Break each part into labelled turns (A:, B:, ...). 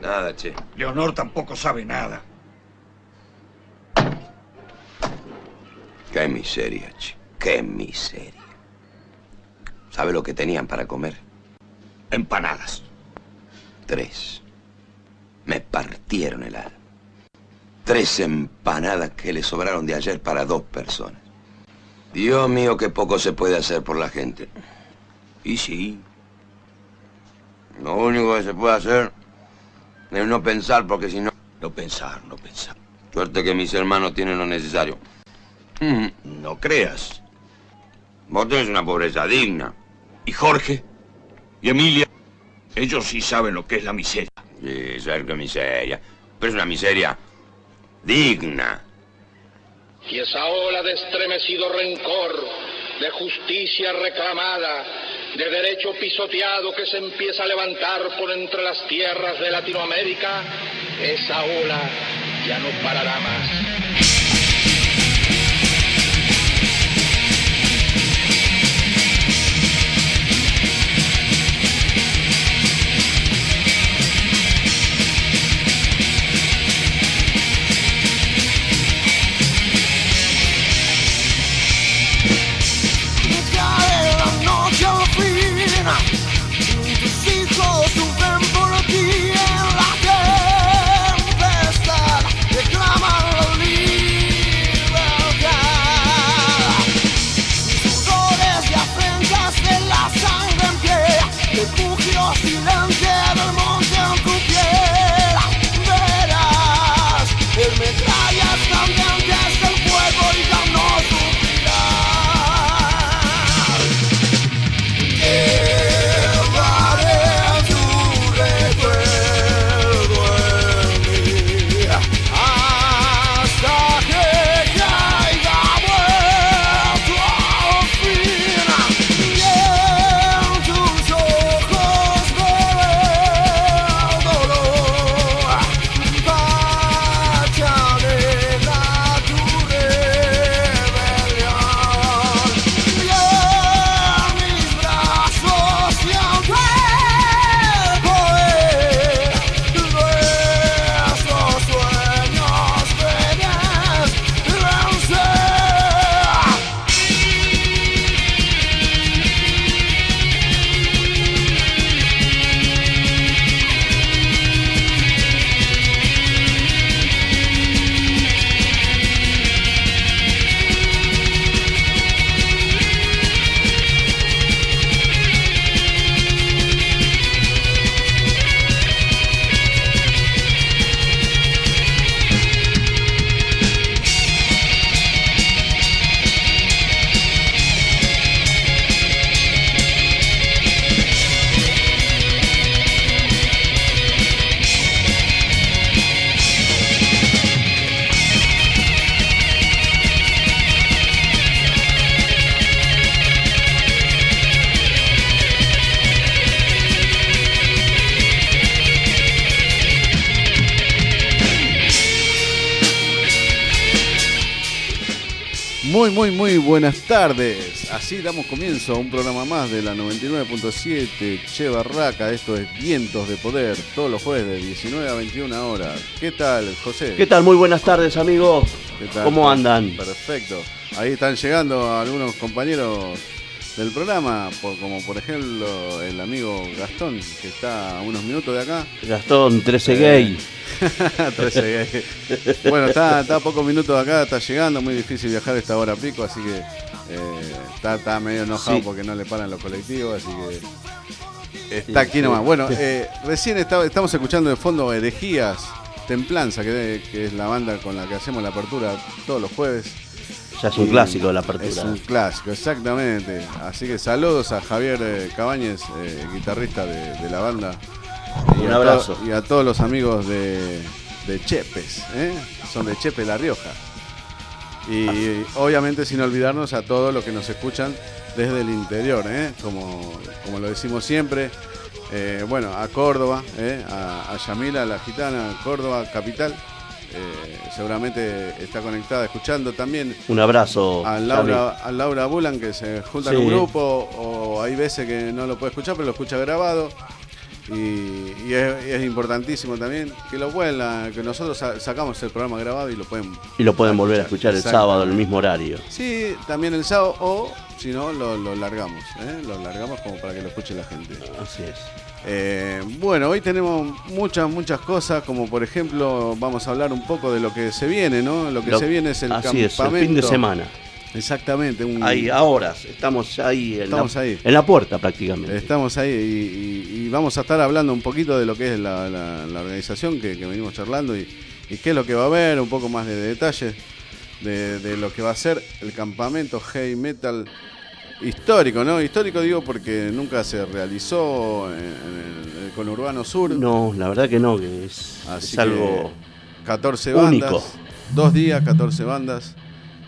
A: Nada, che.
B: Leonor tampoco sabe nada.
A: Qué miseria, che. Qué miseria. ¿Sabe lo que tenían para comer?
B: Empanadas.
A: 3. Me partieron el alma. 3 empanadas que le sobraron de ayer para 2 personas. Dios mío, qué poco se puede hacer por la gente. Y sí. Lo único que se puede hacer es no pensar, porque si no...
B: No pensar, no pensar.
A: Suerte que mis hermanos tienen lo necesario.
B: No creas.
A: Vos tenés una pobreza digna.
B: ¿Y Jorge? ¿Y Emilia? Ellos sí saben lo que es la miseria.
A: Sí, saber qué miseria. Pero es una miseria digna.
C: Y esa ola de estremecido rencor, de justicia reclamada, de derecho pisoteado que se empieza a levantar por entre las tierras de Latinoamérica, esa ola ya no parará más.
D: Muy buenas tardes. Así damos comienzo a un programa más de la 99.7 Che Barraca. Esto es Vientos de Poder, todos los jueves de 19 a 21 horas. ¿Qué tal, José?
E: ¿Qué tal? Muy buenas tardes, amigos.
D: ¿Qué tal?
E: ¿Cómo andan?
D: Perfecto. Ahí están llegando algunos compañeros del programa, como por ejemplo el amigo Gastón, que está a unos minutos de acá.
E: Gastón, 13 gay.
D: 13 gay. Bueno, está a pocos minutos de acá, está llegando, muy difícil viajar a esta hora pico, así que está medio enojado, sí, porque no le paran los colectivos, así que está aquí nomás. Bueno, recién estamos escuchando de fondo Herejías, Templanza, que es la banda con la que hacemos la apertura todos los jueves.
E: Ya es un clásico de la apertura.
D: Es un clásico, exactamente. Así que saludos a Javier Cabañez, guitarrista de la banda.
E: Un abrazo.
D: Y a todos los amigos de Chepes, son de Chepe La Rioja. Y obviamente sin olvidarnos a todos los que nos escuchan desde el interior, como lo decimos siempre. Bueno, a Córdoba, a Yamila, la gitana, Córdoba, capital. Seguramente está conectada escuchando también.
E: Un abrazo
D: a Laura Bulan, que se junta en un grupo, o hay veces que no lo puede escuchar pero lo escucha grabado. Y es importantísimo también que lo puedan, que nosotros sacamos el programa grabado y lo pueden
E: volver a escuchar el sábado en el mismo horario.
D: Sí, también el sábado, o si no, lo largamos, lo largamos como para que lo escuche la gente.
E: Así es.
D: Bueno, hoy tenemos muchas cosas, como por ejemplo, vamos a hablar un poco de lo que se viene, ¿no? Lo que se viene es el campamento.
E: Es, el fin de semana.
D: Exactamente.
E: Ahí, a horas, estamos ahí
D: ahí.
E: En la puerta prácticamente.
D: Estamos ahí y vamos a estar hablando un poquito de lo que es la organización que venimos charlando y qué es lo que va a haber, un poco más de detalles de lo que va a ser el campamento heavy metal histórico, ¿no? Histórico digo porque nunca se realizó en el conurbano sur.
E: No, la verdad que no, que es algo
D: 14
E: único.
D: bandas, 2 días, 14 bandas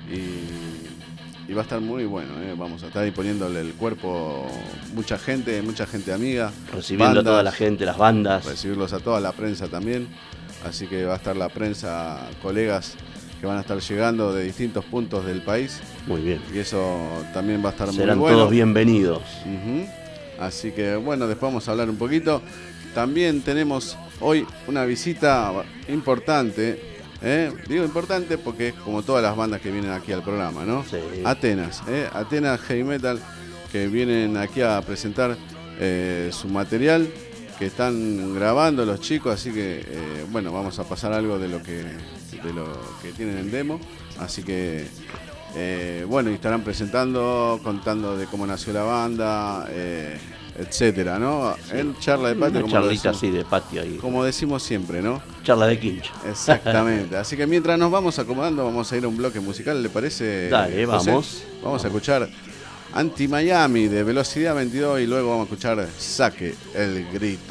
D: y va a estar muy bueno, vamos a estar ahí poniéndole el cuerpo mucha gente amiga.
E: Recibiendo a toda la gente, las bandas.
D: Recibirlos a toda la prensa también. Así que va a estar la prensa, colegas que van a estar llegando de distintos puntos del país.
E: Muy bien.
D: Y eso también va a estar
E: Serán
D: muy bueno.
E: todos bienvenidos.
D: Así que bueno, después vamos a hablar un poquito. También tenemos hoy una visita importante. Digo importante porque es como todas las bandas que vienen aquí al programa, ¿no?
E: Sí.
D: Atenas Heavy Metal, que vienen aquí a presentar su material que están grabando los chicos, así que bueno, vamos a pasar algo de lo que tienen en demo, así que bueno, y estarán presentando, contando de cómo nació la banda, etcétera, ¿no? Sí. En charla de patio,
E: una charlita así de patio ahí.
D: Como decimos siempre, ¿no?
E: Charla de quincho.
D: Exactamente. Así que mientras nos vamos acomodando, vamos a ir a un bloque musical, ¿le parece?
E: Dale,
D: José?
E: vamos
D: A escuchar Anti-Miami de Velocidad 22 y luego vamos a escuchar Saque el Grito.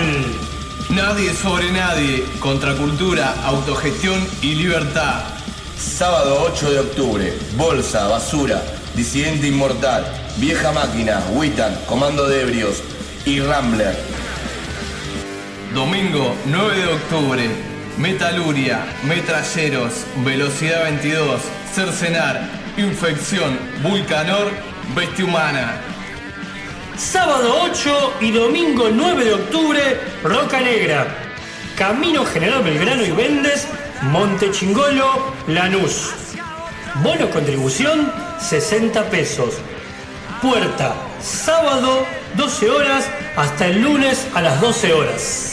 F: Nacional. Nadie sobre nadie, contracultura, autogestión y libertad.
G: Sábado 8 de octubre, Bolsa, Basura, Disidente Inmortal, Vieja Máquina, Witan, Comando de Ebrios y Rambler.
F: Domingo 9 de octubre, Metaluria, Metralleros, Velocidad 22, Cercenar, Infección, Vulcanor, Bestia Humana.
H: Sábado 8 y domingo 9 de octubre, Roca Negra, Camino General Belgrano y Vendes, Monte Chingolo, Lanús. Bono contribución, 60 pesos. Puerta, sábado, 12 horas, hasta el lunes a las 12 horas.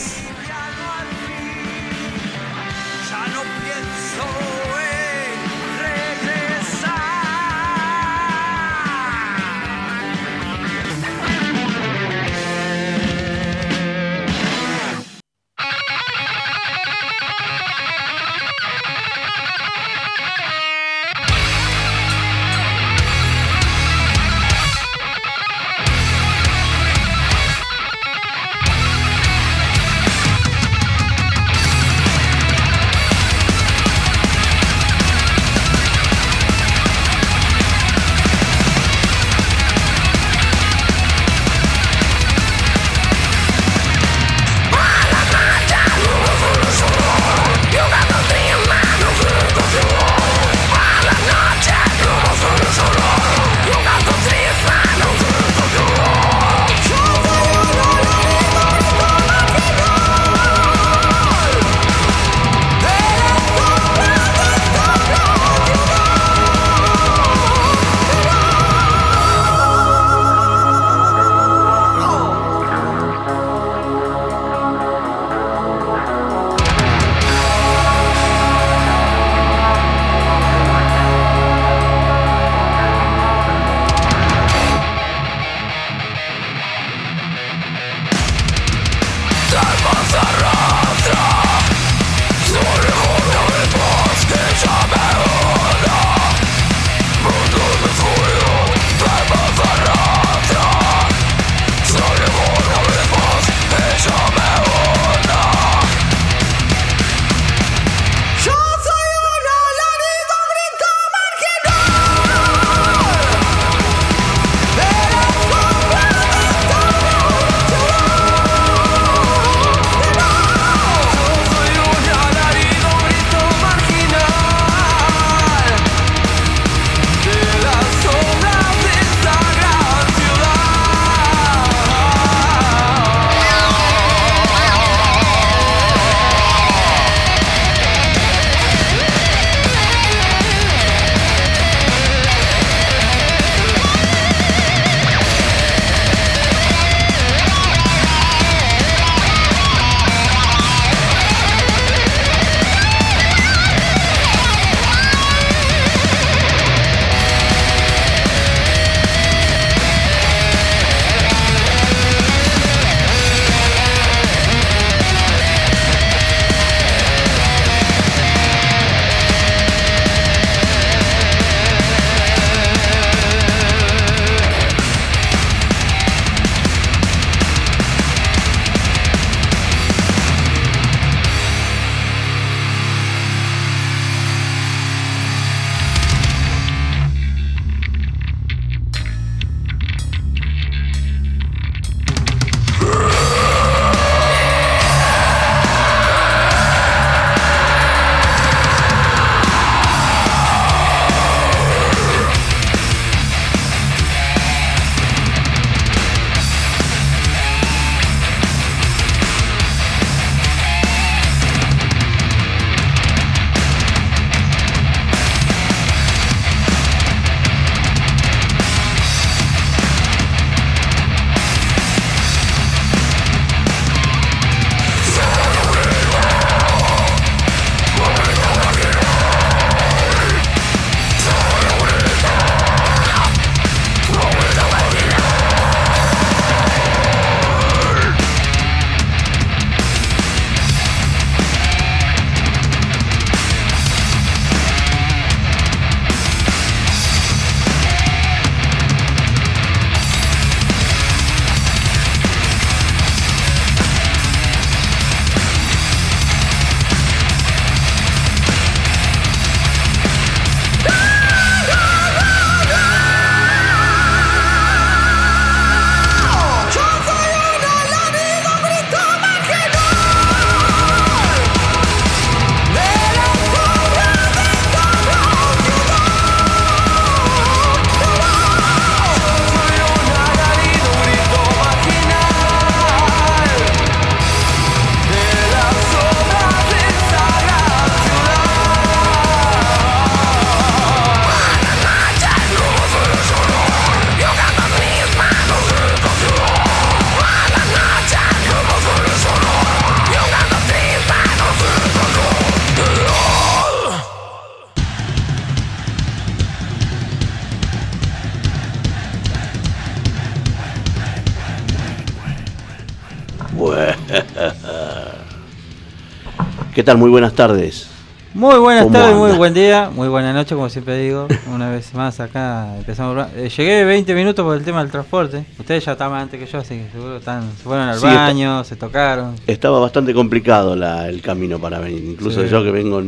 E: ¿Qué tal? Muy buenas tardes.
I: Muy buenas
E: ¿Cómo
I: tardes,
E: anda?
I: muy buen día, muy buena noche, como siempre digo. Una vez más acá empezamos. Llegué 20 minutos por el tema del transporte. Ustedes ya estaban antes que yo, así que seguro se fueron al baño, se tocaron.
E: Estaba bastante complicado el camino para venir. Incluso yo que vengo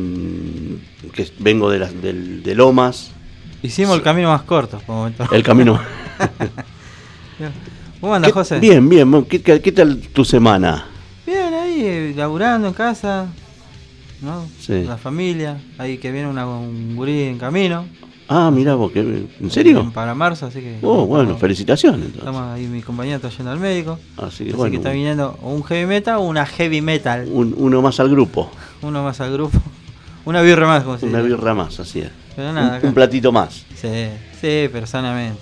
E: de Lomas.
I: Hicimos el camino más corto por momento.
E: El camino.
I: ¿Cómo andas, José?
E: Bien. ¿Qué tal tu semana?
I: Bien, ahí laburando en casa, ¿no?
E: Sí.
I: La familia, ahí que viene un gurí en camino.
E: Ah, mirá vos, ¿en serio?
I: Para marzo, así que...
E: Bueno, felicitaciones. Entonces.
I: Estamos ahí, mi compañera está yendo al médico.
E: Así
I: que
E: bueno,
I: está viniendo un heavy metal o una heavy metal.
E: Uno más al grupo.
I: Uno más al grupo. Una birra más, como se dice.
E: Una birra más, así es.
I: Pero nada,
E: un platito más.
I: Sí, pero sanamente.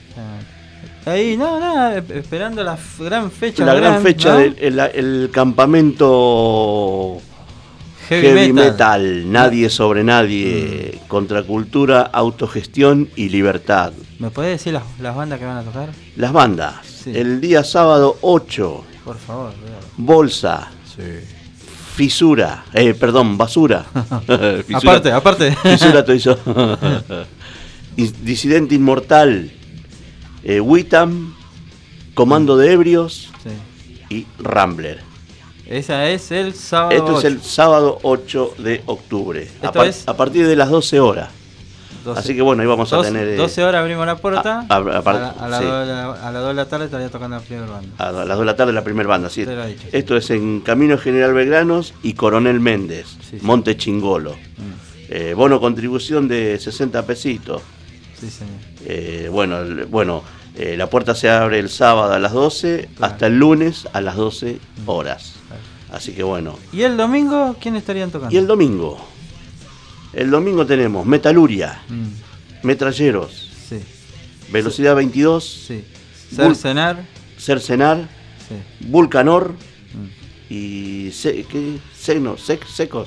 I: Ahí, nada, esperando la gran fecha.
E: La gran fecha,
I: ¿no?
E: el campamento Heavy Metal. Nadie sobre nadie. Contracultura, autogestión y libertad.
I: ¿Me podés decir las bandas que van a tocar?
E: Las bandas.
I: Sí.
E: El día sábado 8.
I: Por favor.
E: Bolsa.
I: Sí.
E: Fisura. Basura.
I: Fisura, aparte.
E: Fisura todo eso. Disidente Inmortal. Witam. Comando de Ebrios.
I: Sí.
E: Y Rambler.
I: Esa es el sábado.
E: Esto
I: 8.
E: es el sábado 8 de octubre. A partir de las 12 horas.
I: 12.
E: Así que bueno, ahí vamos a tener...
I: 12 horas abrimos la puerta.
E: A
I: las 2 de la tarde estaría tocando la primera banda.
E: A las 2 de la tarde la primera banda, sí.
I: Dicho,
E: esto es en Camino General Belgranos y Coronel Méndez, sí. Monte Chingolo. Bono contribución de 60 pesitos.
I: Sí, señor.
E: La puerta se abre el sábado a las 12 hasta el lunes a las 12 horas. Así que bueno.
I: ¿Y el domingo quién estarían tocando?
E: Y el domingo tenemos Metaluria, Metralleros,
I: sí.
E: Velocidad 22,
I: sí. Cercenar,
E: sí. Vulcanor y Secos,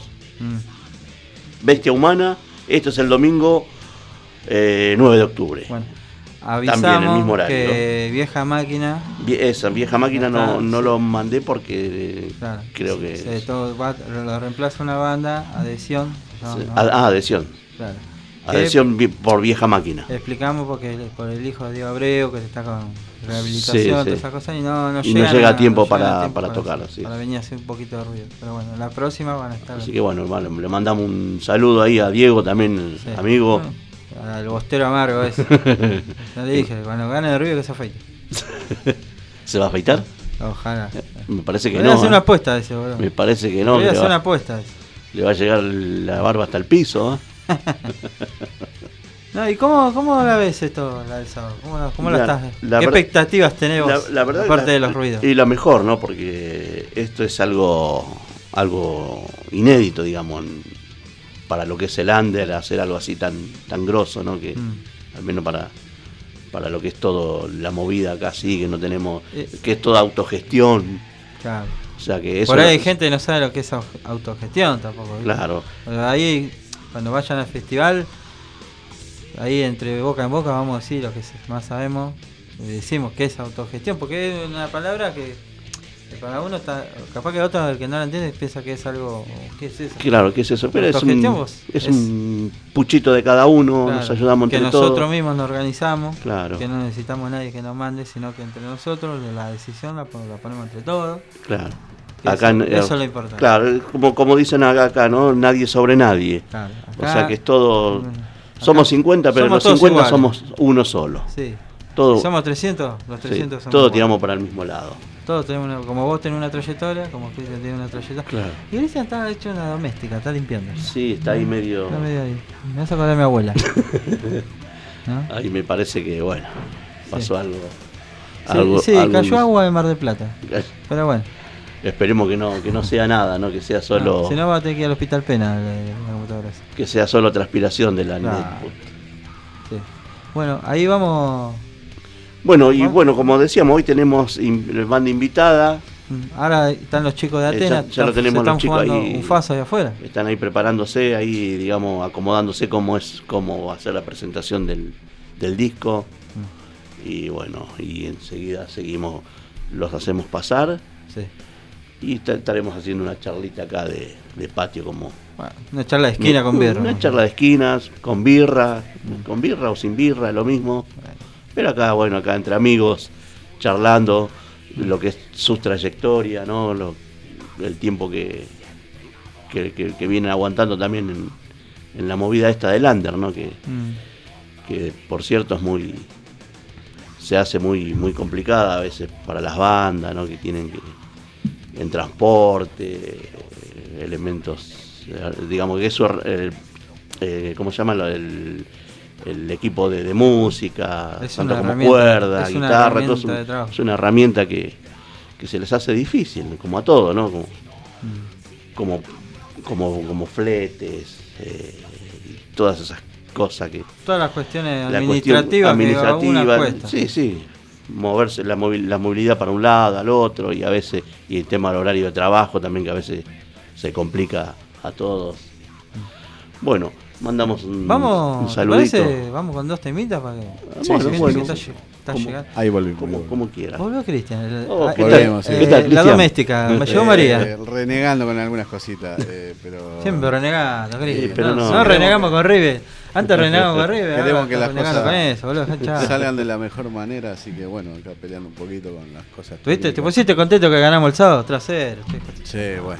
E: Bestia Humana. Esto es el domingo 9 de octubre.
I: Bueno, avisamos
E: también el mismo horario.
I: Que Vieja Máquina.
E: Esa Vieja Máquina no lo mandé porque
I: claro,
E: creo que...
I: lo reemplaza una banda, Adhesión.
E: ¿no? Adhesión.
I: Claro.
E: Adhesión por Vieja Máquina.
I: Explicamos por el hijo de Diego Abreu que está con rehabilitación, todas esas cosas, y no llega
E: a tiempo para tocar.
I: Para venir a hacer un poquito de ruido. Pero bueno, la próxima van a estar.
E: Así que bueno, le mandamos un saludo ahí a Diego también, amigo.
I: Al bostero amargo ese. Ya le dije, cuando gane de ruido que se afeite.
E: ¿Se va a afeitar?
I: Ojalá.
E: Me parece que
I: voy
E: no.
I: Voy a hacer una apuesta ese, boludo.
E: Me parece que no.
I: Voy a hacer una apuesta ese.
E: Le va a llegar la barba hasta el piso,
I: No, ¿y cómo la ves esto, la del sábado? ¿Cómo la estás? ¿Qué expectativas tenemos
E: la verdad,
I: aparte de los ruidos?
E: Y la mejor, ¿no? Porque esto es algo inédito, digamos, para lo que es el under, hacer algo así tan grosso, ¿no? Que al menos para lo que es todo la movida acá, sí, que no tenemos, que es toda autogestión.
I: Claro.
E: O sea que eso
I: por ahí hay gente que no sabe lo que es autogestión tampoco. ¿viste?
E: Claro.
I: Pero ahí, cuando vayan al festival, ahí entre boca en boca vamos a decir lo que más sabemos, decimos que es autogestión, porque es una palabra que para uno está, capaz que otro el que no la entiende piensa que es algo, ¿qué es eso?
E: Claro, ¿qué es eso? Pero es
I: es
E: un puchito de cada uno, claro, nos ayudamos entre todos.
I: Que nosotros mismos nos organizamos,
E: claro.
I: Que no necesitamos a nadie que nos mande, sino que entre nosotros la decisión la ponemos entre todos.
E: Claro.
I: Acá, eso es lo importante.
E: Claro, como dicen acá, ¿no? Nadie sobre nadie.
I: Claro,
E: acá, o sea que es todo... Somos 50, pero los 50 iguales. Somos uno solo.
I: Sí.
E: Todo,
I: somos 300, los 300
E: sí,
I: somos
E: todos tiramos para el mismo lado.
I: Todos tenemos como vos tenés una trayectoria, como Cristian tiene una trayectoria.
E: Claro.
I: Y Cristian está hecho una doméstica, está limpiando.
E: Sí, está ahí medio...
I: Está medio ahí. Me vas a acordar de mi abuela.
E: ¿No? Ahí me parece que, bueno, pasó algo.
I: Sí, cayó agua de Mar del Plata. Pero bueno.
E: Esperemos que no sea nada, ¿no? Que sea solo...
I: No, si no va a tener que ir al Hospital Pena la computadora.
E: Que sea solo transpiración de la netbook.
I: Sí. Bueno, ahí vamos...
E: Bueno, y bueno, como decíamos, hoy tenemos banda invitada.
I: Ahora están los chicos de Atenas.
E: Ya lo tenemos los chicos ahí.
I: Un faso ahí afuera.
E: Están ahí preparándose, ahí, digamos, acomodándose cómo va a ser la presentación del disco. Y bueno, y enseguida los hacemos pasar.
I: Sí.
E: Y estaremos haciendo una charlita acá de patio como...
I: Bueno, una charla de esquina con birra.
E: Una charla de esquinas, con birra o sin birra, lo mismo. Pero acá, bueno, acá entre amigos, charlando lo que es su trayectoria, ¿no? El tiempo que vienen aguantando también en la movida esta del under, ¿no? Que por cierto se hace muy complicada a veces para las bandas, ¿no? Que tienen que en transporte, elementos, digamos que eso, ¿cómo se llama? El equipo de música, tanto como cuerda, guitarra, todo es una herramienta que se les hace difícil, como a todo, ¿no? Como fletes, todas esas cosas que...
I: Todas las cuestiones administrativas que a una cuesta.
E: Sí. Moverse la movilidad para un lado, al otro, y a veces, y el tema del horario de trabajo también, que a veces se complica a todos. Bueno, mandamos un saludito.
I: Vamos con 2 temitas para que... Está llegando.
D: Ahí volvimos.
E: Como quiera.
I: Volvió Cristian.
D: Volvemos,
E: ¿Qué tal, Cristian?
I: La doméstica. Me llegó María.
D: Renegando con algunas cositas, pero...
I: Siempre renegando, Cristian.
E: Pero
I: no renegamos con River. Antes renegamos con River.
D: Queremos que las cosas
I: con eso, boludo,
D: salgan de la mejor manera, así que bueno, acá peleando un poquito con las cosas.
I: ¿Te pusiste contento que ganamos el sábado? 3-0.
D: Sí, bueno.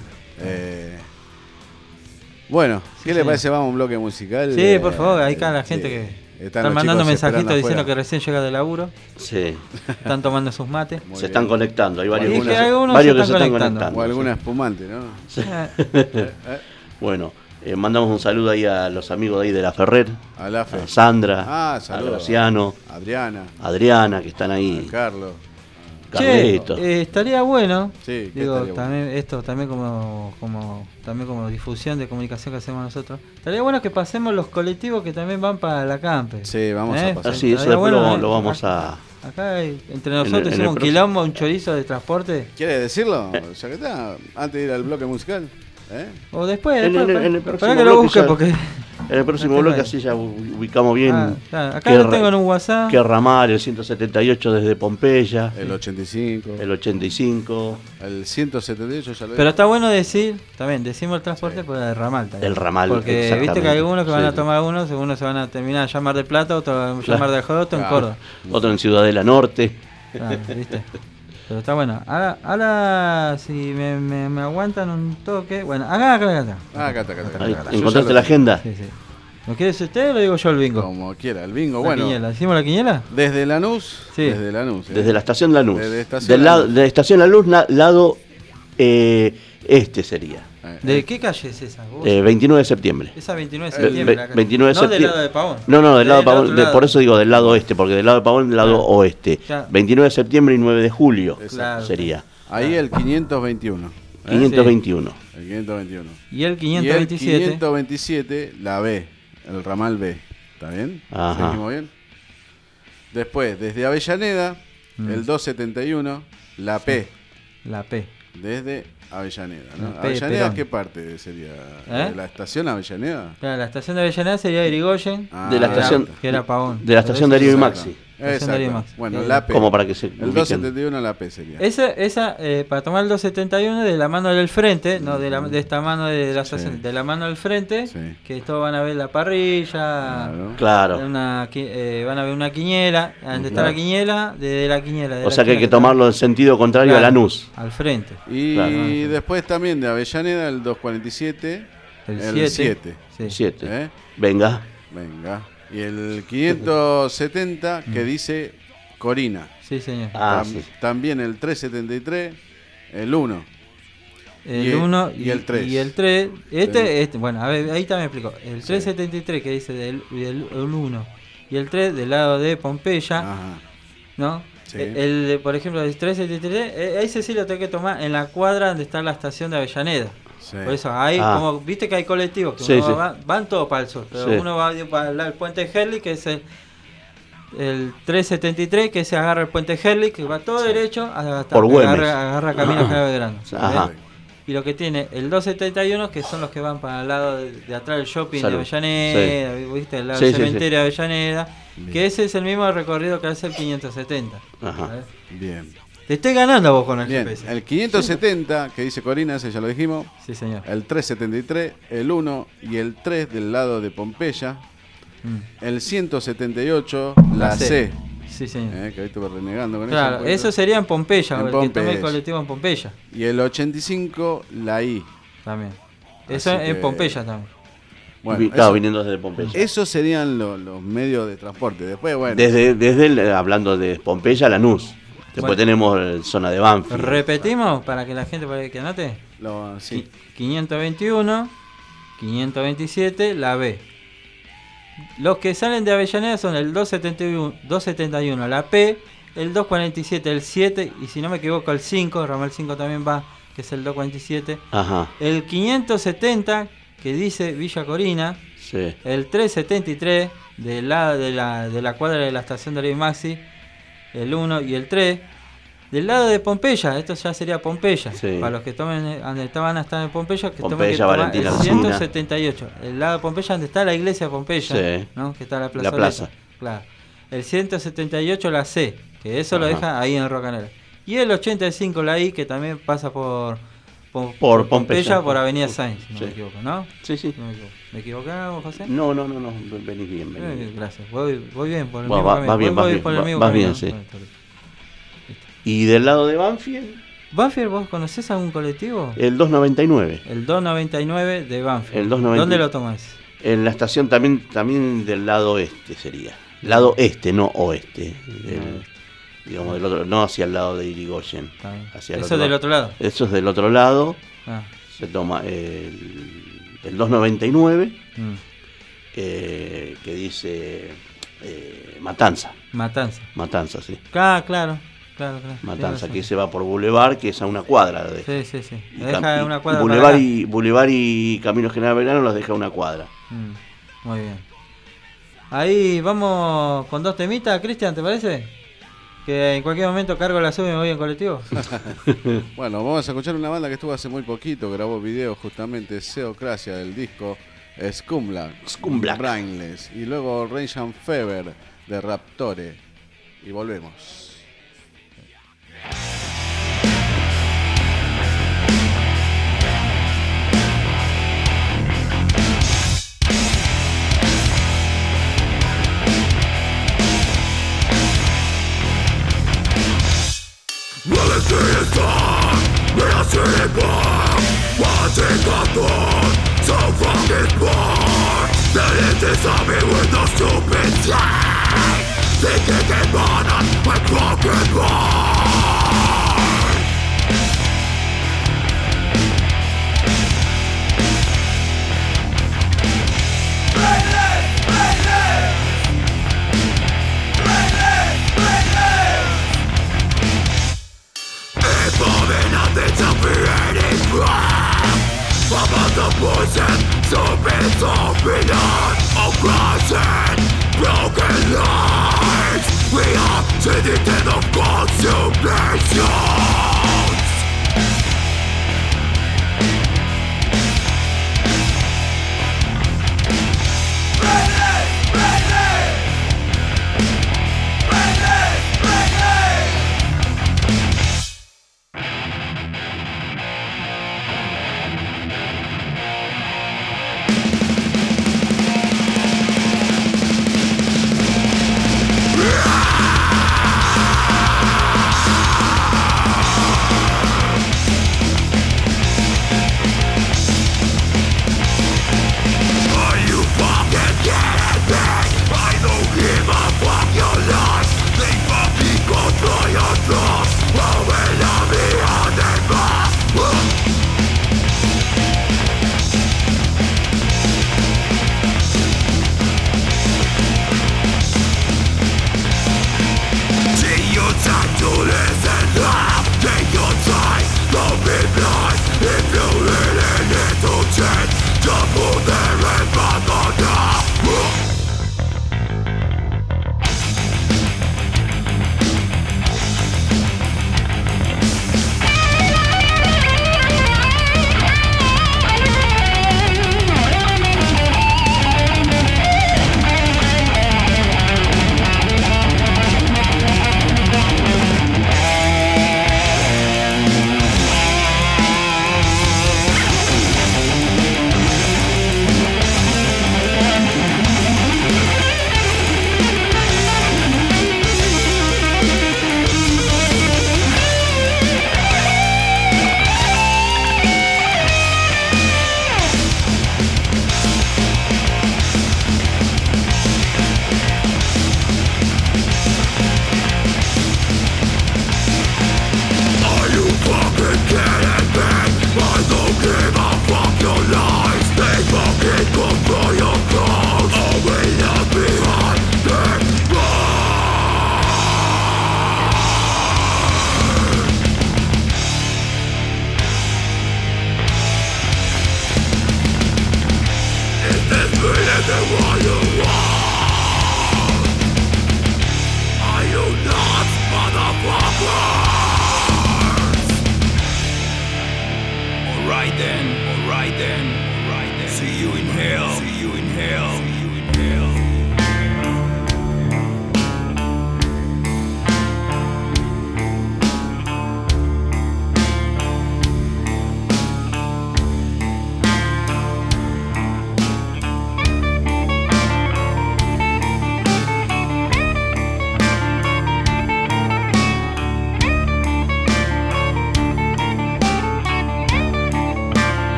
D: Bueno, ¿qué le parece? Vamos a un bloque musical.
I: Sí, por favor, ahí está la gente que... Están mandando mensajitos diciendo que recién llega de laburo.
E: Sí.
I: Están tomando sus mates.
E: Se están conectando. Hay varios
I: que se están conectando.
D: O alguna espumante, ¿no?
I: Sí.
E: Bueno, mandamos un saludo ahí a los amigos de ahí de La Ferrer.
D: A
E: Sandra, a Graciano, Adriana, que están ahí.
D: A Carlos.
E: Carlito.
I: Estaría bueno,
D: sí,
I: digo,
D: estaría
I: también
D: bueno.
I: esto también como difusión de comunicación que hacemos nosotros. Estaría bueno que pasemos los colectivos que también van para la campe.
D: Sí, vamos a pasar.
E: Así, eso después lo vamos a...
I: Acá entre nosotros hicimos un quilombo, un chorizo de transporte.
D: ¿Quiere decirlo? Ya que está, antes de ir al bloque musical.
I: O después,
E: en el
I: para
E: próximo
I: que lo busque porque...
E: En el próximo bloque así ya ubicamos bien.
I: Acá lo tengo en un WhatsApp.
E: Que ramal, el 178 desde Pompeya.
D: El 85. El 178 ya lo
I: Pero está bueno decir, también decimos el transporte por el ramal también.
E: El ramal,
I: porque viste que hay algunos que van a tomar algunos se van a terminar a llamar de Plata, otro llamar de Jodoto en Córdoba.
E: Otro en Ciudadela Norte.
I: ¿Viste? Pero está bueno. Ahora si me aguantan un toque. Bueno, acá.
D: Acá.
E: ¿Encontraste la agenda?
I: Sí. ¿Lo quiere decir usted o lo digo yo el bingo?
D: Como quiera, el bingo,
I: la quiniela. ¿Decimos la quiniela?
D: Desde Lanús.
I: Sí.
E: Desde la estación Lanús.
D: De
E: la estación Lanús, lado este sería.
I: ¿De qué calle es esa?
E: 29 de septiembre.
I: Esa 29 de septiembre.
E: 29 de septiembre.
I: No del lado de Pavón.
E: No, del lado de Pavón. Por eso digo del lado oeste, porque del lado de Pavón del lado oeste.
I: Ya.
E: 29 de septiembre y 9 de julio sería.
D: Ahí el 521.
E: 521.
D: El 521.
I: Y el 527.
D: Y el 527, la B, el ramal B. ¿Está bien?
E: Ajá.
D: ¿Seguimos bien? Después, desde Avellaneda, el 271, la P.
I: La P.
D: Desde Avellaneda, ¿no?
I: La P,
D: ¿Avellaneda
I: Perón.
D: qué parte sería? ¿La estación Avellaneda?
I: Claro, la estación de Avellaneda sería Irigoyen.
E: De la estación.
I: Que era Pavón.
E: De la estación Darío y Maxi.
D: Exacto. Bueno, la P.
E: Como para que se
D: el 271 la P sería.
I: Esa para tomar el 271 de la mano del frente, no de esta mano de la estación, de la mano del frente, que todos van a ver la parrilla,
E: claro.
I: van a ver una quiniela, donde está la quiniela, desde la quiniela.
E: O sea que hay que tomarlo en sentido contrario a Lanús.
I: Al frente.
D: Y después también de Avellaneda el 247, el 7.
E: 7. Venga.
D: Y el 570 que dice Corina.
I: Sí, señor.
D: También el 373, el 1.
I: El 1
D: y el 3.
I: Y el 3. Bueno, a ver, ahí también explico. El 373 que dice el 1 y el 3 del lado de Pompeya.
D: Ajá.
I: ¿No?
D: Sí.
I: Por ejemplo, el 373, ese sí lo tengo que tomar en la cuadra donde está la estación de Avellaneda.
D: Sí.
I: Por eso, ahí como viste que hay colectivos que van todos para el sur, pero uno va para el puente Herli, que es el 373, que se agarra el puente Herli, que va todo derecho hasta
E: por
I: agarra camino General Belgrano. Y lo que tiene el 271, que son los que van para el lado de atrás del shopping de Avellaneda, viste, el lado del cementerio de Avellaneda, que ese es el mismo recorrido que hace el 570.
D: Bien.
I: Te estoy ganando vos con el
D: Bien,
I: GPS.
D: el 570, que dice Corina, ese ya lo dijimos.
I: Sí, señor.
D: El 373, el 1 y el 3 del lado de Pompeya. El 178, la C.
I: Sí, señor.
D: Que ahí estuve renegando con
I: claro, eso sería en Pompeya, el que tome el colectivo en Pompeya.
D: Y el 85, la I.
I: También. Eso en Pompeya también.
D: Bueno,
E: claro, viniendo desde Pompeya.
D: Esos serían los medios de transporte. Después, bueno.
E: Hablando de Pompeya, Lanús. Después tenemos zona de Banfield.
I: Repetimos para que la gente para que anote.
D: Sí.
I: 521, 527, la B. Los que salen de Avellaneda son el 271, la P, el 247, el 7 y si no me equivoco el 5, ramal 5 también va, que es el 247.
E: Ajá.
I: El 570 que dice Villa Corina.
E: Sí.
I: El 373 del lado de la cuadra de la estación de Levi Maxi, el 1 y el 3. Del lado de Pompeya, esto ya sería Pompeya. Sí. Para los que tomen, donde van a estar en Pompeya, que tomen el 178. El lado de Pompeya, donde está la iglesia de Pompeya, sí. ¿No? Que está la plaza. Claro. El 178, la C, que eso lo deja ahí en Roca Negra. Y el 85, la I, que también pasa por Pompeya, por Avenida Sainz, si no me equivoco, ¿no?
E: Sí, sí.
I: ¿Me equivocaba, José?
E: No, venís bien.
I: Gracias, voy bien por el
E: mismo camino. Vas bien, sí. ¿Y del lado de Banfield?
I: ¿Banfield vos conocés algún colectivo?
E: El 299.
I: El 299 de Banfield.
E: El 299.
I: ¿Dónde lo tomás?
E: En la estación también del lado oeste sería. Lado este, no oeste. Digamos, del otro, no hacia el lado de Irigoyen.
I: Eso es del otro lado.
E: Eso es del otro lado. Se toma el 299, que dice Matanza. Matanza, sí.
I: Claro.
E: Matanza, que se va por Boulevard, que es a una cuadra.
I: Sí. Deja una cuadra.
E: Boulevard y Camino General Belgrano los deja a una cuadra.
I: Muy bien. Ahí vamos con dos temitas, Cristian, ¿te parece? Que en cualquier momento cargo la sub y me voy en colectivo.
D: Bueno, vamos a escuchar una banda que estuvo hace muy poquito, grabó video justamente, Seocracia, del disco Scumblack. Brainless. Y luego Rage and Fever de Raptore. Y volvemos.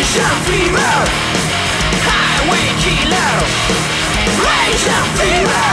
J: Radiation fever, highway killer. Radiation fever.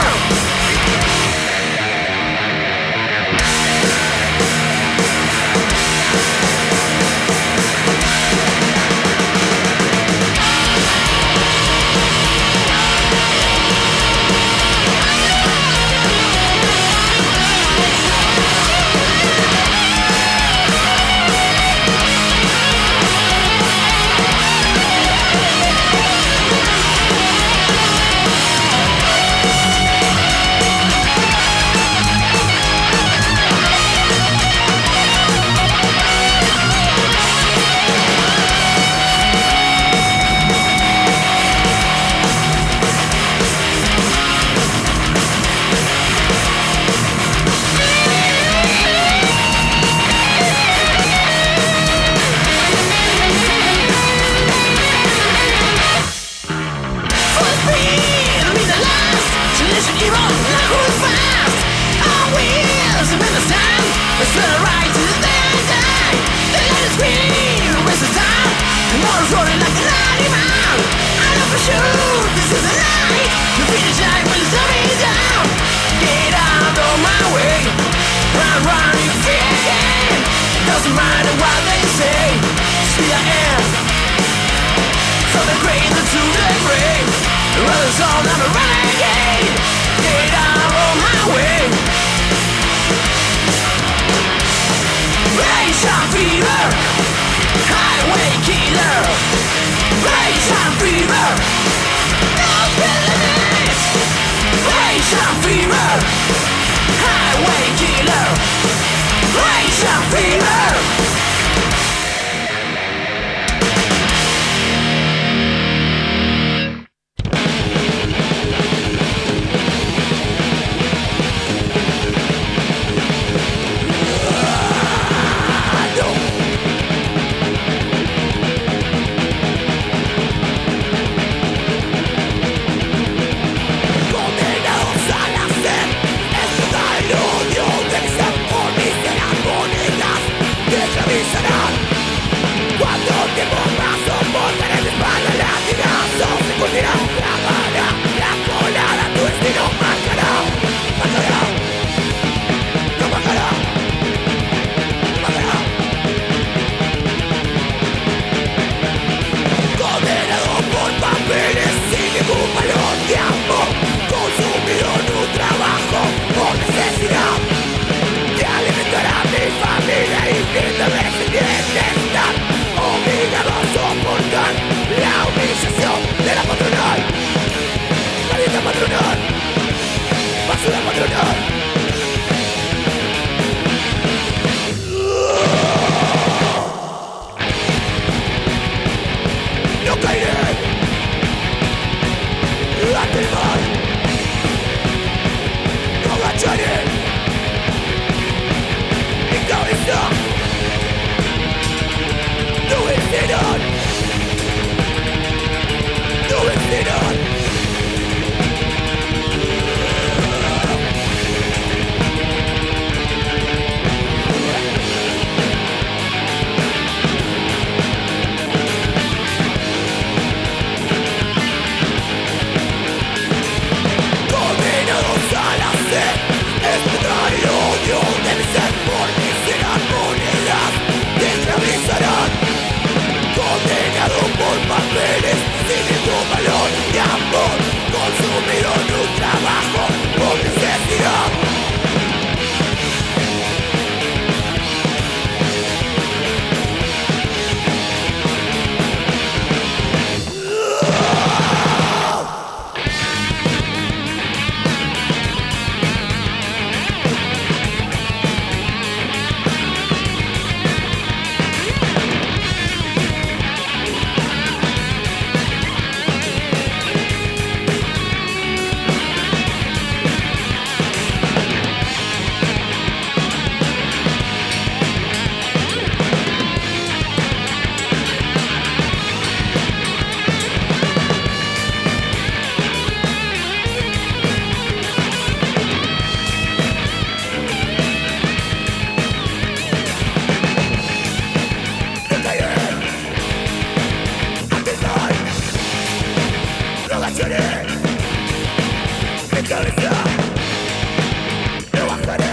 J: lucharé, mi cabeza no bajaré,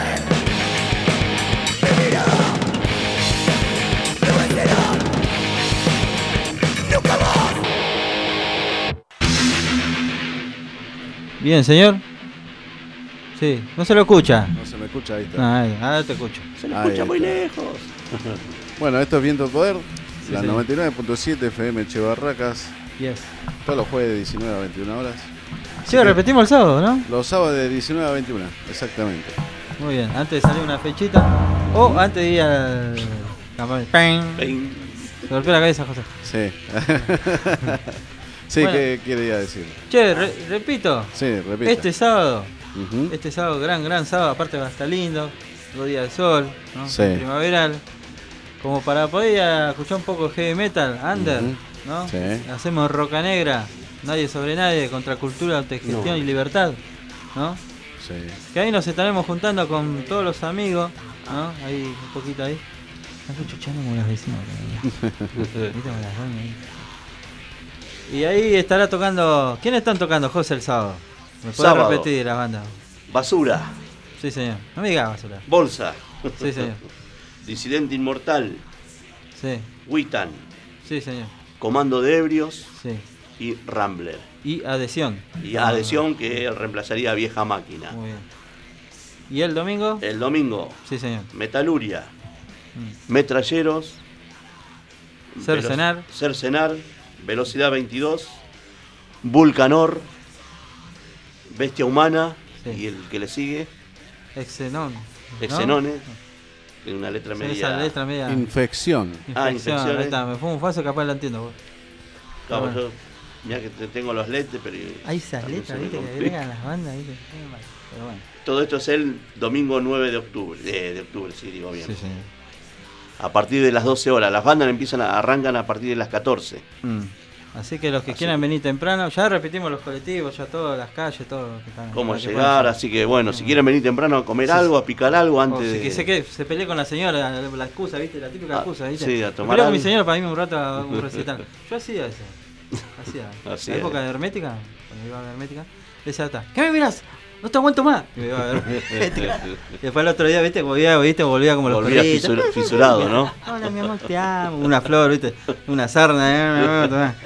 J: mi vida no vencerá, nunca más.
I: Bien, señor. Sí, no se lo escucha.
D: No se me escucha, ahí está.
I: Ahora te escucho.
E: Se lo escucha muy lejos.
D: Bueno, esto es Viento del Poder,
I: Sí,
D: la
I: señor.
D: 99.7 FM Che Barracas,
I: Yes.
D: todos los jueves de 19 a 21 horas.
I: Sí, repetimos el sábado, ¿no?
D: Los sábados de 19 a 21, exactamente.
I: Muy bien, antes de salir una fechita. O antes de ir al campamento. ¡Ping!
E: Ven.
I: Se golpeó la cabeza, José.
D: Sí. Sí,
I: Bueno.
D: ¿qué quería decir?
I: Che, repito.
D: Sí, repita.
I: Este sábado,
D: Ujú.
I: gran sábado, aparte va a estar lindo, 2 días de sol, ¿no?
D: Sí.
I: Primaveral, como para poder ir a escuchar un poco heavy metal, under,
D: Ujú.
I: ¿no?
D: Sí.
I: Hacemos Roca Negra, Nadie sobre Nadie, Contracultura, Autogestión
E: No.
I: y Libertad, ¿no?
D: Sí.
I: Que ahí nos estaremos juntando con todos los amigos, ¿no? Ahí, un poquito ahí. Están escuchando como las vecinas. ¿Viste? Como las doñas ahí. Y ahí estará tocando. ¿Quiénes están tocando, José, el sábado? ¿Me puedes
E: Sábado.
I: repetir la banda?
E: Basura.
I: Sí, señor. No me digas basura.
E: Bolsa.
I: Sí, señor.
E: Disidente Inmortal.
I: Sí,
E: Witan.
I: sí, señor.
E: Comando de Ebrios
I: Sí.
E: y Rambler.
I: Y Adhesión.
E: Y Adhesión, que reemplazaría a Vieja Máquina.
I: Muy bien. ¿Y el domingo?
E: El domingo,
I: Sí, señor.
E: Metaluria.
I: Mm.
E: Metralleros.
I: Cercenar.
E: Cercenar. Velocidad 22. Vulcanor. Bestia Humana.
I: Sí.
E: Y el que le sigue,
I: Exenón. ¿no?
E: Exenone. Tiene una letra
I: Sí,
E: media.
I: esa letra media.
D: Infección.
E: infecciones.
I: Ahí está, me fue un falso, capaz la entiendo. Vos.
E: Claro,
I: Bueno.
E: yo, mirá que tengo los lentes, pero.
I: Hay esas
E: a mí se
I: letras,
E: me
I: viste, que
E: complica.
I: agregan las bandas, viste. Pero bueno.
E: Todo esto es el domingo 9 de octubre. De octubre, sí, digo bien.
I: Sí, señor.
E: A partir de las 12 horas. Las bandas arrancan a partir de las 14.
I: Así que los que quieran venir temprano, ya repetimos los colectivos, ya todas las calles, todo lo que están.
E: Cómo
I: para que
E: llegar,
I: puedan-
E: así que bueno, si quieren venir temprano a comer algo, a picar algo
I: O
E: antes
I: si
E: de.
I: que se peleé con la señora, la excusa, ¿viste? La típica excusa, ¿viste?
E: sí, a
I: Me
E: tomar
I: peleé con mi
E: algo.
I: señora para irme un rato a un recital. Yo hacía eso. Hacía.
E: Así
I: En la
E: es.
I: época de Hermética, cuando iba a Hermética, le decía, ¿qué me mirás? No te aguanto más. Y me iba a ver Hermética. Y después el otro día, ¿viste? Volvía como los
E: Volvía
I: perritos.
E: fisurado, ¿no?
I: Hola, mi amor, te amo. Una flor, ¿viste? Una sarna, tomá.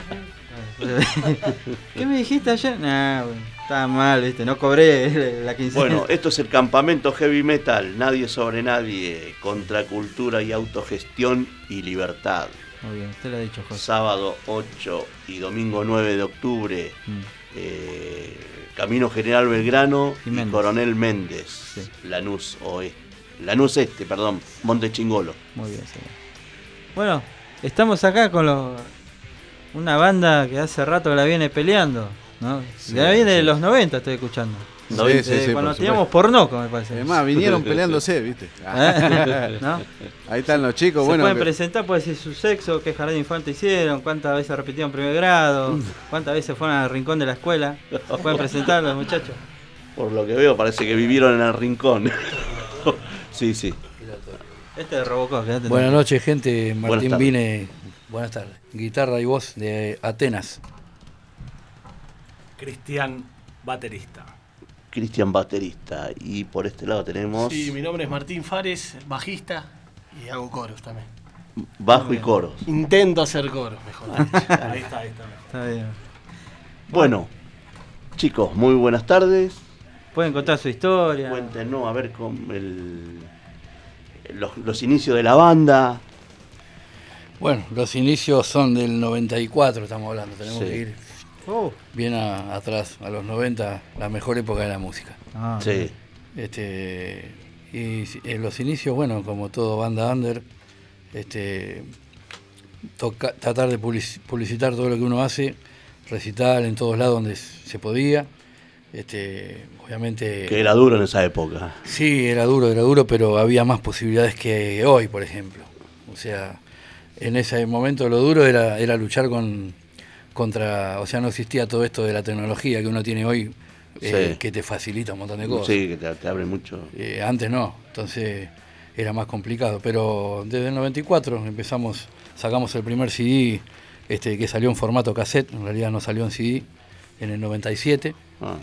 I: ¿Qué me dijiste ayer? Nah, bueno, estaba mal, ¿viste? No cobré la quincena.
E: Bueno, esto es el campamento heavy metal, Nadie sobre Nadie, Contracultura y Autogestión y Libertad.
I: Muy bien, usted lo ha dicho, José.
E: Sábado 8 y domingo 9 de octubre, Camino General Belgrano y
I: Méndez.
E: Coronel Méndez,
I: Sí.
E: Lanús Este, Monte Chingolo.
I: Muy bien, señor. Bueno, estamos acá con una banda que hace rato que la viene peleando, ¿no?
D: Sí,
I: la viene de
D: sí.
I: los 90, estoy escuchando.
D: Sí,
I: Cuando
D: por
I: teníamos
D: supuesto.
I: pornoco, me parece.
D: Además, vinieron peleándose, ¿viste?
I: ¿No?
D: Ahí están los chicos,
I: Se
D: bueno.
I: pueden presentar, puede decir su sexo, qué jardín de infante hicieron, cuántas veces repitieron primer grado, cuántas veces fueron al rincón de la escuela. Se pueden presentar los muchachos.
E: Por lo que veo, parece que vivieron en el rincón. Sí, sí.
I: Este de Robocop, quédate.
K: Buenas noches, gente.
E: Buenas
K: Martín
E: tardes.
K: Vine. Buenas tardes. Guitarra y voz de Atenas.
L: Cristian, baterista.
E: Cristian, baterista. Y por este lado tenemos
L: Sí, mi nombre es Martín Fares, bajista y hago coros también.
E: bajo y coros.
L: Intento hacer coros, mejor dicho. Ahí está.
I: Está bien.
E: Bueno, chicos, muy buenas tardes.
I: Pueden contar su historia.
E: Cuéntenos, a ver, los inicios de la banda.
K: Bueno, los inicios son del 94, estamos hablando. Tenemos
E: Sí.
K: que ir
I: Oh.
K: bien atrás, a los 90, la mejor época de la música.
I: Ah,
E: Sí.
K: Y en los inicios, bueno, como todo banda under, tratar de publicitar todo lo que uno hace, recitar en todos lados donde se podía. Obviamente...
E: Que era duro en esa época.
K: Sí, era duro, pero había más posibilidades que hoy, por ejemplo. O sea, en ese momento lo duro era luchar contra... O sea, no existía todo esto de la tecnología que uno tiene hoy,
E: Sí.
K: que te facilita un montón de cosas.
E: Sí, que te abre mucho.
K: Antes no, entonces era más complicado. Pero desde el 94 sacamos el primer CD que salió en formato cassette, en realidad no salió en CD. en el 97.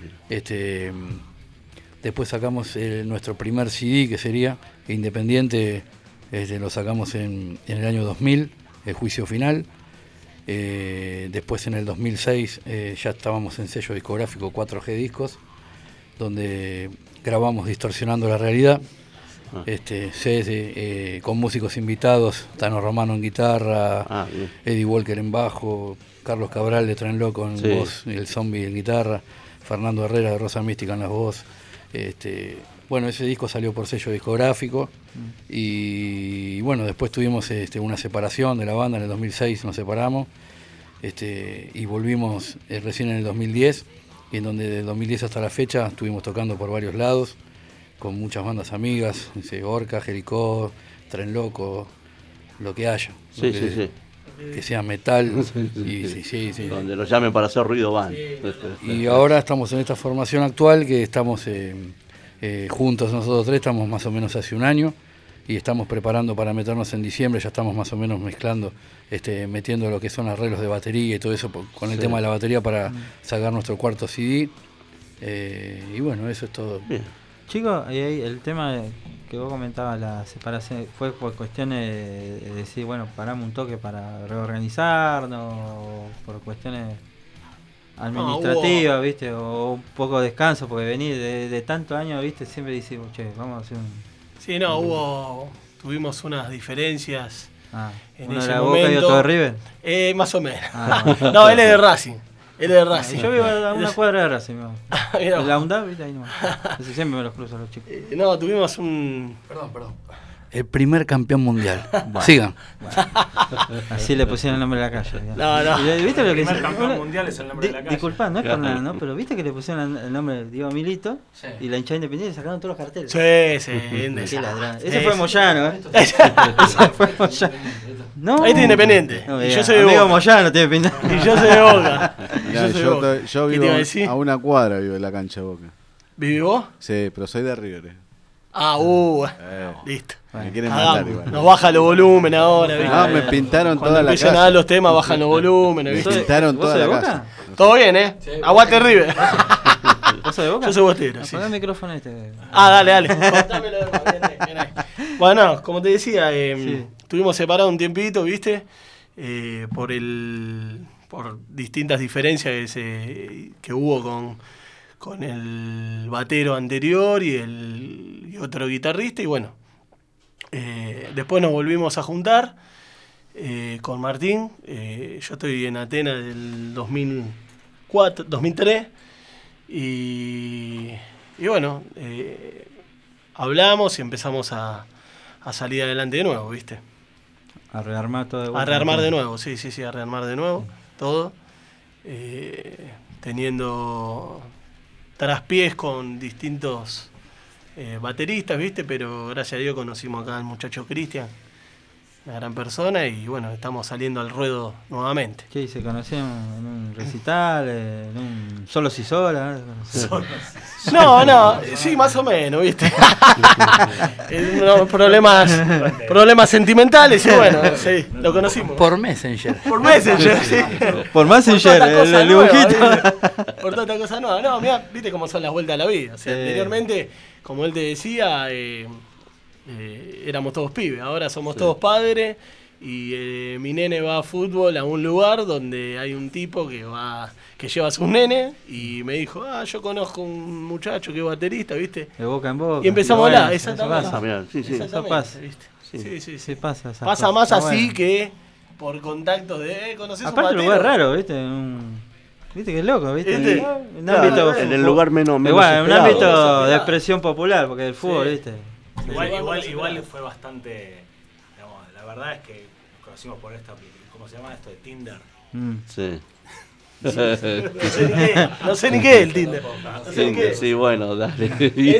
K: Después sacamos nuestro primer CD, que sería Independiente, lo sacamos en el año 2000, El Juicio Final. Después en el 2006 ya estábamos en sello discográfico 4G Discos, donde grabamos Distorsionando la Realidad, con músicos invitados, Tano Romano en guitarra, Eddie Walker en bajo, Carlos Cabral de Tren Loco en voz, y el Zombie en guitarra, Fernando Herrera de Rosa Mística en la voz. Bueno, ese disco salió por sello discográfico y bueno, después tuvimos una separación de la banda. En el 2006 nos separamos y volvimos recién en el 2010, y en donde desde el 2010 hasta la fecha estuvimos tocando por varios lados con muchas bandas amigas, Orca, Jericó, Tren Loco, lo que haya, que sea metal.
E: Donde lo llamen para hacer ruido van.
K: Y ahora estamos en esta formación actual, que estamos juntos nosotros tres, estamos más o menos hace un año, y estamos preparando para meternos en diciembre. Ya estamos más o menos mezclando, metiendo lo que son arreglos de batería y todo eso con el tema de la batería para sacar nuestro cuarto CD. Y bueno, eso es todo.
I: Bien. Chicos, el tema que vos comentabas, la separación, ¿fue por cuestiones de decir, bueno, paramos un toque para reorganizarnos, por cuestiones administrativas, viste, o un poco de descanso, porque venir de tantos años, viste, siempre decimos, che, vamos a hacer un...
L: Sí, tuvimos unas diferencias en
I: ¿uno
L: ese
I: de la
L: momento.
I: Boca y otro de River?
L: Más o menos. No, él es de Racing.
I: Yo vivo a una cuadra de Racing. La UNDAP, viste, ahí nomás. Siempre me los cruzo a los chicos.
L: Tuvimos un...
K: Perdón. El primer campeón mundial. Bueno. Sigan.
I: Bueno. Así le pusieron el nombre de la calle.
L: No.
I: ¿Viste lo que
M: el primer campeón mundial es el nombre de la calle.
I: Disculpa, no es por nada, ¿no? Pero viste que le pusieron el nombre de Diego Milito y la hinchada Independiente sacaron todos los carteles.
L: Sí.
I: Ese fue Moyano, ¿eh? Ese fue Moyano. No.
L: Ahí está Independiente.
I: No,
L: y yo soy de
I: Boca.
L: Boca.
I: Moyano tiene pintado.
L: Y yo soy de Boca.
D: Yo vivo a una cuadra, vivo en la cancha de Boca.
L: ¿Vivís vos?
D: Sí, pero soy de River.
L: Listo.
D: Me quieren matar igual.
L: Nos baja los volúmenes ahora, ¿viste?
D: No, me pintaron toda la casa.
L: Cuando empiezan a dar los temas, bajan los volúmenes, ¿viste?
D: Me pintaron toda la casa.
L: Todo bien, ¿eh? Sí, Aguante River.
I: ¿Vos sos de Boca?
L: Yo soy bostero, sí.
I: Apagá el micrófono
L: dale. Cortámelo, bien ahí. Bueno, como te decía, estuvimos separados un tiempito, ¿viste? Por distintas diferencias que hubo con el batero anterior y otro guitarrista, y bueno, después nos volvimos a juntar con Martín. Yo estoy en Atenas del 2003 y bueno, hablamos y empezamos a salir adelante de nuevo, ¿viste?
I: A rearmar todo de vuelta.
L: A rearmar de nuevo, sí, a rearmar de nuevo, todo, teniendo traspiés con distintos bateristas, ¿viste? Pero gracias a Dios conocimos acá al muchacho Cristian, una gran persona, y bueno, estamos saliendo al ruedo nuevamente.
I: Sí, se conocieron en un recital, en un Solos y Solas.
L: No, sí, más o menos, ¿viste? Problemas sentimentales, y bueno, sí, lo conocimos.
K: Por Messenger,
L: sí.
I: Por Messenger, el dibujito.
L: Por toda esta cosa nueva. No, mirá, viste cómo son las vueltas a la vida. O sea, anteriormente, como él te decía, éramos todos pibes, ahora somos todos padres, y mi nene va a fútbol a un lugar donde hay un tipo que lleva a sus nenes, y me dijo, yo conozco un muchacho que es baterista, ¿viste?
I: De boca en boca.
L: Y empezamos a hablar,
I: exactamente.
L: Eso
I: pasa.
L: Sí.
I: Sí, pasa.
L: Pasa más así que por contactos de conocer un
I: aparte,
L: batero.
I: un lugar raro, ¿viste? Viste que es loco, ¿viste?
E: En el lugar menos
I: igual, un ámbito de expresión popular, porque el fútbol, ¿viste?
M: Igual fue bastante, digamos, la verdad es que nos conocimos por esta, ¿cómo se llama esto? De Tinder.
E: Sí.
L: No sé ni qué es el Tinder.
E: Sí, bueno, dale.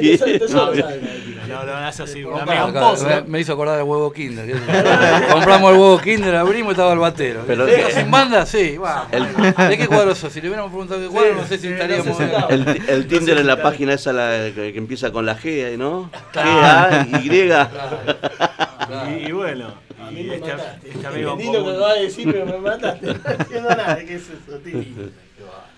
M: Eso sí,
K: me hizo acordar del huevo Kinder. Compramos el huevo Kinder, abrimos y estaba el batero.
E: Pero
K: sin banda, sí. ¿De qué cuadro sos? Si le hubiéramos preguntado qué cuadro, no sé si estaríamos.
E: El Tinder en la página esa que empieza con la G, ¿no? G-A-Y.
M: Y bueno. Este amigo
L: que lo va a decir, pero me mataste. No entiendo nada. ¿Qué es eso, tío?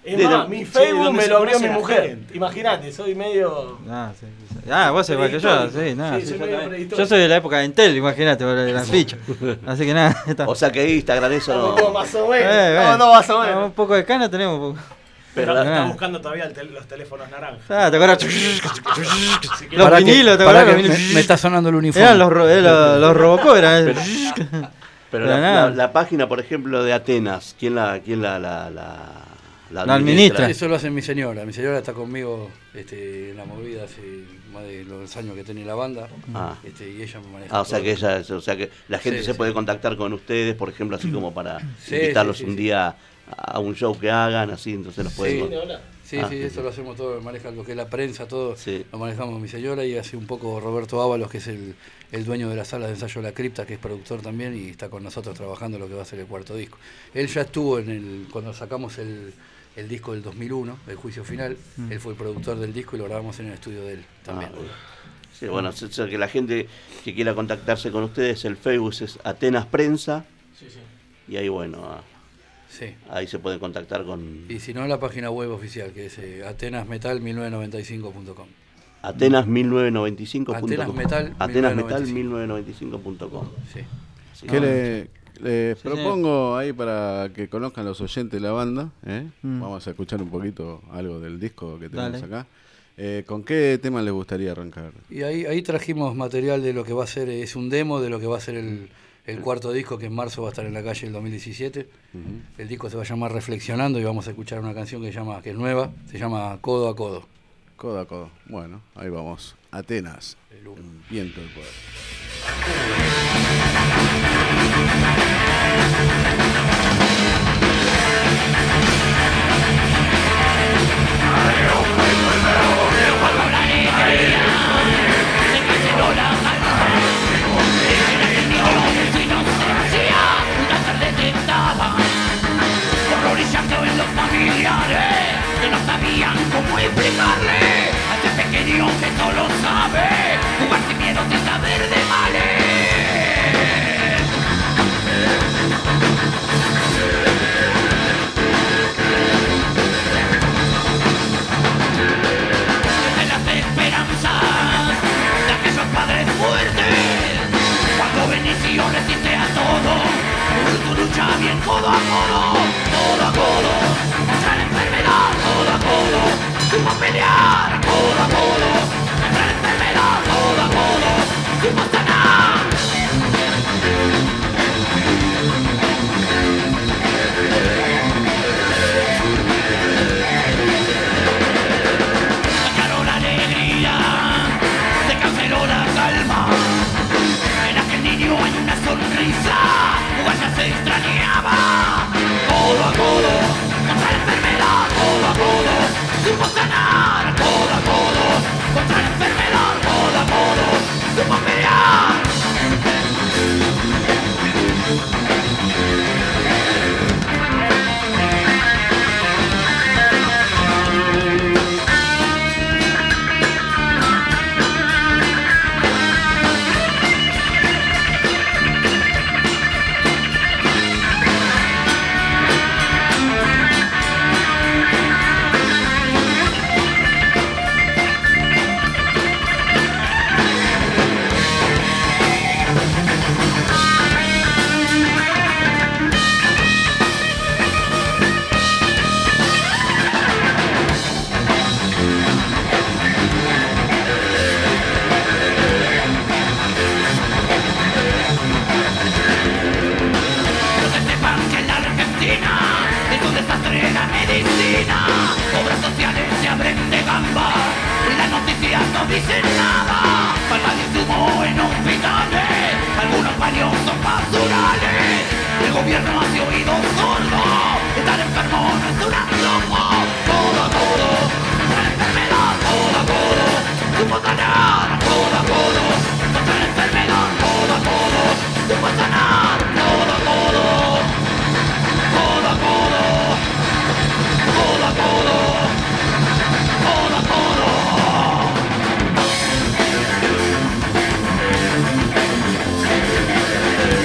L: Es más, mi Facebook me lo abrió mi mujer. Imagínate, soy medio...
I: Sí. Vos sos igual que yo, sí, nada.
L: Sí, soy medio prehistórico.
I: Yo soy de la época de Intel, imagínate, por las fichas. Así que nada.
E: O sea que Instagram eso no...
L: No, más o menos. No, más o menos.
I: Un poco de cana tenemos. Un poco.
M: Pero está buscando todavía los teléfonos naranjas.
I: ¿te acuerdas?
K: Los
I: vinilos, ¿te
K: para
I: acuerdas?
K: que me está sonando el uniforme.
I: Eran los Robocop, eran.
E: Pero la página, por ejemplo, de Atenas, ¿quién la
I: administra?
K: Eso lo hace mi señora. Mi señora está conmigo en la movida hace más de los años que tiene la banda. Y ella me maneja.
E: O sea que la gente se puede contactar con ustedes, por ejemplo, así como para invitarlos un día a un show que hagan, así, entonces los pueden...
K: Sí, eso lo hacemos todo, maneja lo que es la prensa, todo lo manejamos mi señora y hace un poco Roberto Ábalos, que es el dueño de la sala de ensayo La Cripta, que es productor también y está con nosotros trabajando lo que va a ser el cuarto disco. Él ya estuvo cuando sacamos el disco del 2001, El Juicio Final, él fue el productor del disco y lo grabamos en el estudio de él también.
E: Sí, bueno, que la gente que quiera contactarse con ustedes, el Facebook es Atenas Prensa, y ahí ahí se pueden contactar con...
K: Y si no, la página web oficial, que es atenasmetal1995.com.
E: Atenas1995.com.
K: Atenasmetal1995.com.
E: Sí.
D: ¿Qué les propongo ahí para que conozcan los oyentes de la banda? Vamos a escuchar un poquito algo del disco que tenemos acá. ¿Con qué tema les gustaría arrancar?
K: Y ahí trajimos material de lo que va a ser, es un demo de lo que va a ser el cuarto disco, que en marzo va a estar en la calle el 2017. El disco se va a llamar Reflexionando y vamos a escuchar una canción que es nueva, se llama Codo a Codo.
D: Codo a Codo. Bueno, ahí vamos. Atenas, un viento del poder.
J: Horrorizando en los familiares que no sabían cómo explicarle a ese pequeño que solo sabe jugar sin miedo, sin saber de males. Desde las esperanzas de aquellos padres fuertes, cuando Benicio resiste a todo, tu lucha bien codo a codo. Codo a codo, contra la enfermedad, codo a codo, supo pelear, codo a codo, contra la enfermedad, codo a codo, supo sanar. Sacaron la alegría, se canceló la calma, en aquel niño hay una sonrisa, ya se extrañaba. Codo a codo, contra la enfermedad, codo a codo, supo sanar. Codo a codo, contra la enfermedad, codo a codo, supo pelear. Obras sociales se abren de gamba, las noticias no dicen nada. Falta de insumo en hospitales, algunos baños son basurales. El gobierno hace oídos sordos, estar enfermo no es un antojo. Codo a codo, contra la enfermedad, codo a codo, supo sanar. Codo a codo, contra la enfermedad, codo a codo, supo sanar. Codo a codo, codo a codo. Codo a codo, codo a codo.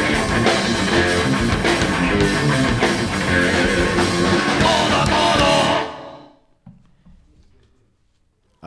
J: Codo a codo.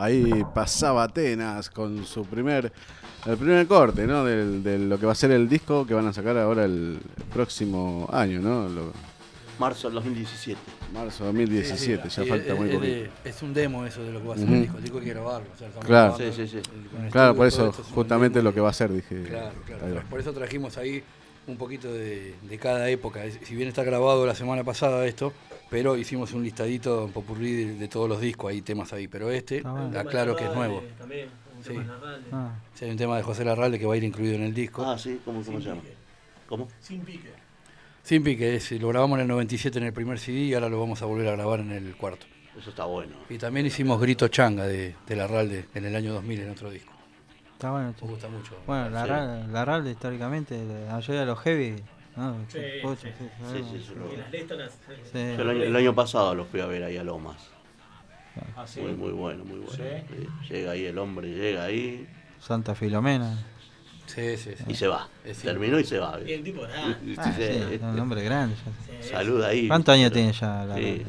D: Ahí pasaba Atenas con el primer corte, ¿no? De lo que va a ser el disco que van a sacar ahora el próximo año, ¿no?
E: Marzo del 2017.
D: Marzo 2017, ya falta muy poquito.
K: Es un demo eso de lo que va a ser el disco. El disco hay que grabarlo. O sea,
D: claro,
K: claro,
D: por eso justamente lo que va a ser, dije.
K: Claro. Por eso trajimos ahí un poquito de cada época. Si bien está grabado la semana pasada esto, pero hicimos un listadito, un popurrí de todos los discos, hay temas ahí. Pero aclaro que es nuevo.
L: También,
K: sí. Sí, hay un tema de José Larralde que va a ir incluido en el disco.
E: Ah, sí, ¿cómo se llama? ¿Cómo?
L: Sin pique.
K: Sin pique, lo grabamos en el 97 en el primer CD y ahora lo vamos a volver a grabar en el cuarto.
E: Eso está bueno.
K: Y también hicimos Grito Changa de Larralde en el año 2000 en otro disco.
I: Está bueno.
K: Me gusta mucho.
I: Bueno, Larralde históricamente, la mayoría de los heavy, ¿no?
E: Sí.
L: Y las Lestonas.
E: Yo el año pasado los fui a ver ahí a Lomas.
M: Ah, sí.
E: Muy bueno.
M: ¿Sí?
E: Llega ahí el hombre, llega ahí.
I: Santa Filomena.
K: Sí.
E: Y se va. Terminó y se va.
L: Y el tipo grande.
I: Es un hombre grande.
E: Saluda ahí.
I: ¿Cuántos años tiene ya?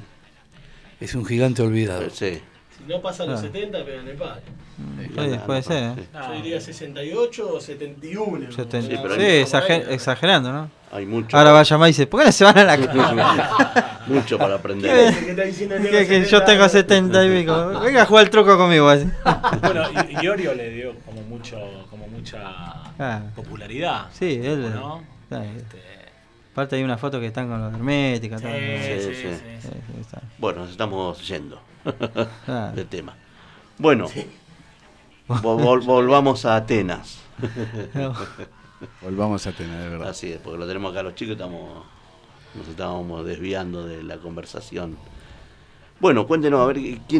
K: Es un gigante olvidado.
E: Sí.
L: Si no pasan los 70, pegan el palo.
I: Puede ser.
L: Yo diría 68 o 71.
I: Exagerando, ¿no?
E: Hay mucho.
I: Ahora va a llamar y dice, ¿por qué no se van a la casa?
E: Mucho para aprender.
I: Que yo tengo 70 y pico. Venga a jugar el truco conmigo. Así.
M: Bueno, Iorio le dio como mucha popularidad.
I: Sí, él.
M: ¿no?
I: Aparte hay una foto que están con los herméticos.
E: Sí. Bueno, nos estamos yendo del tema. Bueno, volvamos a Atenas.
D: Volvamos a Atenas, de verdad.
E: Así es, porque lo tenemos acá los chicos, nos estábamos desviando de la conversación. Bueno, cuéntenos, a ver,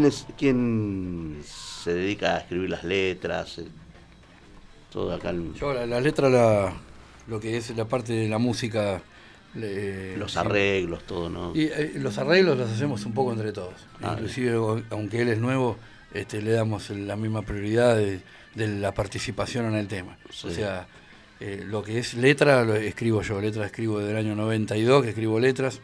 E: ¿quién se dedica a escribir las letras? Todo acá.
K: Yo la letra, lo que es la parte de la música.
E: Los arreglos, todo, ¿no?
K: Y los arreglos los hacemos un poco entre todos. Inclusive, aunque él es nuevo, le damos la misma prioridad de la participación en el tema. Sí. O sea, lo que es letra lo escribo yo. Letra escribo desde el año 92, que escribo letras.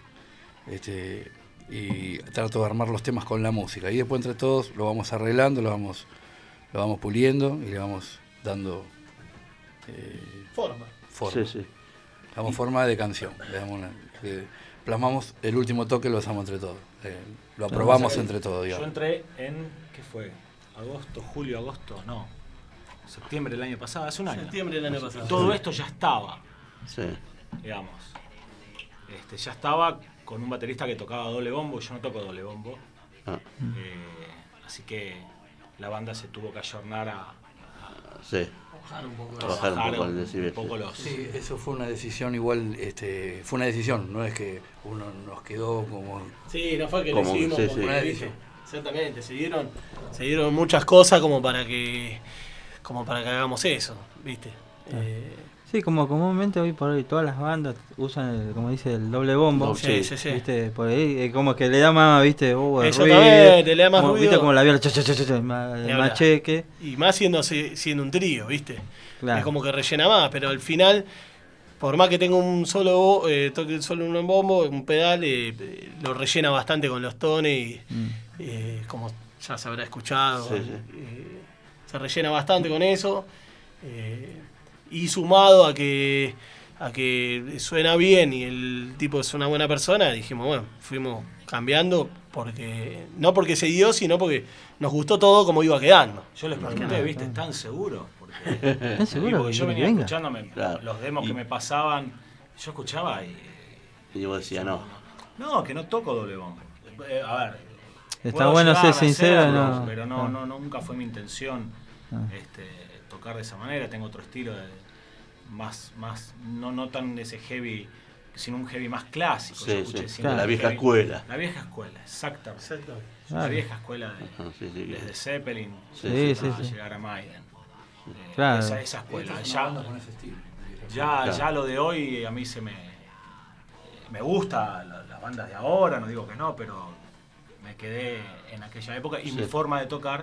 K: Y trato de armar los temas con la música. Y después entre todos lo vamos arreglando, lo vamos puliendo y le vamos dando
L: forma.
E: Sí.
K: Damos forma de canción. Plasmamos el último toque, lo hacemos entre todos. Lo aprobamos entre todos, digamos.
M: Yo entré en, ¿qué fue? Agosto, no. Septiembre del año pasado, hace un año.
L: Septiembre del año pasado.
M: Todo esto ya estaba.
E: Sí.
M: Digamos. Ya estaba con un baterista que tocaba doble bombo, yo no toco doble bombo. Así que la banda se tuvo que ayornar a
E: bajar un poco el decibel.
K: Sí, eso fue una decisión igual, fue una decisión, no es que uno nos quedó como...
L: Sí, no fue que lo hicimos
K: como una decisión.
L: Exactamente, se dieron muchas cosas como para que hagamos eso, ¿viste?
I: Sí, como comúnmente hoy por hoy todas las bandas usan, como dice, el doble bombo.
L: Sí.
I: ¿Viste? Por ahí, como que le da más, ¿viste?
L: Exactamente, le da más
I: como,
L: ruido.
I: ¿Viste? Como la viola, más cheque.
L: Y más siendo un trío, ¿viste?
I: Claro.
L: Es como que rellena más, pero al final, por más que tenga un solo toque solo un bombo, un pedal, lo rellena bastante con los tones y como ya se habrá escuchado, se rellena bastante con eso. Y sumado a que suena bien y el tipo es una buena persona, dijimos, bueno, fuimos cambiando no porque se dio, sino porque nos gustó todo como iba quedando.
M: Yo les pregunté, ¿viste? ¿Están seguros?
I: ¿Están seguros?
M: Porque yo venía escuchándome los demos que me pasaban, yo escuchaba
E: y vos decías
M: no, que no toco doble bombo. A ver,
I: está bueno ser sincero,
M: pero nunca fue mi intención tocar de esa manera. Tengo otro estilo más no tan ese heavy, sino un heavy más clásico.
E: La vieja escuela.
M: La vieja escuela, exactamente. La vieja escuela desde Zeppelin a llegar a Maiden. Esa escuela. Ya lo de hoy a mí me gusta las bandas de ahora, no digo que no, pero me quedé en aquella época y mi forma de tocar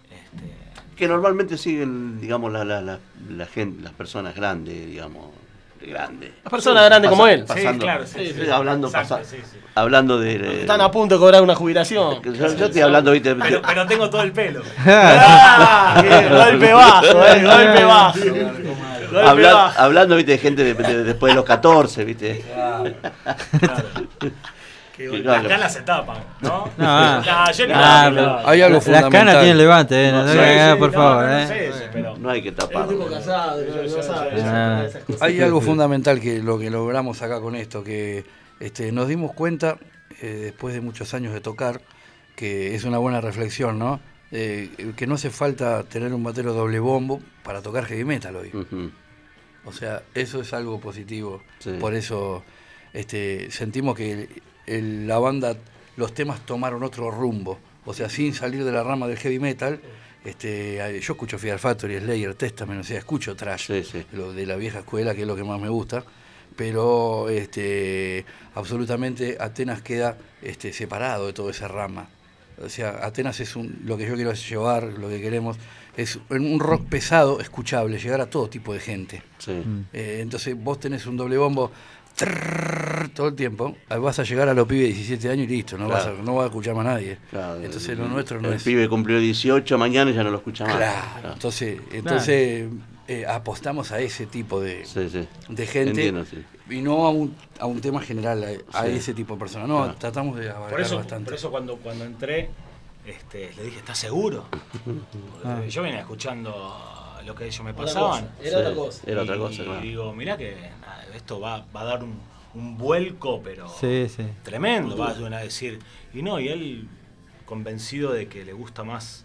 E: que normalmente siguen, digamos, la gente, las personas grandes, digamos, Grande.
L: Las personas grandes como él.
E: Pasando,
M: Sí, claro, sí, sí.
E: Hablando,
M: Exacto, sí.
E: hablando de...
L: Están a punto de cobrar una jubilación.
E: Yo estoy hablando, viste...
M: Pero tengo todo el pelo.
L: Golpe bajo, golpe bajo.
E: Hablando, viste, de gente después de los 14, viste.
M: Claro.
E: Claro.
M: Las canas se tapan, ¿no?
K: Hay algo fundamental.
I: Las canas tienen levante, por favor.
E: No hay que taparlo.
K: Hay algo fundamental que lo que logramos acá con esto, que nos dimos cuenta, después de muchos años de tocar, que es una buena reflexión, ¿no? Que no hace falta tener un batero doble bombo para tocar heavy metal hoy. O sea, eso es algo positivo. Sí. Por eso sentimos que la banda, los temas tomaron otro rumbo. O sea, sin salir de la rama del heavy metal, yo escucho Fear Factory, Slayer, Testament, o sea, escucho thrash, lo de la vieja escuela, que es lo que más me gusta. Pero absolutamente Atenas queda separado de toda esa rama. O sea, Atenas es lo que yo quiero llevar, lo que queremos, es un rock pesado, escuchable, llegar a todo tipo de gente. Sí. Entonces vos tenés un doble bombo todo el tiempo, vas a llegar a los pibes de 17 años y listo, no vas a escuchar más a nadie. Claro, entonces lo nuestro no es...
E: El pibe cumplió 18, mañana ya no lo escucha más.
K: Claro. Entonces apostamos a ese tipo de gente. Entiendo, y no a un tema general, a ese tipo de personas. No, tratamos de abarcar bastante.
M: Por eso cuando entré, le dije, ¿estás seguro? Yo venía escuchando lo que ellos me pasaban.
L: Era otra cosa.
E: Era otra cosa, claro.
M: Y digo, mirá que esto va a dar un vuelco, pero tremendo, va a decir. Y él convencido de que le gusta más.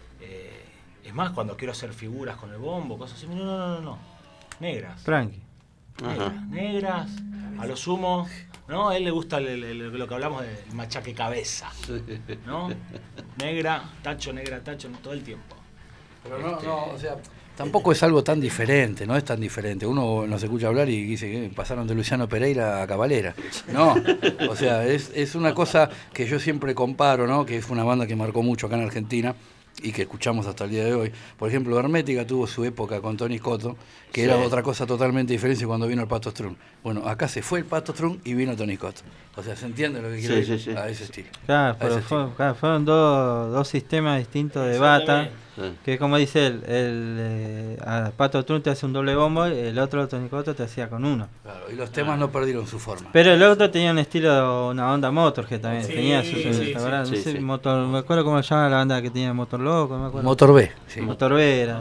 M: Es más, cuando quiero hacer figuras con el bombo, cosas así. No. Negras.
I: Frankie.
M: Negras, a lo sumo, ¿no? A él le gusta lo que hablamos del machaque cabeza, ¿no? Negra, tacho, todo el tiempo.
K: Pero o sea, tampoco es algo tan diferente, no es tan diferente. Uno nos escucha hablar y dice que pasaron de Luciano Pereira a Cavalera. No, o sea, es una cosa que yo siempre comparo, ¿no? Que fue una banda que marcó mucho acá en Argentina y que escuchamos hasta el día de hoy. Por ejemplo, Hermética tuvo su época con Tony Scotto, que era otra cosa totalmente diferente cuando vino el Pato Strun. Bueno, acá se fue el Pato Strun y vino Tony Scotto. O sea, ¿se entiende lo que quiero decir? A ese estilo.
I: Claro, pero fueron dos sistemas distintos de bata, que como dice él, a Pato Strun te hace un doble bombo, el otro Tony Scotto te hacía con uno.
K: Claro, y los temas no perdieron su forma.
I: Pero el otro tenía un estilo, una onda Motorhead también, tenía su motor, me acuerdo cómo se llama la banda que tenía Motor Loco, no me acuerdo.
K: Motor B,
I: Motor B era.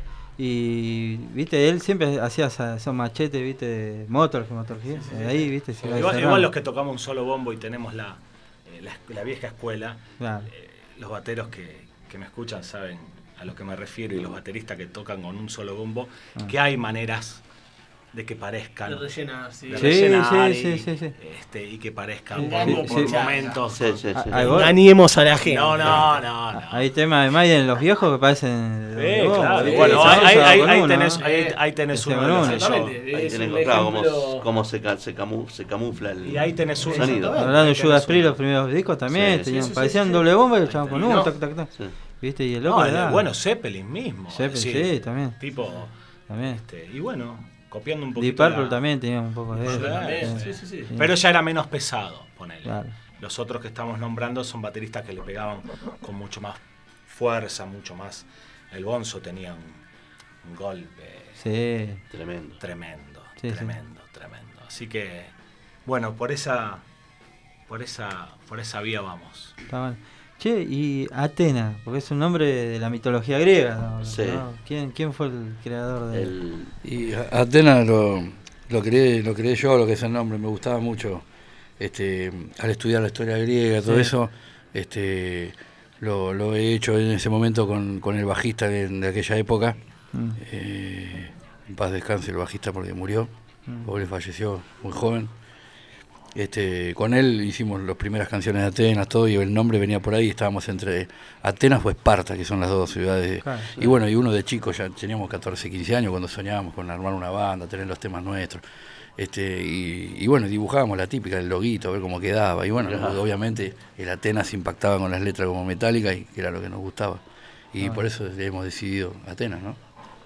I: Y viste, él siempre hacía esos machetes, viste, Motorhead, ahí, viste.
M: Igual los que tocamos un solo bombo y tenemos la vieja escuela, los bateros que me escuchan saben a lo que me refiero, y los bateristas que tocan con un solo bombo, que hay maneras de que parezcan
L: de rellenar,
I: sí,
M: y que parezcan bombo por momentos.
L: Engañemos a la gente.
M: No.
I: Hay temas de Maiden, los viejos que parecen.
M: Claro. Bueno, ahí tenés uno.
E: Ahí tenés cómo se camufla el.
M: Y ahí tenés un
E: sonido.
I: Hablando de Judas Priest, los primeros discos también parecían doble bomba y echaban con uno, tac. ¿Viste? Y el loco
M: bueno, Zeppelin mismo.
I: Sí, también.
M: Tipo.
I: También.
M: Y bueno, copiando un poquito.
I: Deep Purple también tenía un poco de eso.
M: Sí. Pero ya era menos pesado, ponele. Claro. Los otros que estamos nombrando son bateristas que le pegaban con mucho más fuerza, mucho más. El Bonzo tenía un golpe.
I: Sí.
M: Tremendo. Así que, bueno, por esa vía vamos.
I: Está mal. Che, y Atena, porque es un nombre de la mitología griega, ¿no?
E: Sí.
I: ¿Quién fue el creador de él?
K: Y Atena lo creé yo, lo que es el nombre, me gustaba mucho al estudiar la historia griega, todo eso, lo he hecho en ese momento con el bajista de aquella época, en paz descanse el bajista porque murió, pobre, falleció muy joven. Con él hicimos las primeras canciones de Atenas, todo, y el nombre venía por ahí, estábamos entre Atenas o Esparta, que son las dos ciudades. Claro. Y bueno, y uno de chicos, ya teníamos 14, 15 años cuando soñábamos con armar una banda, tener los temas nuestros. Y bueno, dibujábamos la típica, el loguito, a ver cómo quedaba. Y bueno, obviamente el Atenas impactaba con las letras como metálicas, y que era lo que nos gustaba. Y por eso hemos decidido Atenas, ¿no?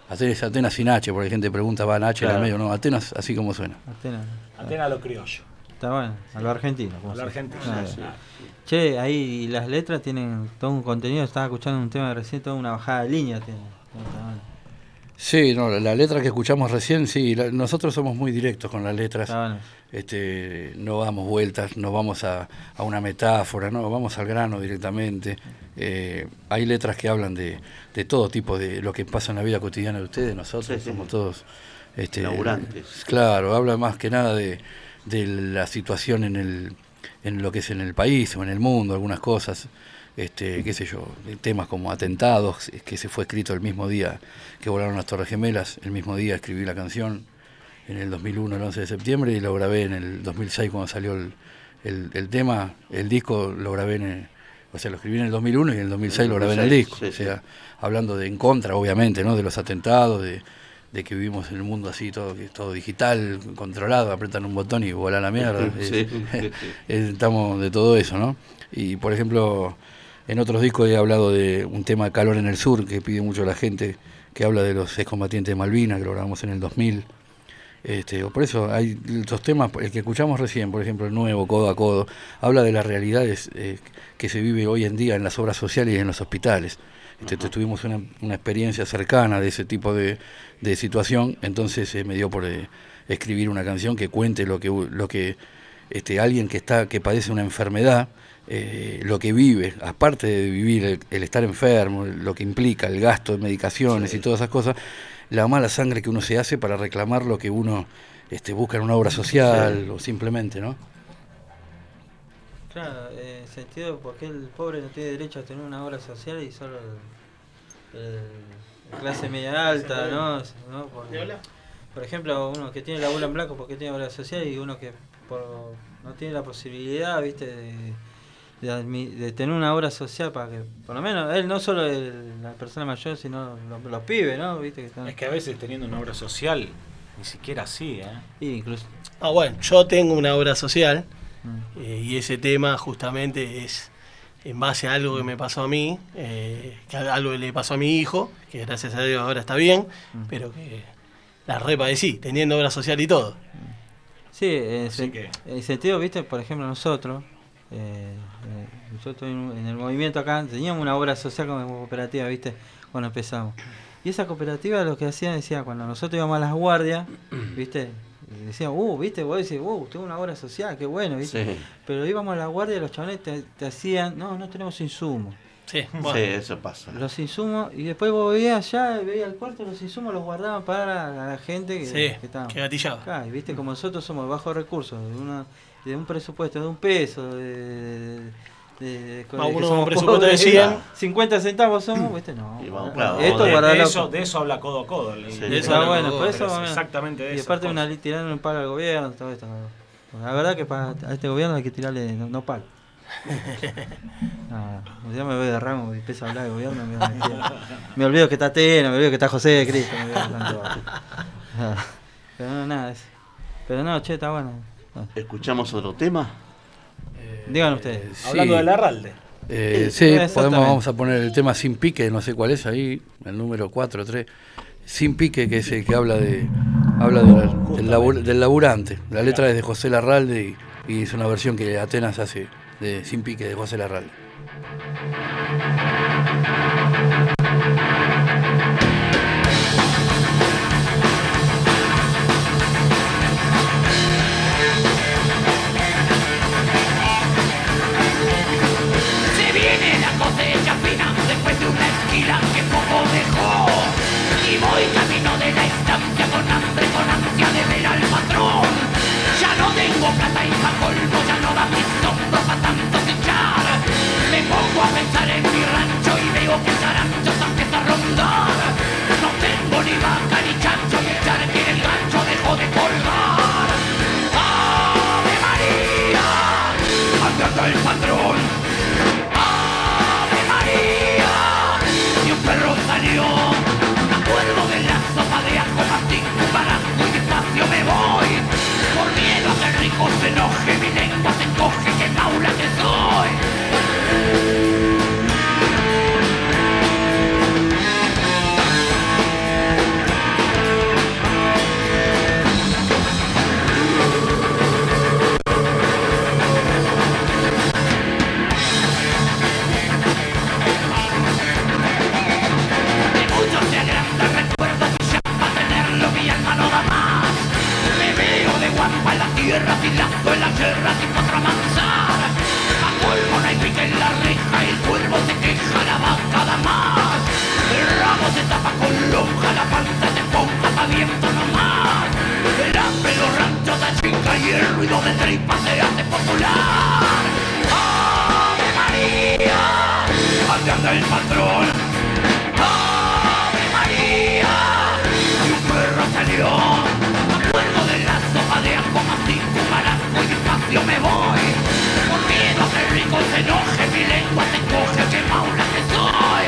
K: Atenas sin H, porque la gente pregunta, ¿va en H en el medio? No, Atenas así como suena.
M: Atenas a lo criollo.
I: Está bueno, a lo argentino.
M: A lo argentino.
I: Che, ahí las letras tienen todo un contenido. Estaba escuchando un tema recién, toda una bajada de línea tiene.
K: Sí, no, la letra que escuchamos recién, sí, nosotros somos muy directos con las letras. No damos vueltas, no vamos a una metáfora, no, vamos al grano directamente. Hay letras que hablan de todo tipo, de lo que pasa en la vida cotidiana de ustedes, nosotros somos todos
E: laburantes.
K: Claro, habla más que nada de la situación en lo que es en el país o en el mundo, algunas cosas. Qué sé yo, temas como atentados, que se fue escrito el mismo día que volaron las Torres Gemelas, el mismo día escribí la canción en el 2001, el 11 de septiembre, y lo grabé en el 2006 cuando salió el tema, el disco lo grabé lo escribí en el 2001 y en el 2006 lo grabé en el disco, hablando de en contra, obviamente, ¿no? De los atentados, de que vivimos en el mundo así, todo digital, controlado, apretan un botón y vuela la mierda. Estamos de todo eso, ¿no? Y por ejemplo, en otros discos he hablado de un tema, Calor en el Sur, que pide mucho la gente, que habla de los excombatientes de Malvinas, que lo grabamos en el 2000. Por eso hay estos temas, el que escuchamos recién, por ejemplo, el nuevo, Codo a Codo, habla de las realidades que se vive hoy en día en las obras sociales y en los hospitales. Tuvimos una experiencia cercana de ese tipo de situación, entonces me dio por escribir una canción que cuente lo que alguien que padece una enfermedad, lo que vive, aparte de vivir el estar enfermo, lo que implica el gasto de medicaciones y todas esas cosas, la mala sangre que uno se hace para reclamar lo que uno busca en una obra social o simplemente, ¿no?
I: Claro, sentido porque el pobre no tiene derecho a tener una obra social y solo clase media alta, ¿no? Por ejemplo, uno que tiene la bola en blanco porque tiene obra social y uno que no tiene la posibilidad, ¿viste? De tener una obra social para que, por lo menos, él no solo la persona mayor, sino los pibes, ¿no? ¿Viste? Que están...
M: Es que a veces teniendo una obra social, ni siquiera así,
I: incluso.
L: Bueno, yo tengo una obra social y ese tema justamente es en base a algo que me pasó a mí, algo que le pasó a mi hijo, que gracias a Dios ahora está bien, pero que la repadecí, teniendo obra social y todo.
I: Sí, en sentido, ¿viste? Por ejemplo, nosotros estoy en el movimiento acá, teníamos una obra social como cooperativa, ¿viste? Cuando empezamos. Y esa cooperativa lo que decía, cuando nosotros íbamos a las guardias, ¿viste? Decían, ¿viste? Vos decís, tengo una obra social, qué bueno, ¿viste? Sí. Pero íbamos a la guardia y los chavales te hacían, no tenemos insumos.
L: Sí,
E: eso pasa.
I: Los insumos, y después vos veías allá, veías el cuarto, los insumos los guardaban para la gente que estaba.
L: Que gatillaba.
I: Claro, y viste, como nosotros somos bajos recursos, de un presupuesto de $1,
L: un presupuesto de 100,
I: 50 centavos somos, ¿viste? No.
E: Claro,
M: de eso habla Codo a Codo.
I: Por eso,
M: exactamente de eso.
I: Y aparte tirarle un palo al gobierno, todo esto. La verdad que a este gobierno hay que tirarle no palo. Ya me voy de ramo y empiezo a hablar de gobierno. Me olvido que está Teno, me olvido que está José de Cristo. Pero no, nada. Pero no, che, está bueno.
E: ¿Escuchamos otro tema?
I: Digan ustedes.
M: Hablando de Larralde.
K: Sí, vamos a poner el tema Sin Pique, no sé cuál es ahí, el número 4-3. Sin Pique, que es el que habla del laburante. La letra es de José Larralde y es una versión que Atenas hace de Sin Pique de José Larralde.
J: Se viene la cosecha fina después de una esquila que poco dejó. Y voy camino de la estancia con hambre, con ansia de ver al patrón. Ya no tengo plata y colmo, ya no da mis hombros para tanto echar. Me pongo a pensar en mi rancho y veo que el tarancho se empieza a rondar. No tengo ni vaca ni chancho y el charque en el gancho dejó de colgar. ¡Ave María! ¡Anda el patrón! ¡Ave María! Y un perro salió. Me acuerdo de la sopa de ajo, mastic, barajo y despacio me voy. Por miedo a que el rico se enoje, mi lengua se encoge, que maula que soy. tierra sin lazo en la yerra sin otra manzar. A colmo no hay pique en la reja, el cuervo se queja, la vaca da más. El rabo se tapa con lonja, la panza se esponja, pa' viento nomás. El hambre en los ranchos se achica y el ruido de tripas se hace popular. ¡Ave María! ¿Dónde anda el patrón? ¡Ave María! Y un perro salió. Me acuerdo de la sopa de ajo, mastico, carajo y despacio me voy. Por miedo a que el rico se enoje, mi lengua se coge, que maula que soy.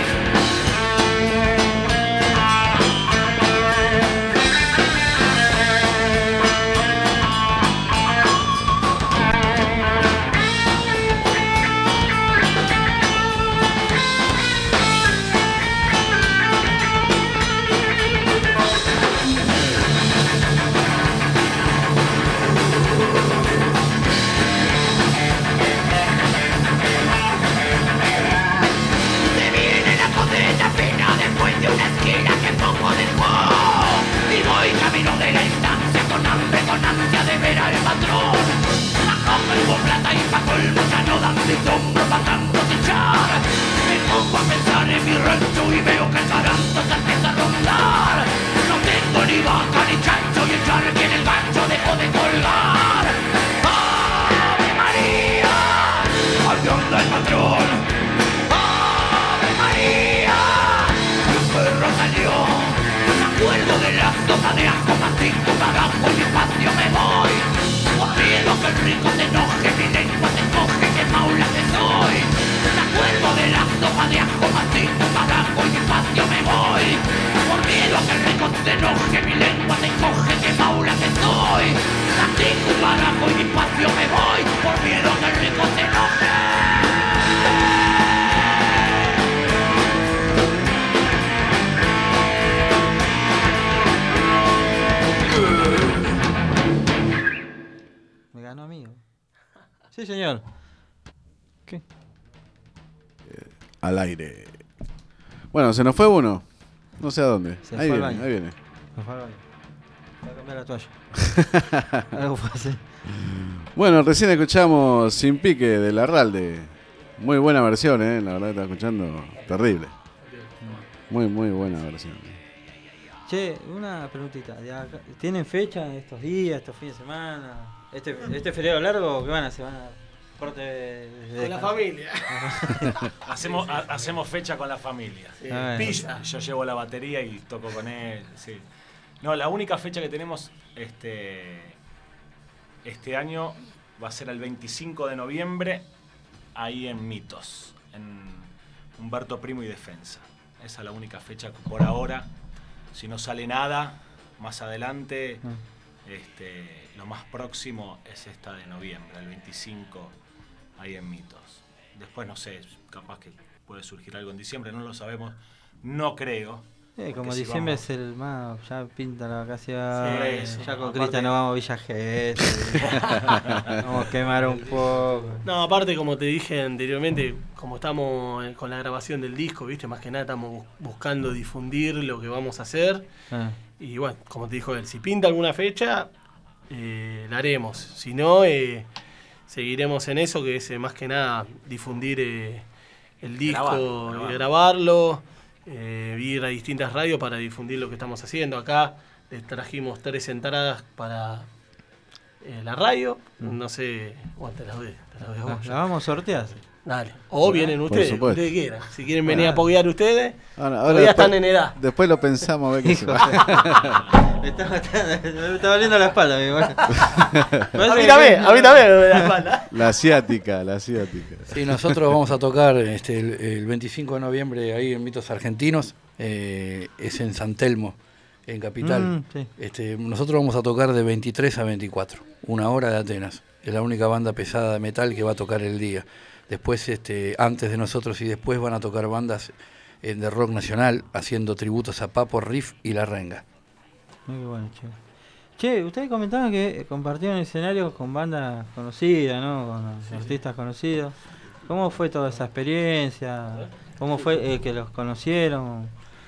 J: Y veo que el garanto se empieza a rondar. No tengo ni vaca ni chancho y el charqui en el gancho dejó de colgar. ¡Ave María! ¿Dónde anda el patrón? ¡Ave María! Y un perro salió. Me acuerdo de la sopa de ajo, mastico, carajo y despacio me voy. Por miedo que el rico se enoje, mi lengua se coge, que maula que soy. Me acuerdo de la sopa de ajo, mastico, carajo y despacio me voy. Por miedo a que el rico se enoje, mi lengua se coge, que maula que soy. Mastico, carajo y despacio me voy. Por miedo a que el rico se enoje.
I: Me ganó amigo. Sí, señor. ¿Qué?
D: Al aire. Bueno, se nos fue uno. No sé a dónde.
I: Se
D: Ahí
I: fue al
D: viene,
I: baño.
D: ahí viene.
I: Se fue al baño. Voy a cambiar la toalla. Algo fue así.
D: Bueno, recién escuchamos Sin Pique de Larralde. Muy buena versión, la verdad que estaba escuchando. Terrible. Muy, muy buena versión.
I: Che, una preguntita. ¿Tienen fecha estos días, estos fines de semana? ¿Este feriado largo qué van a hacer? ¿Van a corte de
L: con la familia?
M: hacemos fecha con la familia.
L: Sí.
M: Pilla. Yo llevo la batería y toco con él. Sí. No, la única fecha que tenemos este año va a ser el 25 de noviembre, ahí en Mitos, en Humberto Primo y Defensa. Esa es la única fecha que por ahora, si no sale nada, más adelante, lo más próximo es esta de noviembre, el 25, ahí en Mitos. Después, no sé, capaz que puede surgir algo en diciembre, no lo sabemos, no creo.
I: Como
M: si
I: diciembre
M: vamos...
I: es el más, ya pinta la vacación,
L: Sí,
I: ya con
L: aparte...
I: Cristian nos vamos a Villa Gesell, vamos a quemar un poco.
L: No, aparte como te dije anteriormente, como estamos con la grabación del disco, viste, más que nada estamos buscando difundir lo que vamos a hacer. Y bueno, como te dijo él, si pinta alguna fecha, la haremos. Si no, seguiremos en eso, que es más que nada difundir el disco, grabarlo. Ir a distintas radios para difundir lo que estamos haciendo. Acá les trajimos 3 entradas para la radio. No sé, bueno, te las doy a vos.
I: La vamos a sortear.
L: Dale. O vienen ustedes, ustedes quieran. Si quieren venir a apoyar ustedes,
D: ahora
L: todavía están en edad.
D: Después lo pensamos a ver qué se va.
I: Me está doliendo la espalda, amigo.
L: A mí también me duele la espalda.
D: La asiática.
K: Sí, nosotros vamos a tocar el 25 de noviembre ahí en Mitos Argentinos. Es en San Telmo, en Capital.
I: Sí.
K: Nosotros vamos a tocar de 23 a 24, 1 hora de Atenas. Es la única banda pesada de metal que va a tocar el día. Después, antes de nosotros y después van a tocar bandas de rock nacional haciendo tributos a Papo, Riff y La Renga.
I: Muy bueno, che, ustedes comentaban que compartieron escenarios con bandas conocidas, ¿no? Con artistas conocidos. ¿Cómo fue toda esa experiencia? ¿Cómo fue que los conocieron?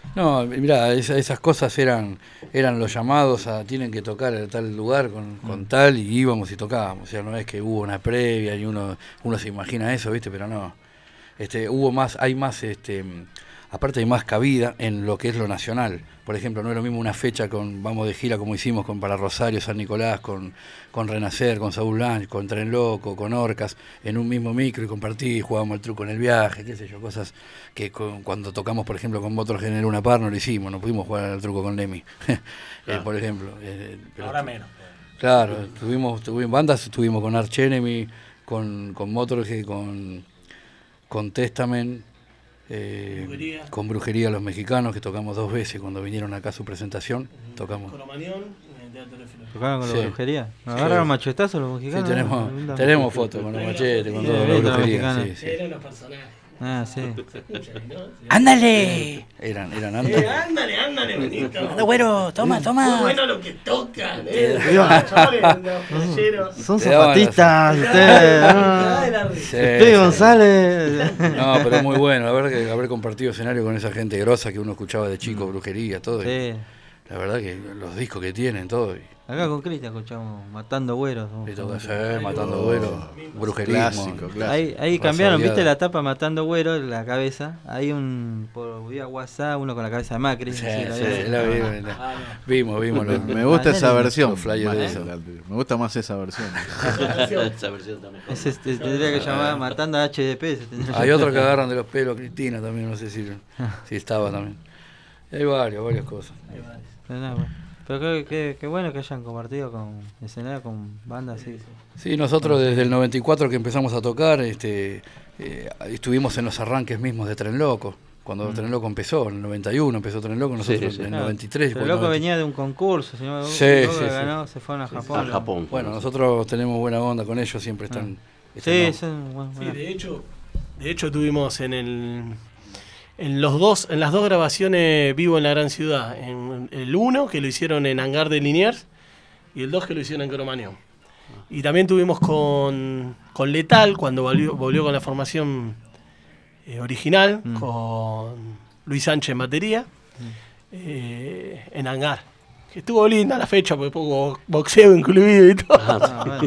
K: No, mirá, esas cosas eran los llamados a tienen que tocar en tal lugar con tal, y íbamos y tocábamos. O sea, no es que hubo una previa y uno se imagina eso, ¿viste? Pero no. Hay más, aparte hay más cabida en lo que es lo nacional. Por ejemplo, no es lo mismo una fecha vamos de gira como hicimos para Rosario, San Nicolás, con Renacer, con Saúl Blanch, con Tren Loco, con Orcas, en un mismo micro y compartí, jugábamos el truco en el viaje, qué sé yo, cosas que cuando tocamos, por ejemplo, con Motorhead en Luna Park no lo hicimos, no pudimos jugar al truco con Lemmy, por ejemplo.
M: Ahora menos.
K: Claro, tuvimos bandas, estuvimos con Arch Enemy, con Motorhead, con Testament, con Brujería los mexicanos, que tocamos 2 veces cuando vinieron acá a su presentación. Tocamos.
L: Cromañón en el Teatro de Flores.
I: ¿Tocaron con la Brujería? ¿Nos agarraron machetazos los mexicanos?
K: Sí, tenemos fotos con los machetes, con todo, la Brujería. Sí.
L: Eran unos personajes.
I: Ah, sí.
K: ¡Ándale! Eran antes.
L: Ándale, Benito.
K: Anda, güero, toma.
L: Muy bueno lo que tocan,
I: Son zapatistas, ustedes. Usted, González.
K: No, pero muy bueno, la verdad que haber compartido escenario con esa gente grosa que uno escuchaba de chico, Brujería, todo.
I: Sí.
K: La verdad que los discos que tienen, todo.
I: Acá con Cristian escuchamos Matando Güeros.
K: Matando Güeros, Brujerismo.
D: Clásico.
I: Ahí cambiaron, ¿viste la tapa Matando Güeros, la cabeza? Hay por vía WhatsApp, uno con la cabeza de Macri.
K: Sí, la vimos.
D: Me gusta esa versión.
K: Me
D: gusta más esa versión.
E: Esa versión también.
I: Tendría que llamar Matando HDP.
K: Hay otro que agarran de los pelos, Cristina también, no sé si estaba también. Hay varias cosas.
I: Pero qué bueno que hayan compartido con escenario, con bandas así.
K: Sí, nosotros desde el 94 que empezamos a tocar, estuvimos en los arranques mismos de Tren Loco. Cuando Tren Loco empezó, en el 91 empezó Tren Loco, nosotros en el 93.
I: Tren Loco venía de un concurso, señor. Ganó, se fueron a Japón.
K: Bueno, nosotros tenemos buena onda con ellos, siempre están...
L: Sí, de hecho tuvimos en las dos grabaciones vivo en la gran ciudad, en el 1 que lo hicieron en Hangar de Liniers y el 2 que lo hicieron en Cromañón. Y también tuvimos con Letal cuando volvió con la formación original, con Luis Sánchez en batería, en Hangar. Que estuvo linda la fecha porque poco boxeo incluido y todo.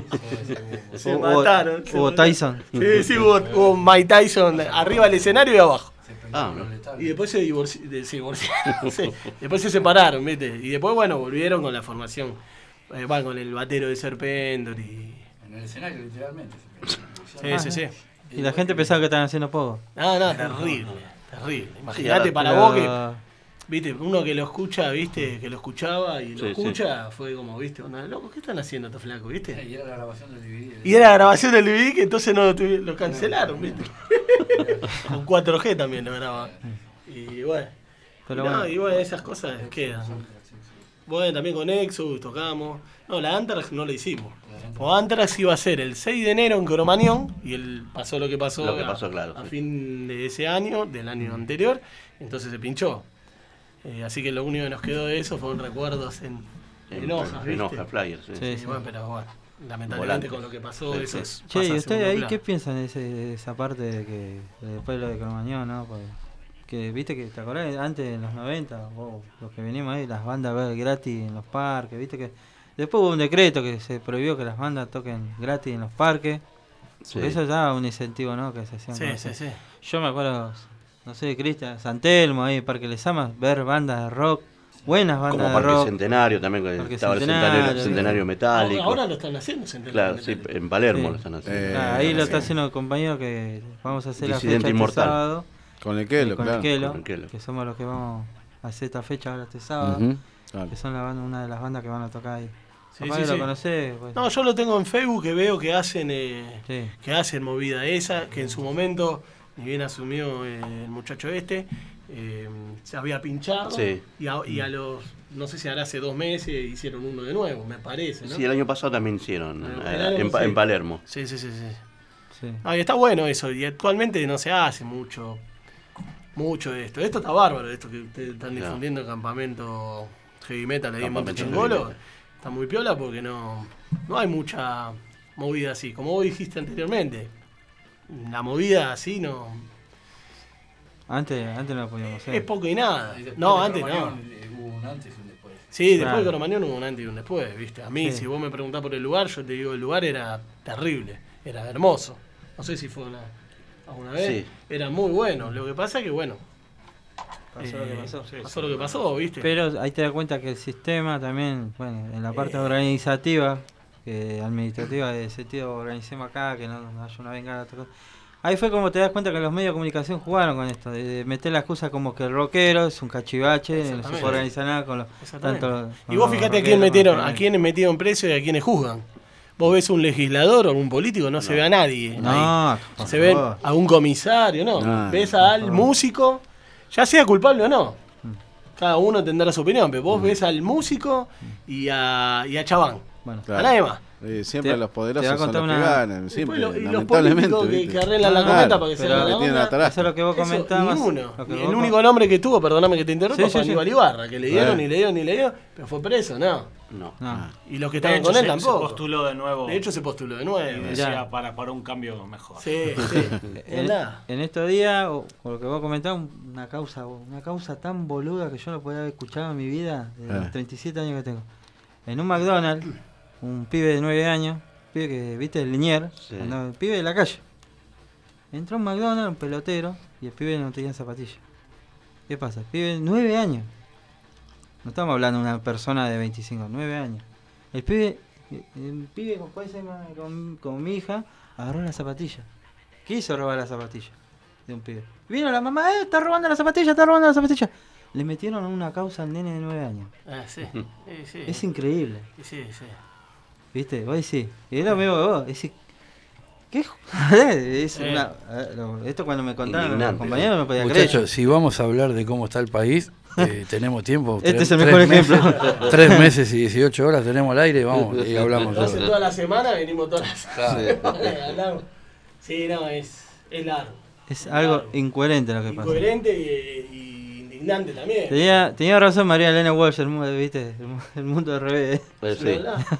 L: Se mataron.
I: Hubo Tyson.
L: Sí, hubo Mike Tyson arriba del escenario y abajo. Y después se divorciaron. Después se separaron, ¿viste? Y después, volvieron con la formación. Con el batero de Serpentor y...
K: En el escenario, literalmente.
L: Sí.
I: Y la gente pensaba que estaban haciendo poco.
L: No, terrible. Imagínate para vos que... Viste, uno que lo escucha, viste, que lo escuchaba y lo escucha, fue como, viste, loco, ¿qué están haciendo estos flacos, viste?
K: Y era la grabación del DVD.
L: Y era la grabación del DVD que entonces no lo cancelaron, viste. Con 4G también lo grababan. Y bueno, esas cosas quedan. Bueno, también con Exodus tocamos. No, la Anthrax no la hicimos. O Anthrax iba a ser el 6 de enero en Cromañón y pasó lo que pasó,
E: claro,
L: a fin de ese año, del año anterior, entonces se pinchó. Así que lo único que nos quedó de eso fueron recuerdos en hojas, ¿viste?
E: En hojas, flyers,
L: sí. Pero lamentablemente con lo que pasó, eso es...
I: Che, ¿y ustedes ahí qué piensan de esa parte de que después de lo de Cromañón, no? Que viste que, ¿te acordás? Antes, en los 90, los que venimos ahí, las bandas gratis en los parques, viste que... Después hubo un decreto que se prohibió que las bandas toquen gratis en los parques. Sí. Eso ya un incentivo, ¿no? Que se hacían.
L: Sí.
I: Yo me acuerdo... No sé, Cristian, San Telmo, ahí, Parque Lesamas, ver bandas de rock, buenas bandas
E: como
I: de
E: Parque
I: rock.
E: Centenario también, estaba el Centenario Metálico.
L: Ahora lo están haciendo,
E: Centenario. Claro, sí, en Palermo lo están haciendo.
I: Ahí lo está haciendo el compañero que vamos a hacer
E: Disidente
I: la fecha
E: Inmortal.
I: Este sábado.
D: Con el Kelo,
I: con
D: claro.
I: el Kelo, que somos los que vamos a hacer esta fecha ahora este sábado, que son una de las bandas que van a tocar ahí.
L: Sí.
I: ¿Lo conocés? Pues.
L: No, yo lo tengo en Facebook, que veo que hacen movida esa, que en su momento... Ni bien asumió el muchacho se había pinchado y a los, no sé si ahora hace 2 meses, hicieron uno de nuevo, me parece, ¿no?
E: Sí, el año pasado también hicieron en Palermo.
L: Sí. Y está bueno eso, y actualmente no se hace mucho de esto. Esto está bárbaro, esto que ustedes están difundiendo el campamento heavy metal ahí en Montechingolo. Está muy piola porque no hay mucha movida así, como vos dijiste anteriormente. La movida así no
I: Antes no lo podíamos hacer.
L: Es poco y nada. No, antes no.
K: Hubo un antes y un después.
L: Sí, después de Cromañón hubo un antes y un después, ¿viste? A mí, si vos me preguntás por el lugar, yo te digo, el lugar era terrible, era hermoso. No sé si fue alguna vez.
E: Sí.
L: Era muy bueno. Lo que pasa es que, bueno,
I: Pasó lo que pasó.
L: pasó lo que pasó, ¿viste?
I: Pero ahí te das cuenta que el sistema también, bueno, en la parte organizativa, administrativa, de sentido organicemos acá, que no haya una vengada, otra cosa. Ahí fue como te das cuenta que los medios de comunicación jugaron con esto, de meter la excusa como que el rockero es un cachivache, no se puede organizar nada con los tanto.
L: Y vos fíjate a quiénes metieron preso y a quiénes juzgan. Vos ves un legislador o un político, no se ve a nadie.
I: No,
L: se ven a un comisario, no. Ves al músico, ya sea culpable o no. Cada uno tendrá su opinión, pero vos ves al músico y a Chabán.
D: Bueno,
L: a nadie más.
D: Siempre los poderosos son los que ganan, siempre,
L: y los
D: lamentablemente.
L: políticos que arreglan la cometa para que se haga la onda.
I: Eso es lo que vos comentabas.
L: El único nombre que tuvo, perdóname que te interrumpa, fue Aníbal Ibarra, que le dieron y le dieron, pero fue preso, ¿no. Y los que estaban con él tampoco.
M: Se postuló de nuevo.
L: De hecho se postuló de nuevo.
M: Y decía para un cambio mejor.
L: Sí.
I: En estos días, por lo que vos comentabas, una causa tan boluda que yo no podía haber escuchado en mi vida, de los 37 años que tengo. En un McDonald's, un pibe de 9 años, pibe que, viste, el Linier, el pibe de la calle. Entró a un McDonald's, un pelotero, y el pibe no tenía zapatillas. ¿Qué pasa? El pibe de 9 años. No estamos hablando de una persona de 25, 9 años. El pibe con mi hija, agarró la zapatilla. Quiso robar la zapatilla de un pibe. Vino la mamá, está robando la zapatilla. Le metieron una causa al nene de 9 años.
L: Sí.
I: Es increíble.
L: Sí.
I: ¿Viste? Vos decís, y es lo mismo que vos, decís, ¿qué? Esto cuando me contaron los compañeros no podía creer.
K: Muchachos, si vamos a hablar de cómo está el país, tenemos tiempo.
I: Este es el mejor ejemplo.
K: 3 meses y 18 horas tenemos al aire, vamos, y hablamos.
L: Lo hacen toda la semana, venimos todas las semanas. Sí, no, es largo.
I: Es algo incoherente lo que pasa.
L: Incoherente y indignante también.
I: Tenía razón María Elena Walsh, ¿viste? El mundo al revés.
E: Pues sí.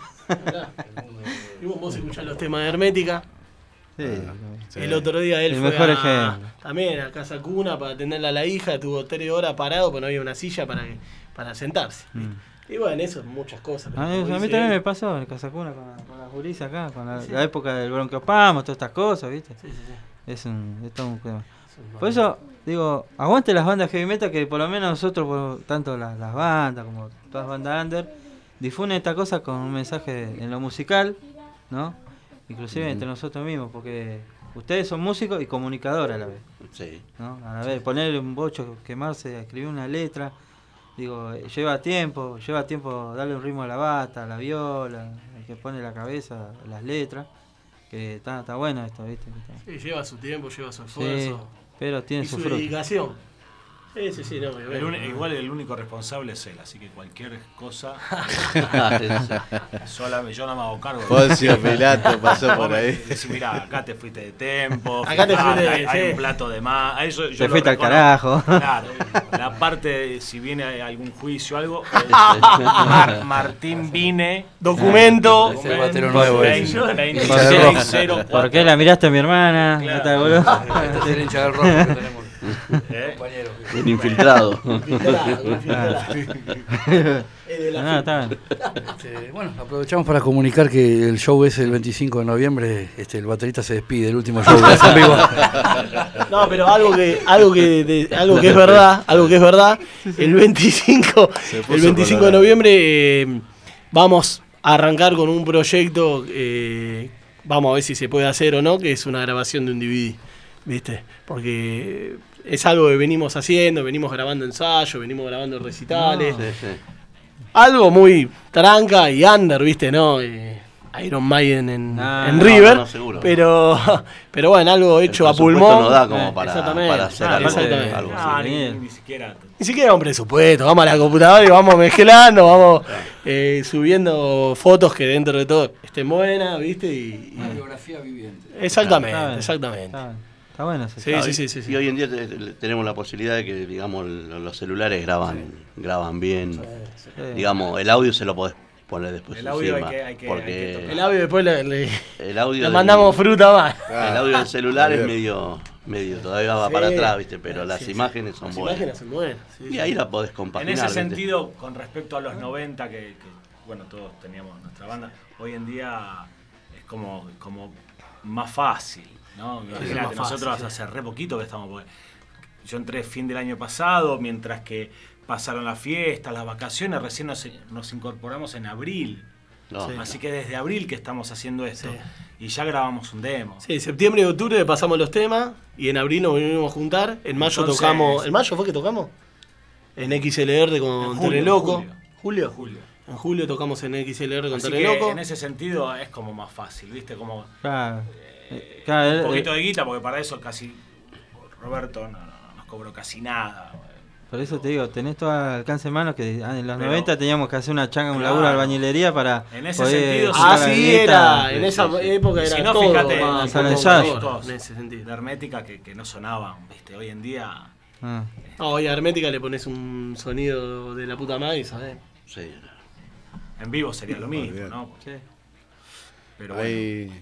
L: Y vos escuchás los temas de Hermética.
I: Sí.
L: El otro día él
I: fue
L: también a Casa Cuna para atenderle a la hija, tuvo 3 horas parado porque no había una silla para sentarse. Y bueno, eso, muchas cosas.
I: A mí también me pasó en Casa Cuna con la Julissa acá, con la época del bronquiopamo, todas estas cosas, ¿viste?
L: Sí.
I: Es todo un tema. Por eso, digo, aguante las bandas heavy metal, que por lo menos nosotros, tanto las bandas como todas las bandas under, difunden esta cosa con un mensaje en lo musical, ¿no? Inclusive entre nosotros mismos, porque ustedes son músicos y comunicadores a la vez.
E: Sí.
I: ¿No? A la vez, poner un bocho, quemarse, escribir una letra, digo, lleva tiempo darle un ritmo a la bata, a la viola, el que pone la cabeza, las letras, que está bueno esto, ¿viste?
L: Sí, lleva su tiempo, lleva su esfuerzo.
I: Sí, pero tiene su fruto.
L: Dedicación. Sí, no,
M: igual el único responsable es él, así que cualquier cosa. Yo no me hago cargo.
D: Poncio Pilato pasó por ahí.
M: Decís, mirá, acá te fuiste de tempo.
L: Acá te fuiste
M: hay un plato de más. A eso yo
I: te fuiste al carajo.
M: Claro. La parte, si viene algún juicio o algo, Martín Vine.
L: Documento.
M: 2604.
I: ¿Por qué la miraste a mi hermana?
L: Claro.
I: ¿No te acuerdas?
K: Este es el hincha del rojo que tenemos.
E: Compañero. Un infiltrado.
K: Bueno, aprovechamos para comunicar que el show es el 25 de noviembre. El baterista se despide, el último show en vivo.
L: No, pero algo que es verdad, el 25 de noviembre vamos a arrancar con un proyecto, vamos a ver si se puede hacer o no, que es una grabación de un DVD, ¿viste? Porque es algo que venimos haciendo, venimos grabando ensayos, venimos grabando recitales. Algo muy tranca y under, ¿viste? ¿No? Iron Maiden en River.
E: Seguro.
L: Pero bueno, algo hecho a pulmón.
E: No da como para hacer algo así.
L: Ni siquiera un presupuesto. Vamos a la computadora y vamos mezclando, vamos subiendo fotos que dentro de todo estén buenas, ¿viste?
K: Una biografía viviente.
L: Exactamente.
I: Está bueno.
L: Sí.
E: Y hoy en día tenemos la posibilidad de que, digamos, los celulares graban bien.
L: Sí.
E: Digamos, el audio se lo podés poner después
M: el audio
E: encima.
L: El audio después
E: el audio
L: le mandamos fruta más.
E: El audio del celular es medio medio, todavía va para atrás, ¿viste? Pero las imágenes son buenas.
L: Las imágenes son buenas.
E: Y ahí la podés compaginar.
M: En ese
E: ¿viste?
M: sentido, con respecto a los 90, que bueno, todos teníamos nuestra banda, hoy en día es como más fácil, ¿no? Imagínate, nosotros hace re poquito que estamos... Porque yo entré fin del año pasado, mientras que pasaron las fiestas, las vacaciones, recién nos incorporamos en abril. No. Sí. Así que desde abril que estamos haciendo esto. Sí. Y ya grabamos un demo.
L: Sí, septiembre y octubre pasamos los temas y en abril nos vinimos a juntar. En mayo tocamos... ¿En mayo fue que tocamos? En XLR con Tere Loco. ¿Julio? En julio tocamos en XLR con Tere Loco.
M: En ese sentido es como más fácil, ¿viste? Como
I: un
M: poquito de guita, porque para eso casi Roberto no nos cobró casi nada.
I: Por eso te digo, tenés todo al alcance de mano que en los 90 teníamos que hacer una changa, un laburo de albañilería para
M: en ese sentido,
L: en esa época era si no, todo
M: fíjate,
L: más
M: en ese sentido. De Hermética que no sonaban, ¿viste? Hoy en día...
L: hoy a Hermética le pones un sonido de la puta madre, ¿sabes?
E: Sí.
M: En vivo sería lo mismo, ¿no?
I: Sí.
M: Pero bueno...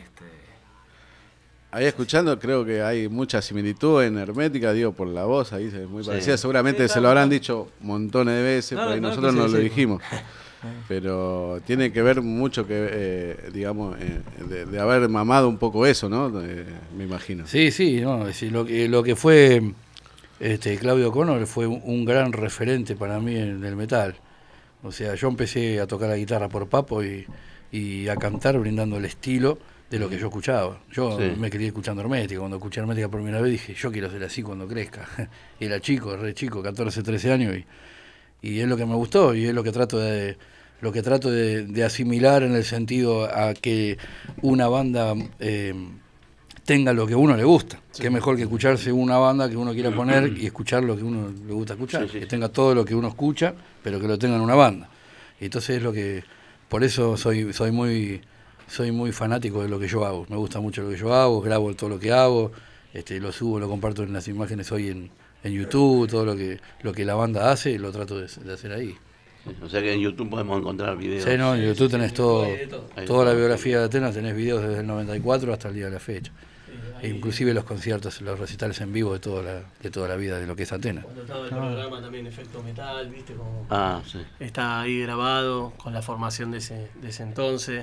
D: Ahí escuchando creo que hay mucha similitud en Hermética, digo, por la voz, ahí es muy parecida. Seguramente se lo habrán dicho montones de veces, por ahí nosotros no lo dijimos. Pero tiene que ver mucho que, digamos, de haber mamado un poco eso, ¿no? Me imagino.
K: Sí, no, lo que fue Claudio Connor fue un gran referente para mí del metal. O sea, yo empecé a tocar la guitarra por Papo y a cantar brindando el estilo de lo que yo escuchaba. Yo me quería escuchando Hermética. Cuando escuché Hermética por primera vez dije, yo quiero ser así cuando crezca. Era chico, re chico, 14, 13 años y es lo que me gustó y es lo que trato de asimilar en el sentido a que una banda tenga lo que a uno le gusta. Sí. Que es mejor que escucharse una banda que uno quiera poner y escuchar lo que uno le gusta escuchar. Que tenga todo lo que uno escucha, pero que lo tenga en una banda. Y entonces es lo que... Por eso soy muy fanático de lo que yo hago. Me gusta mucho lo que yo hago, grabo todo lo que hago, lo subo, lo comparto en las imágenes hoy en YouTube, todo lo que la banda hace, lo trato de hacer ahí.
E: O sea que en YouTube podemos encontrar videos.
K: Sí, no, en YouTube tenés toda la biografía de Atenas, tenés videos desde el 94 hasta el día de la fecha. E inclusive los conciertos, los recitales en vivo de toda la vida de lo que es Atenas.
L: Cuando estaba el programa también Efecto Metal, ¿viste? Como
E: sí.
L: Está ahí grabado con la formación de ese entonces.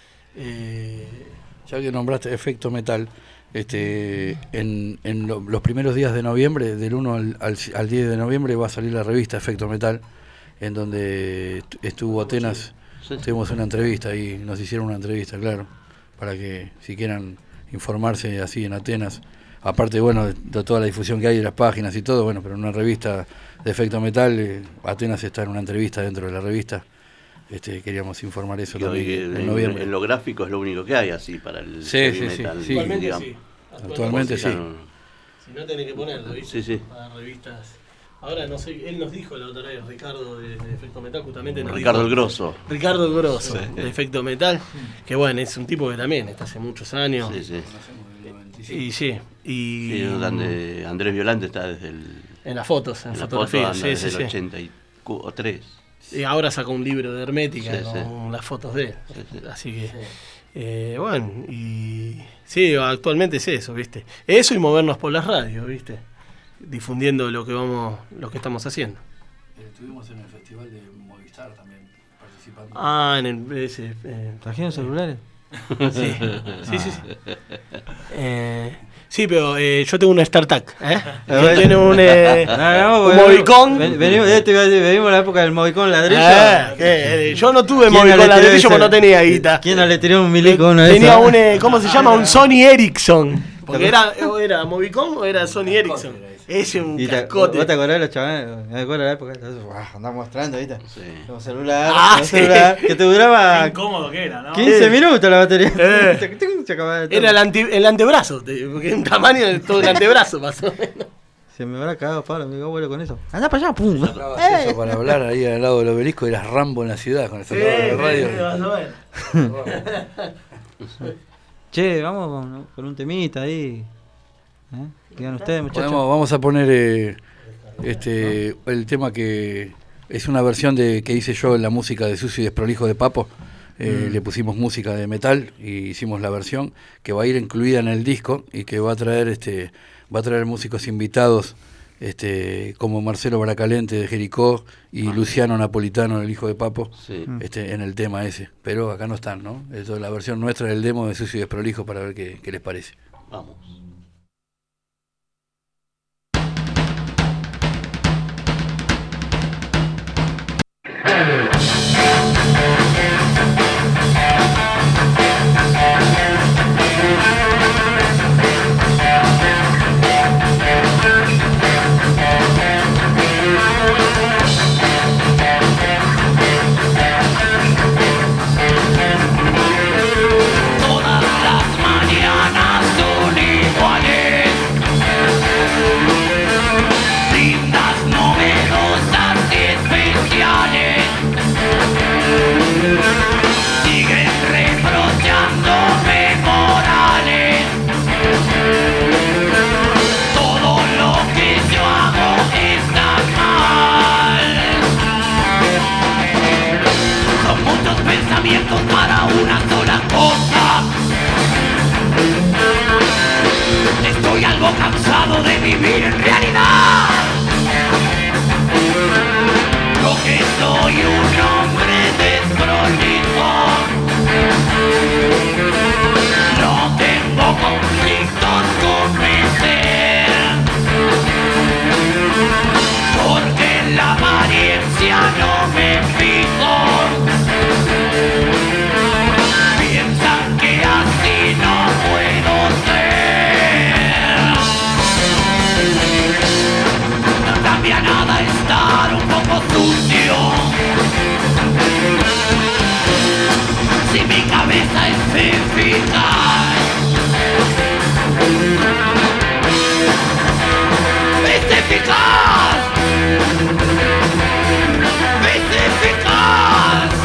K: Ya que nombraste Efecto Metal, en los primeros días de noviembre, del 1 al 10 de noviembre, va a salir la revista Efecto Metal, en donde estuvo Atenas. Tuvimos una entrevista y nos hicieron una entrevista, claro, para que si quieran informarse así en Atenas, aparte de toda la difusión que hay de las páginas y todo, pero en una revista de Efecto Metal, Atenas está en una entrevista dentro de la revista. Queríamos informar eso también en noviembre.
E: En lo gráfico es lo único que hay así para el metal.
K: Sí. Actualmente sí.
L: Si no tenés que ponerlo, ¿viste?
E: Sí.
L: Para revistas. Ahora no sé, él nos dijo la otra vez, Ricardo de Efecto Metal, justamente
E: Ricardo el Grosso.
L: Ricardo el Grosso, de Efecto Metal, que es un tipo que también está hace muchos años.
E: Sí.
L: Y
E: Andrés Violante está desde
L: en las fotos, en fotografía,
E: desde el 83.
L: Y ahora sacó un libro de Hermética con las fotos de él. Así que, actualmente es eso, ¿viste? Eso y movernos por las radios, ¿viste? Difundiendo lo que estamos haciendo.
K: Estuvimos en el festival de Movistar también participando.
I: ¿Trajeron celulares?
L: Sí. Sí, pero yo tengo un StarTAC, Yo tengo un Movicon.
I: Venimos de la época del Movicon ladrillo.
L: Yo no tuve Movicon ladrillo porque no tenía guita.
I: ¿Quién no le tiró un milico uno de
L: Tenía ¿cómo se llama? Un Sony Ericsson. Porque era Movicon o era Sony Ericsson. Ese es un cascote.
I: ¿Vos te acordás de los chavales? Me acuerdo de la época. Andamos mostrando, ¿viste?
E: Sí.
I: Como celular. Que te duraba.
M: Qué incómodo que era, ¿no?
I: 15 minutos la batería.
L: Era el antebrazo. Porque un tamaño de todo el antebrazo, más o menos.
I: Se me habrá cagado Pablo, mi abuelo con eso. Anda para allá, pum.
K: Eso para hablar ahí al lado del obelisco y las Rambo en la ciudad con el celular de radio.
I: Che, vamos con un temita ahí. Digan ustedes, muchachos.
K: Vamos a poner el tema que es una versión que hice yo en la música de Sucio y Desprolijo de Papo, le pusimos música de metal y hicimos la versión que va a ir incluida en el disco y que va a traer músicos invitados como Marcelo Baracalente de Jericó y Luciano Napolitano, el hijo de Papo, en el tema ese. Pero acá no están, ¿no? Esto es la versión nuestra del demo de Sucio y Desprolijo para ver qué les parece.
E: Vamos.
J: Para una sola cosa. Estoy algo cansado de vivir en realidad. Lo que soy un hombre desprolijo. No tengo conflictos con mi ser, porque en la apariencia no me fijo. Piensan que así no puedo ser. No cambia nada estar un poco sucio. Si mi cabeza es eficaz, es eficaz, es eficaz.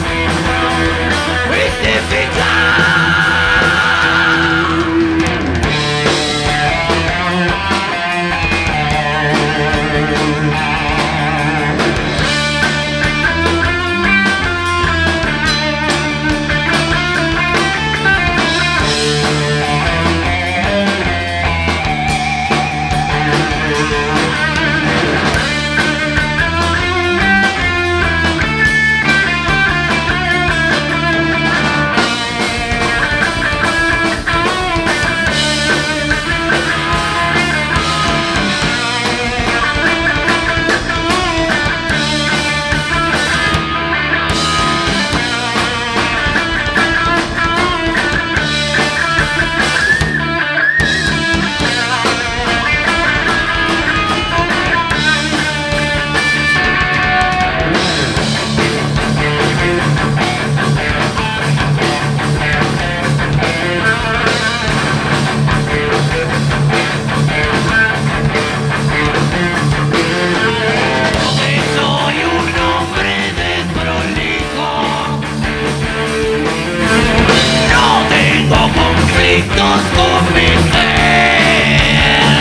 J: Conflictos con mi ser,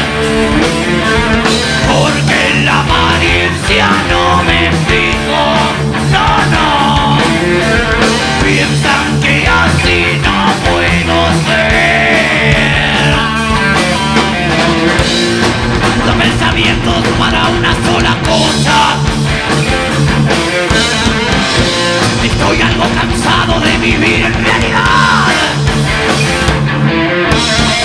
J: porque en la apariencia no me fijo. No, no, piensan que así no puedo ser. Los pensamientos para una sola cosa. Estoy algo cansado de vivir en realidad.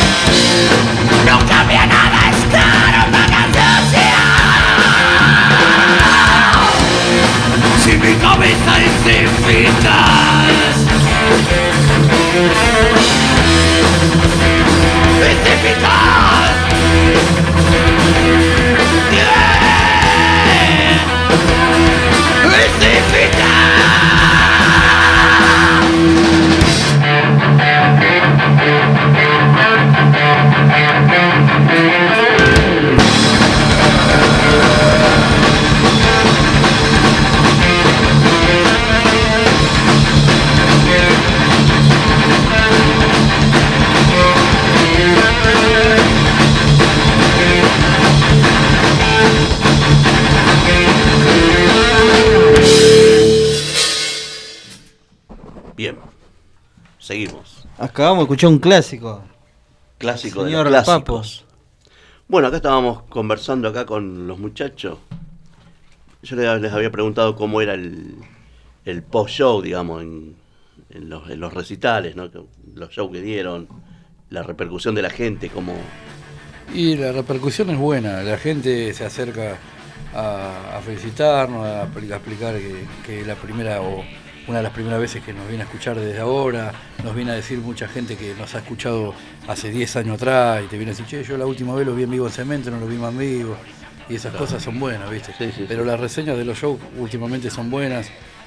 I: Acabamos de escuchar un clásico.
E: Clásico
I: Señor
E: de los clásicos.
I: Papo.
E: Bueno, acá estábamos conversando acá con los muchachos. Yo les había preguntado cómo era el post-show, digamos, en los recitales, ¿no? Los shows que dieron, la repercusión de la gente, cómo...
K: Y la repercusión es buena, la gente se acerca a felicitarnos, a explicar que la primera o una de las primeras veces que nos viene a escuchar desde ahora, nos viene a decir mucha gente que nos ha escuchado hace 10 años atrás y te viene a decir, che, yo la última vez lo vi en vivo en Cemento, no lo vi más en vivo, y esas cosas son buenas, ¿viste?
E: Sí.
K: Pero las reseñas de los shows últimamente son buenas,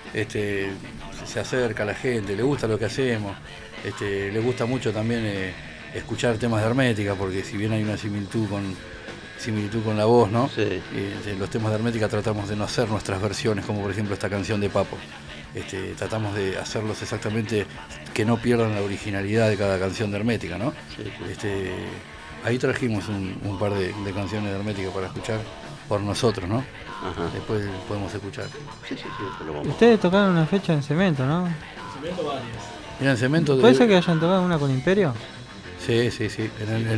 K: se acerca a la gente, le gusta lo que hacemos, le gusta mucho también escuchar temas de Hermética, porque si bien hay una similitud con la voz, ¿no?
E: Sí.
K: Los temas de Hermética tratamos de no hacer nuestras versiones, como por ejemplo esta canción de Papo. Tratamos de hacerlos exactamente que no pierdan la originalidad de cada canción de Hermética, ¿no?
E: Sí.
K: Ahí trajimos un par de canciones de Hermética para escuchar por nosotros, ¿no?
E: Ajá.
K: Después podemos escuchar.
E: Sí, lo vamos.
I: Ustedes tocaron una fecha en Cemento, ¿no?
L: En Cemento varias.
K: Mira, en Cemento
I: ¿Puede ser que hayan tocado una con Imperio?
K: Sí. En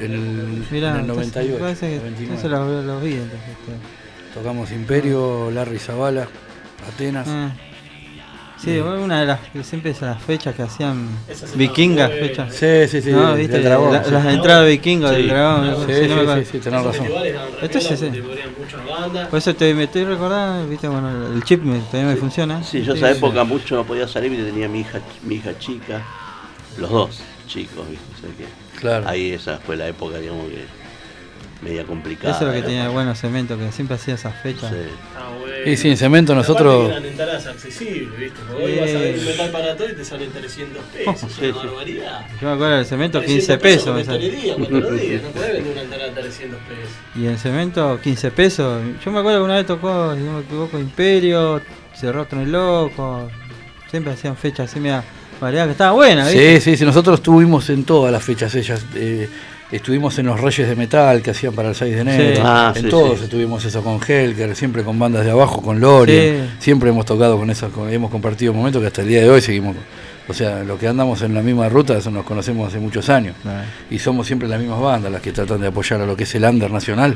K: el 98.
I: Parece que
K: 99.
I: eso lo vi entonces.
K: Tocamos Imperio, Larry Zavala, Atenas.
I: Sí, una de las siempre esas fechas que hacían vikingas, fechas.
K: Sí.
I: No, ¿viste?
K: Dragón,
I: Las entradas vikingos del dragón.
K: Sí, tenés razón.
I: Entonces, por eso me estoy recordando, ¿viste? Bueno, el chip también me funciona.
E: Sí, yo esa época mucho no podía salir y tenía mi hija chica, los dos chicos, ¿viste? O sea que
K: claro.
E: Ahí esa fue la época, digamos, que media complicada.
I: Eso es lo que tenía bueno Cemento, que siempre hacía esas fechas.
K: Y sí, en Cemento nosotros...
L: Eran entradas accesibles, ¿viste? Porque hoy vas a ver un metal para todo y te salen 300 pesos, es una barbaridad.
I: Yo me acuerdo del Cemento 15 pesos.
L: No podés vender una entrada a 300 pesos.
I: Y en Cemento 15 pesos. Yo me acuerdo que una vez tocó, si no me equivoco, Imperio, cerró Tren Loco. Siempre hacían fechas así media variedad que estaba buena, ¿viste?
K: Sí, nosotros estuvimos en todas las fechas ellas. Estuvimos en los Reyes de Metal que hacían para el 6 de enero.
E: Sí.
K: En todos estuvimos eso con Helker, siempre con bandas de abajo, con Lorien. Siempre hemos tocado con esas, hemos compartido momentos que hasta el día de hoy seguimos. O sea, los que andamos en la misma ruta, eso nos conocemos hace muchos años. Y somos siempre las mismas bandas las que tratan de apoyar a lo que es el under nacional.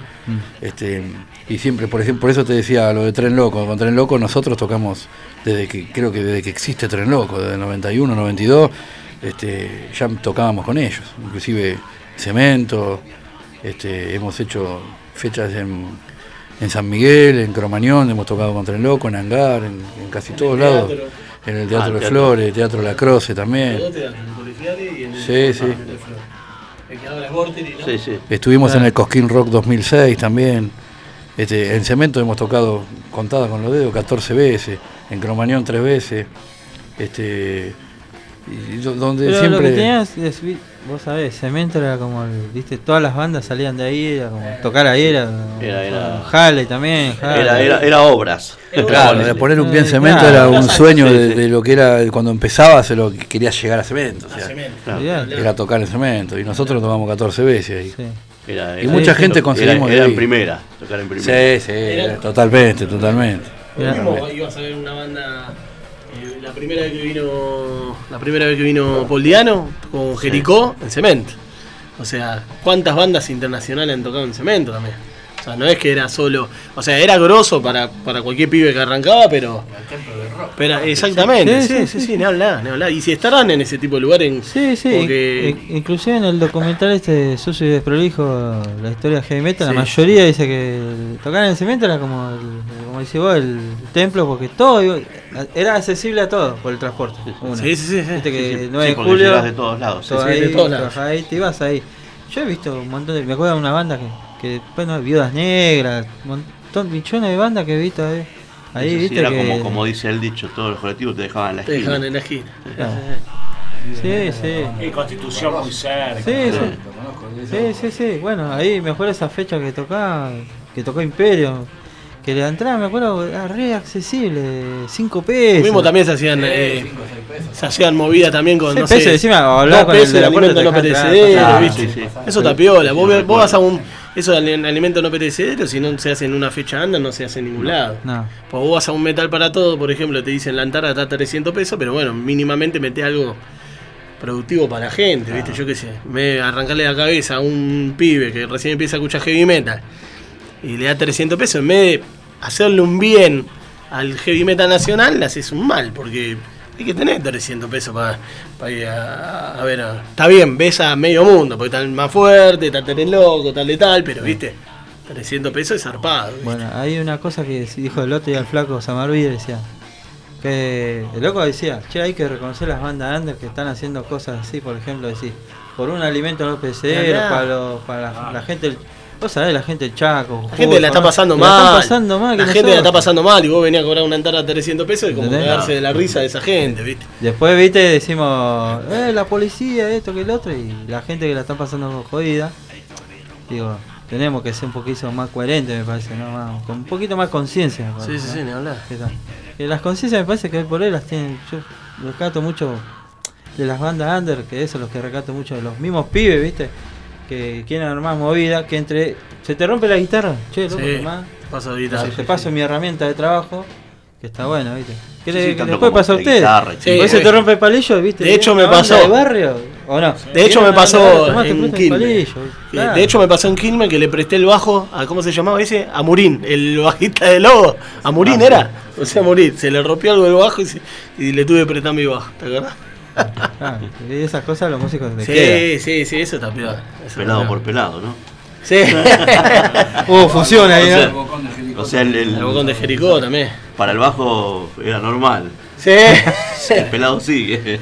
K: Y siempre, por ejemplo, por eso te decía lo de Tren Loco. Con Tren Loco nosotros tocamos desde que existe Tren Loco, desde el 91, 92, ya tocábamos con ellos. Inclusive Cemento, hemos hecho fechas en San Miguel, en Cromañón, hemos tocado con Tren Loco, en Hangar, en casi todos lados. En el Teatro de Flores, Teatro La Croce también. Sí.
L: El que ahora es Vorterix, ¿no?
E: Sí.
K: Estuvimos en el Cosquín Rock 2006 también. En Cemento hemos tocado, contada con los dedos, 14 veces. En Cromañón 3 veces. Y donde
I: pero
K: siempre...
I: lo que tenías vos sabés, Cemento era como, viste, todas las bandas salían de ahí, era como tocar ahí, era Jale también.
E: Era obras.
K: Claro, de poner un pie en Cemento era un sueño de lo que era cuando empezaba, se lo que quería llegar a Cemento. O sea, era tocar en Cemento. Y nosotros tocamos 14 veces ahí.
I: Sí.
K: Y mucha gente conseguimos
E: era en primera, tocar en primera.
K: Sí, totalmente.
L: Lo mismo ibas a ver una banda, la primera vez que vino Paul Diano con Jericó en Cemento. O sea, ¿cuántas bandas internacionales han tocado en Cemento también? O sea, no es que era solo, o sea, era grosso para cualquier pibe que arrancaba, pero exactamente, sí, ni hablar. Y si estarán en ese tipo de lugares, porque...
I: inclusive en el documental Sucio y Desprolijo, la historia de Heavy Metal, la mayoría dice que tocar en Cemento era como dice vos, el templo, porque todo era accesible a todo por el transporte.
L: Sí.
I: Viste que 9 de
E: porque
I: julio,
E: llegás de todos lados.
L: De todos lados.
I: Ahí te ibas ahí. Yo he visto un montón me acuerdo de una banda que después Viudas Negras, un montón, millones de bandas que he visto ahí. Ahí viste
E: era
I: que...
E: como dice el dicho, todos los colectivos te dejaban en la esquina.
L: Te dejaban en la esquina.
I: Sí.
M: Y Constitución muy cerca.
I: Sí. Bueno, ahí me acuerdo esa fecha que tocó Imperio. Que la entrada, me acuerdo, era re accesible, 5 pesos.
L: Lo mismo también se hacían movidas también con, no sé,
I: encima hablaba con el de la
L: alimento no perecedero, ¿viste? Eso está piola. Vos vas a eso de alimento no perecedero, si no se hace en una fecha anda, no se hace en ningún lado.
I: No.
L: Pues vos vas a un metal para todo, por ejemplo, te dicen la entrada está 300 pesos, pero bueno, mínimamente metés algo productivo para la gente, ¿viste? Yo qué sé, arrancarle la cabeza a un pibe que recién empieza a escuchar heavy metal y le da 300 pesos, en vez de hacerle un bien al heavy metal nacional, le haces un mal, porque hay que tener 300 pesos para ir a ver. Está bien, ves a medio mundo, porque están más fuerte, está el loco, tal de tal, pero viste, 300 pesos es zarpado, ¿viste?
I: Bueno, hay una cosa que dijo el otro y al flaco Samarví, decía que el loco decía, che, hay que reconocer las bandas under que están haciendo cosas así, por ejemplo, decir, por un alimento no perecedero, para la gente, vos sabés, la gente del Chaco,
L: la gente la está pasando mal, la gente la está pasando mal, y vos venías a cobrar una entrada de 300 pesos y como cagarse de la risa de esa gente, ¿viste?
I: Después, viste, decimos, la policía, esto que el otro, y la gente que la está pasando jodida, digo, tenemos que ser un poquito más coherentes, me parece, ¿no? Con un poquito más conciencia, me parece.
L: Sí, ni hablar.
I: Las conciencias me parece que por ahí las tienen. Yo rescato mucho de las bandas under, que eso es lo que rescato mucho de los mismos pibes, ¿viste? Que quieren armar movida, que entre. Se te rompe la guitarra, che, loco, más. Te paso mi herramienta de trabajo, que está buena, ¿viste? ¿Qué después pasa a ustedes? Después se te rompe el palillo, ¿viste?
L: De hecho me pasó.
I: ¿De barrio o no?
L: De hecho me pasó en Quilmes. De hecho me pasó en Quilmes que le presté el bajo a, ¿cómo se llamaba ese? A Murín, el bajista de Lobo. A Murín era. O sea, Murín. Se le rompió algo del bajo y le tuve que prestar mi bajo, ¿te acordás?
I: Y esas cosas los músicos les
L: quedan. Sí, eso está peor.
E: Pelado por pelado, ¿no?
L: Sí.
I: Funciona ahí, ¿no?
E: O sea, el
L: bocón de Jericó también.
E: Para el bajo era normal.
L: Sí.
E: El pelado sigue.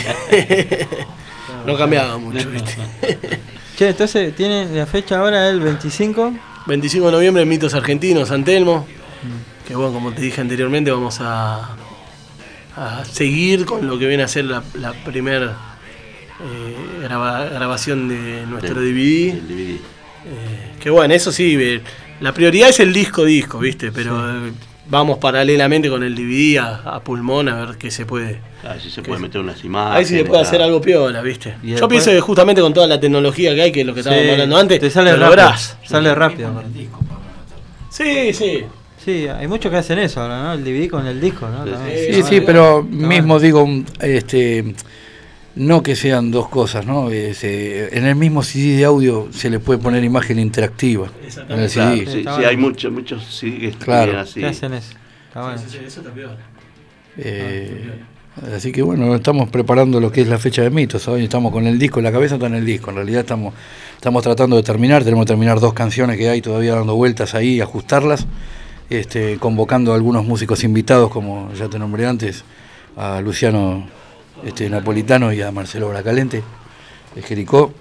L: No cambiaba mucho, ¿viste?
I: Che, entonces tienen la fecha ahora el 25.
L: 25 de noviembre en Mitos Argentinos, San Telmo. Que bueno, como te dije anteriormente, vamos a seguir con lo que viene a ser la primera grabación de nuestro DVD. Que bueno, eso sí, la prioridad es el disco, ¿viste? Pero vamos paralelamente con el DVD a pulmón a ver qué se puede.
E: Claro, si se puede meter unas imágenes.
L: Ahí sí se puede hacer algo piola, ¿viste? Yo pienso que justamente con toda la tecnología que hay, que es lo que estábamos hablando antes,
I: te sale rápido. Sale rápido.
L: Sí.
I: Sí, hay muchos que hacen eso ahora, ¿no? El DVD con el disco, ¿no?
K: Sí, pero mismo digo, no que sean dos cosas, ¿no? En el mismo CD de audio se le puede poner imagen interactiva. En el CD.
E: Sí, hay muchos CD que
K: claro.
E: Así.
I: ¿Qué hacen eso? Está bueno.
L: Eso está peor.
K: Así que bueno, estamos preparando lo que es la fecha de Mitos. Hoy estamos con el disco, la cabeza está en el disco. En realidad estamos tratando de terminar. Tenemos que terminar 2 canciones que hay todavía dando vueltas ahí, ajustarlas. Convocando a algunos músicos invitados, como ya te nombré antes, a Luciano Napolitano y a Marcelo Bracalente de Jericó.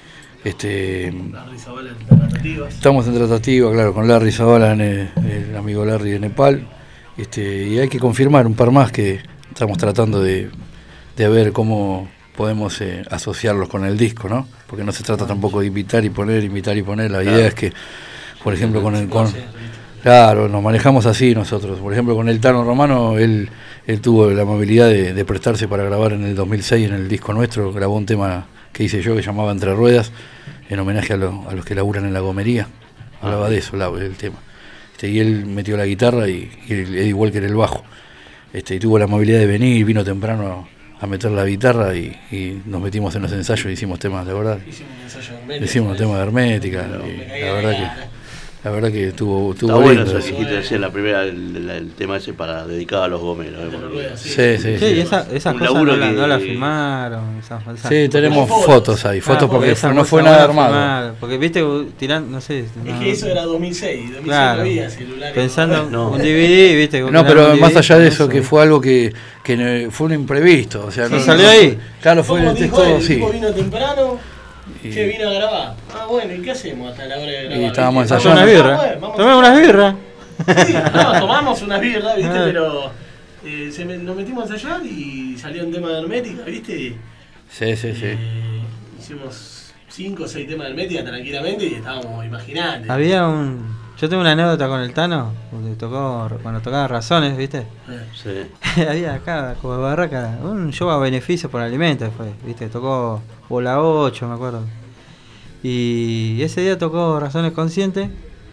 K: Estamos en tratativa, claro, con Larry Zavala, el amigo Larry de Nepal. Y hay que confirmar un par más que estamos tratando de ver cómo podemos asociarlos con el disco, ¿no? Porque no se trata tampoco de invitar y poner. La idea es que, por ejemplo, claro, nos manejamos así nosotros. Por ejemplo, con el Tano Romano, él tuvo la amabilidad de prestarse para grabar en el 2006 en el disco nuestro. Grabó un tema que hice yo que llamaba Entre Ruedas, en homenaje a los que laburan en la gomería. Hablaba de eso, el tema. Y él metió la guitarra y Eddie Walker el bajo. Y tuvo la amabilidad de venir, vino temprano a meter la guitarra y nos metimos en los ensayos y hicimos temas, de verdad. Hicimos un tema de Hermética. La verdad que estuvo
E: bueno eso que dijiste decir la primera, el tema ese dedicado a los gomeros.
I: Sí, esas cosas no la filmaron.
K: Sí, tenemos fotos ahí, porque no fue nada armado.
I: Porque viste, tirando, no sé.
L: Es que eso era 2006
I: claro,
L: no había celulares.
I: Pensando un DVD, viste.
K: No, pero más allá de eso, que fue algo que fue un imprevisto. O sea,
I: no salió ahí.
K: Claro, fue el texto,
L: el tipo vino temprano. ¿Qué vino a grabar? Bueno, ¿y qué hacemos hasta la hora de grabar?
K: Y estábamos ensayando.
I: Tomamos unas birras.
L: Sí, tomamos unas birras, ¿viste? Pero nos metimos a ensayar y salió un tema de Hermética, ¿viste?
K: Sí.
L: Hicimos 5 o 6 temas de Hermética tranquilamente y estábamos imaginando.
I: Yo tengo una anécdota con el Tano, cuando tocaba Razones, ¿viste?
E: Sí.
I: Había acá, como Barraca, un show a beneficio por alimentos, ¿viste? Tocó Bola 8, me acuerdo. Y ese día tocó Razones Conscientes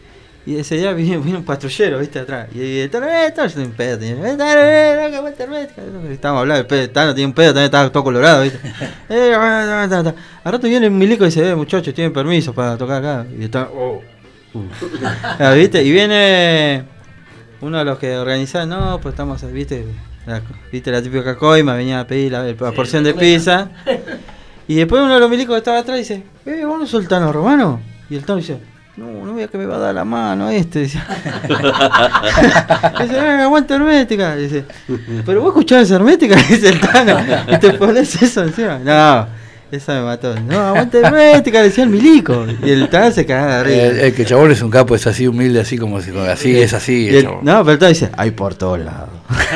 I: Y ese día vino un patrullero, ¿viste? Atrás. Y el Tano, yo un pedo. Estábamos hablando, el pedo, el Tano tenía un pedo, también estaba todo colorado, ¿viste? Al rato viene el milico y dice, muchachos, tienen permiso para tocar acá. Y está, ¿viste? Y viene uno de los que organizaron, no, pues estamos, ¿viste? ¿Viste la típica coima? Venía a pedir la porción de pizza. Y después uno de los milicos que estaba atrás dice, ¿vos no sos el Tano Romano? Y el Tano dice, no vea que me va a dar la mano dice, aguanta Hermética. Dice, pero vos escuchabas Hermética, dice el Tano, y te pones eso encima. No, esa me mató. No, aguanta Hermética, decía el milico. Y el Tano se cagaba de arriba.
K: El que chabón es un capo, es así humilde, así como si así es así.
I: No, pero el Tano dice, hay por todos lados.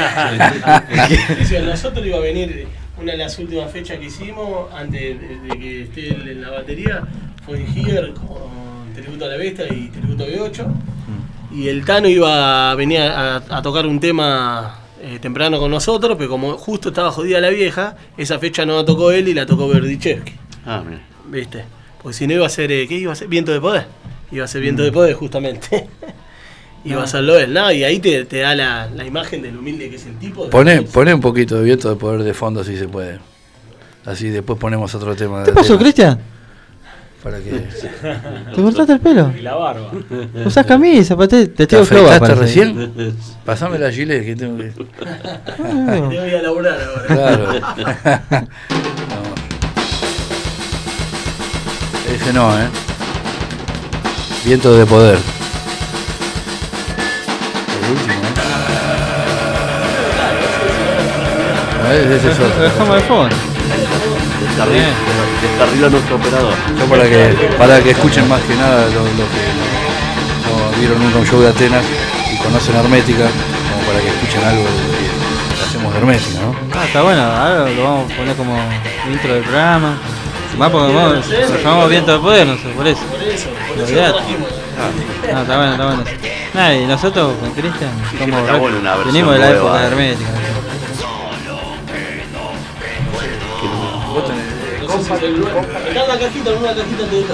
L: Nosotros iba a venir una de las últimas fechas que hicimos, antes de que esté en la batería, fue en Giger con Tributo a la Bestia y Tributo B8. Y el Tano iba a venir a tocar un tema temprano con nosotros, pero como justo estaba jodida la vieja, esa fecha no la tocó él y la tocó Berdichevsky.
E: Mira.
L: ¿Viste? Porque si no iba a ser, ¿qué iba a ser? Viento de Poder. Iba a ser Viento de Poder, justamente. Iba a hacerlo él, ¿no? Y ahí te da la imagen del humilde que es el tipo.
K: Poné un poquito de Viento de Poder de fondo si se puede. Así después ponemos otro tema.
I: ¿Qué pasó, Cristian?
K: Para que...
I: ¿Te cortaste el pelo?
M: Y la barba.
I: ¿Usás camisa? ¿Te
K: tengo que afeitaste recién? Pasame la gilet que tengo que...
L: Te voy a laburar ahora.
K: Claro. Ese no, Viento de Poder. El último, Ese es otro.
I: Dejamos de fondo.
E: Descarrila nuestro operador.
K: Yo para que escuchen más que nada lo que no vieron nunca un show de Atenas y conocen Hermética, como para que escuchen algo de lo que hacemos de Hermética, ¿no?
I: Está bueno, ahora lo vamos a poner como intro del programa. Más porque nos llamamos Viento de Poder, no sé, por eso.
L: Por eso lo trajimos.
I: No, está bueno. Nah, y nosotros con Cristian
E: somos
I: venimos de la época de Hermética.
L: Acá una cajita te deja.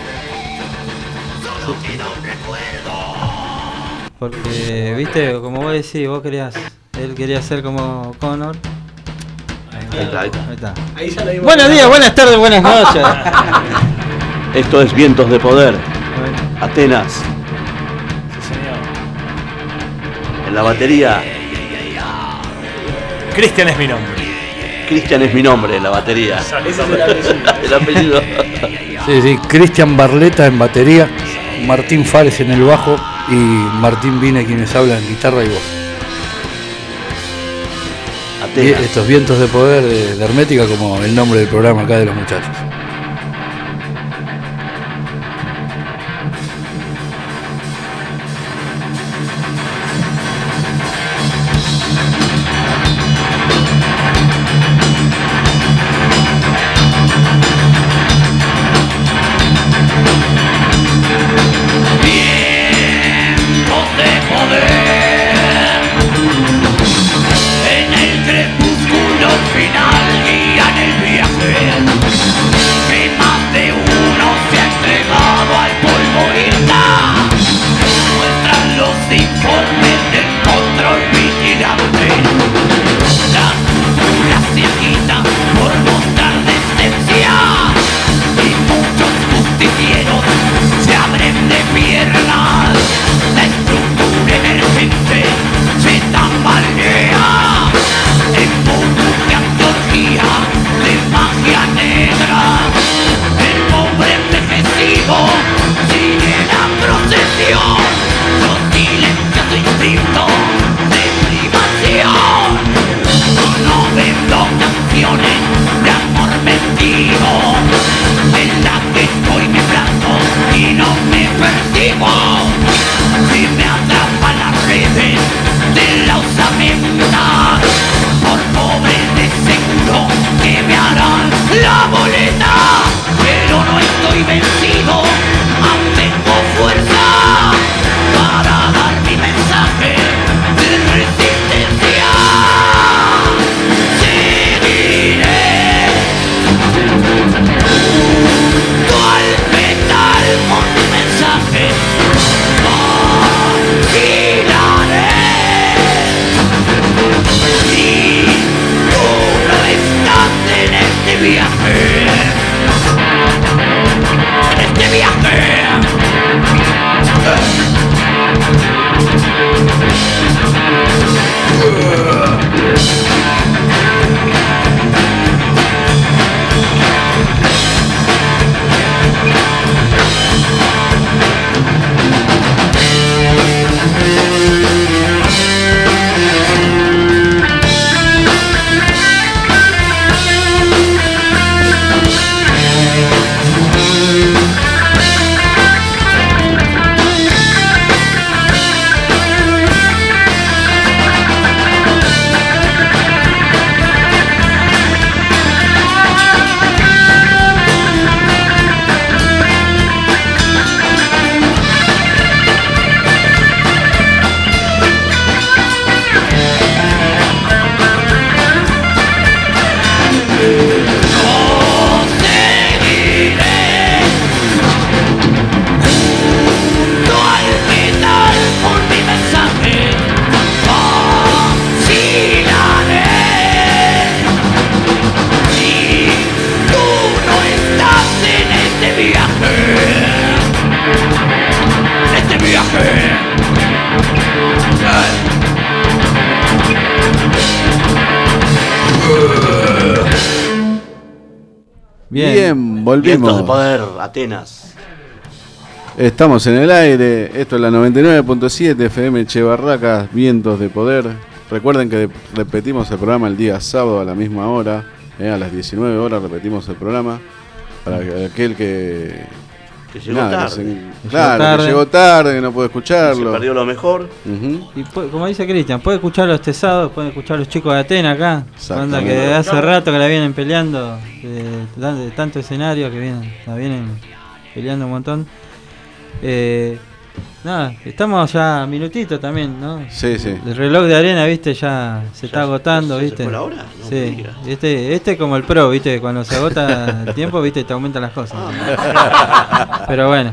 I: Porque, viste, como vos decís, él quería ser como Connor.
E: Ahí está.
L: Ahí ya la vimos.
I: Buenos días, buenas tardes, buenas noches.
E: Esto es Vientos de Poder. Atenas.
M: Sí, señor.
E: En la batería.
M: Cristian es mi nombre.
E: Cristian es mi nombre en la batería.
L: Ese es el apellido.
E: El apellido.
K: Sí, Cristian Barleta en batería, Martín Fares en el bajo y Martín Vine quienes hablan en guitarra y voz. Y estos Vientos de Poder de Hermética como el nombre del programa acá de los muchachos.
J: En el crepúsculo final guían el viaje.
D: Bien, volvimos.
E: Vientos de poder, Atenas.
D: Estamos en el aire. Esto es la 99.7 FM Che Barracas, Vientos de Poder. Recuerden que repetimos el programa el día sábado a la misma hora. A las 19 horas repetimos el programa. Para aquel que
E: llegó tarde.
D: Que llegó tarde, que no puede escucharlo.
E: Se perdió lo mejor.
I: Y como dice Cristian, puede escucharlo este sábado, pueden escuchar los chicos de Atenas acá. Banda que hace rato que la vienen peleando, de tanto escenario que la vienen peleando un montón. Nada, estamos ya a minutitos también, ¿no?
D: Sí, sí.
I: El reloj de arena, viste, ya se está agotando, ¿viste?
E: ¿Se fue la hora? No,
I: sí. Este como el pro, ¿viste? Cuando se agota el tiempo, ¿viste? Te aumentan las cosas. Pero bueno.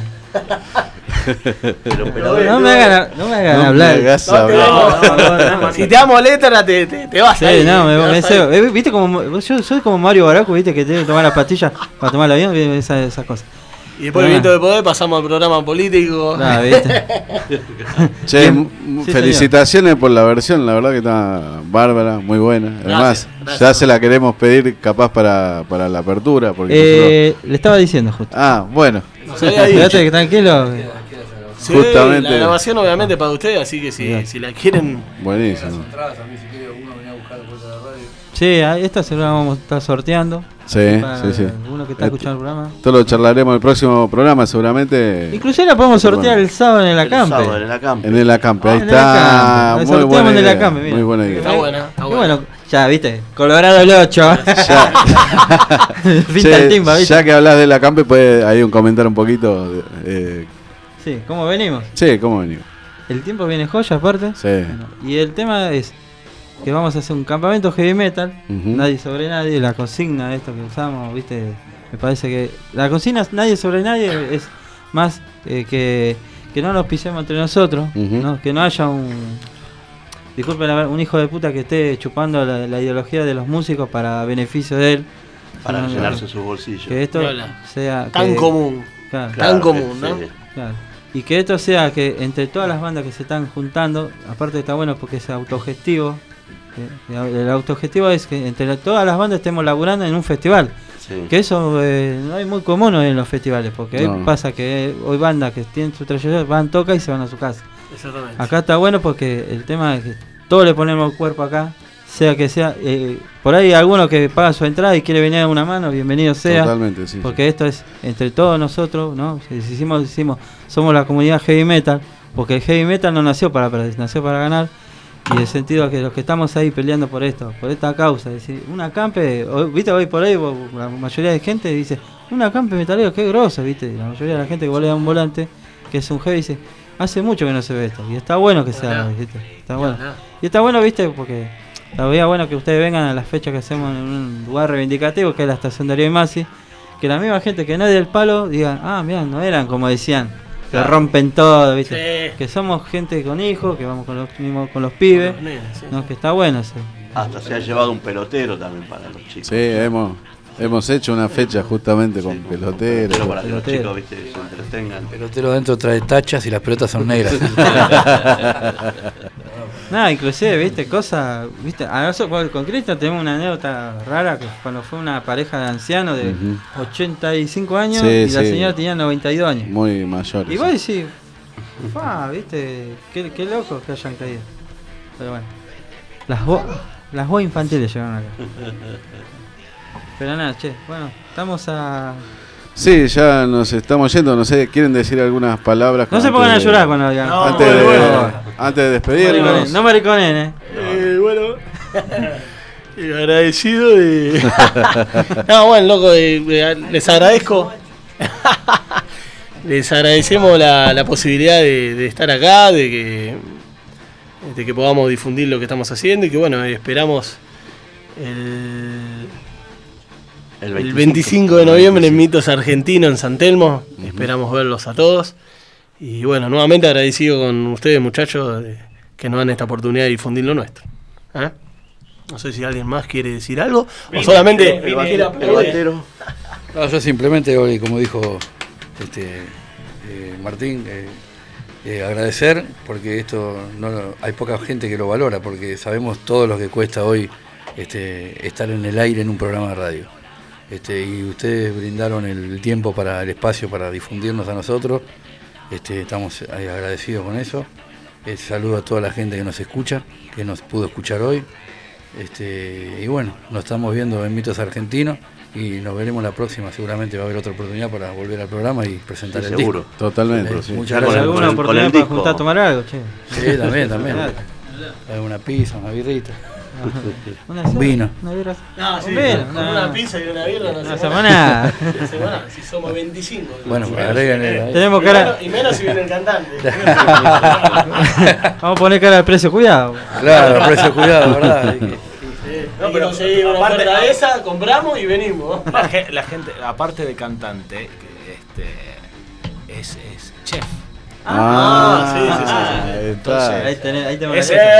I: No me hagan hablar.
L: Si te damos letra, te vas
I: a ir. Sí, no, me cebo. ¿Viste? Yo soy como Mario Baraco, ¿viste? Que tiene que tomar las pastillas para tomar el avión, esas cosas.
L: Y después del Viento de Poder pasamos al programa político.
I: Nah, ¿viste?
D: Che, felicitaciones por la versión, la verdad que está bárbara, muy buena. Además, gracias. Ya se la queremos pedir capaz para la apertura. Porque
I: le estaba diciendo justo.
D: Bueno.
I: Quédate que tranquilo.
L: Sí, justamente. La grabación obviamente para ustedes, así que si la quieren...
D: Buenísimo.
I: Sí, esta se la vamos a estar sorteando.
D: Sí.
I: Uno que está escuchando el programa.
D: Esto lo charlaremos en el próximo programa, seguramente.
I: Inclusive la podemos sortear el sábado en el Acampe.
D: En el Acampe, ahí está.
I: La sorteamos en el Acampe, mira.
D: Muy buena idea.
L: Está buena.
I: Bueno, ya, viste, Colorado el 8.
D: Pinta el timba, ¿viste? Ya que hablas del Acampe, puedes ahí comentar un poquito.
I: Sí, ¿cómo venimos?
D: Sí, ¿cómo venimos?
I: El tiempo viene joya, aparte.
D: Sí.
I: Bueno, y el tema es que vamos a hacer un campamento heavy metal, nadie sobre nadie, la consigna de esto que usamos, viste, me parece que la consigna nadie sobre nadie es más que no nos pisemos entre nosotros, ¿no? Que no haya un hijo de puta que esté chupando la ideología de los músicos para beneficio de él,
E: para llenarse sus bolsillos,
I: que esto sea
L: tan común, tan común, ¿no?
I: Sí. Claro. Y que esto sea que entre todas las bandas que se están juntando, aparte está bueno porque es autogestivo. El autogestivo es que entre todas las bandas estemos laburando en un festival. Sí. Que eso no es muy común en los festivales, porque ahí pasa que hoy bandas que tienen su trayectoria van, tocan y se van a su casa.
L: Exactamente.
I: Acá está bueno porque el tema es que todos le ponemos el cuerpo acá, sea que sea. Por ahí alguno que paga su entrada y quiere venir a una mano, bienvenido sea.
D: Totalmente, sí.
I: Porque esto es entre todos nosotros, ¿no? Decimos, somos la comunidad heavy metal, porque el heavy metal no nació para perder, nació para ganar. Y el sentido que los que estamos ahí peleando por esto, por esta causa, es decir, un acampe, viste, hoy por ahí la mayoría de gente dice, un acampe metalero, qué grosso, viste, la mayoría de la gente que volea un volante, que es un heavy, dice, hace mucho que no se ve esto, y está bueno que se haga, ¿viste? Está bueno. Y está bueno, viste, porque todavía bueno que ustedes vengan a las fechas que hacemos en un lugar reivindicativo, que es la estación de Darío y Masi, que la misma gente que no es del palo diga, mirá, no eran como decían. Que rompen todo, ¿viste? Sí. Que somos gente con hijos, que vamos con los pibes, con los nenes, ¿no? Que está bueno eso.
E: Hasta se ha llevado un pelotero también para los chicos.
D: Sí, hemos hecho una fecha justamente con pelotero.
E: Para que los chicos, ¿viste? Se entretengan.
K: El pelotero dentro trae tachas y las pelotas son negras.
I: Nada, inclusive, viste, cosas, viste, a nosotros con Cristian tenemos una anécdota rara que cuando fue una pareja de ancianos de 85 años y la señora tenía 92 años.
D: Muy mayor.
I: Y vos decís, viste, qué loco que hayan caído. Pero bueno, las voz infantiles llegaron acá. Pero nada, bueno, estamos a...
D: Sí, ya nos estamos yendo, no sé, ¿quieren decir algunas palabras?
I: No se pongan a llorar cuando digan.
D: Antes de despedirnos.
I: No mariconen,
L: bueno, agradecido de... No, bueno, loco, les agradezco. Les agradecemos la posibilidad de estar acá, de que podamos difundir lo que estamos haciendo y que bueno, esperamos el 25 de noviembre en Mitos Argentino en San Telmo. Esperamos verlos a todos. Y bueno, nuevamente agradecido con ustedes, muchachos, que nos dan esta oportunidad de difundir lo nuestro. No sé si alguien más quiere decir algo o solamente
E: el batero.
K: No, yo simplemente, como dijo Martín, agradecer, porque esto hay poca gente que lo valora, porque sabemos todo lo que cuesta hoy estar en el aire en un programa de radio. y ustedes brindaron el tiempo para el espacio para difundirnos a nosotros. Estamos agradecidos con eso. Saludo a toda la gente que nos escucha, que nos pudo escuchar hoy. Y bueno, nos estamos viendo en Mitos Argentinos y nos veremos la próxima. Seguramente va a haber otra oportunidad para volver al programa y presentar el
E: seguro.
K: disco.
D: Totalmente. Sí.
K: Muchas gracias.
I: ¿Alguna oportunidad para juntar a tomar algo, che?
K: Sí, también. Una pizza, una birrita. Un vino.
L: No, sí, con una pizza y una birra no
I: se va nada.
L: Si somos 25.
K: Bueno, agreguen
I: tenemos cara.
L: Y menos si viene el cantante.
I: Vamos a poner cara al precio cuidado.
K: Claro, precio cuidado, ¿verdad?
L: No, pero si una oferta de esa, compramos y venimos.
M: La gente, aparte de cantante, es chef.
L: Sí.
I: Entonces, ahí tenemos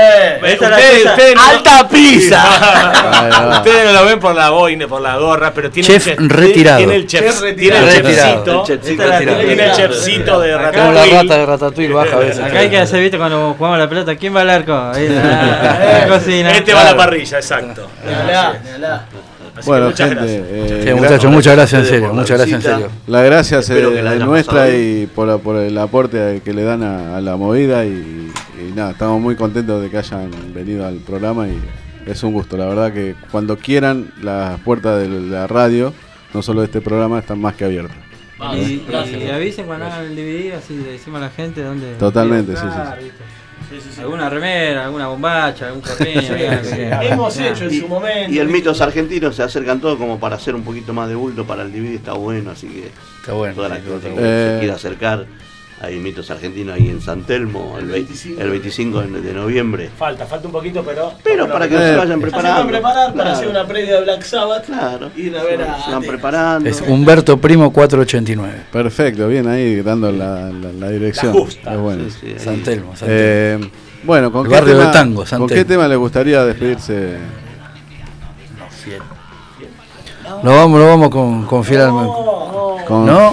M: ¡alta pizza! Ustedes no lo ven por la gorra, pero tiene
K: chef retirado.
M: Tiene el chefcito. Tiene el chefcito de Ratatouille.
K: Como la rata de Ratatouille baja a veces.
I: Acá hay que hacer, ¿viste? Cuando jugamos la pelota, ¿quién va al arco? Cocina.
M: Este va a la parrilla, exacto.
D: Bueno,
M: muchas
D: gente,
K: muchachos, muchas gracias en serio, muchas gracias en serio.
D: La gracia es nuestra y por el aporte que le dan a la movida y nada, estamos muy contentos de que hayan venido al programa y es un gusto, la verdad que cuando quieran las puertas de la radio, no solo de este programa, están más que abiertas.
I: Y avisen cuando hagan el DVD, así le decimos a la gente dónde.
D: Totalmente, sí.
I: Alguna remera, alguna bombacha, algún corpiño.
L: Hemos hecho en su momento.
E: Y el Mitos Argentinos se acercan todos como para hacer un poquito más de bulto para el DVD, está bueno, así que
K: está bueno.
E: Toda la gente que se quiera acercar, hay Mitos Argentinos ahí en San Telmo el 25 de noviembre.
M: Falta un poquito, pero
E: para que se vayan preparando.
L: Para hacer una previa de Black Sabbath.
E: Claro.
L: Ir a ver
E: se van preparando.
K: Es Humberto Primo 489.
D: Perfecto, bien ahí dando la dirección.
L: Justa.
D: Es bueno.
K: Sí, San Telmo.
D: Bueno, ¿con qué tema les gustaría despedirse?
K: Nos vamos con Fiel al ¿no?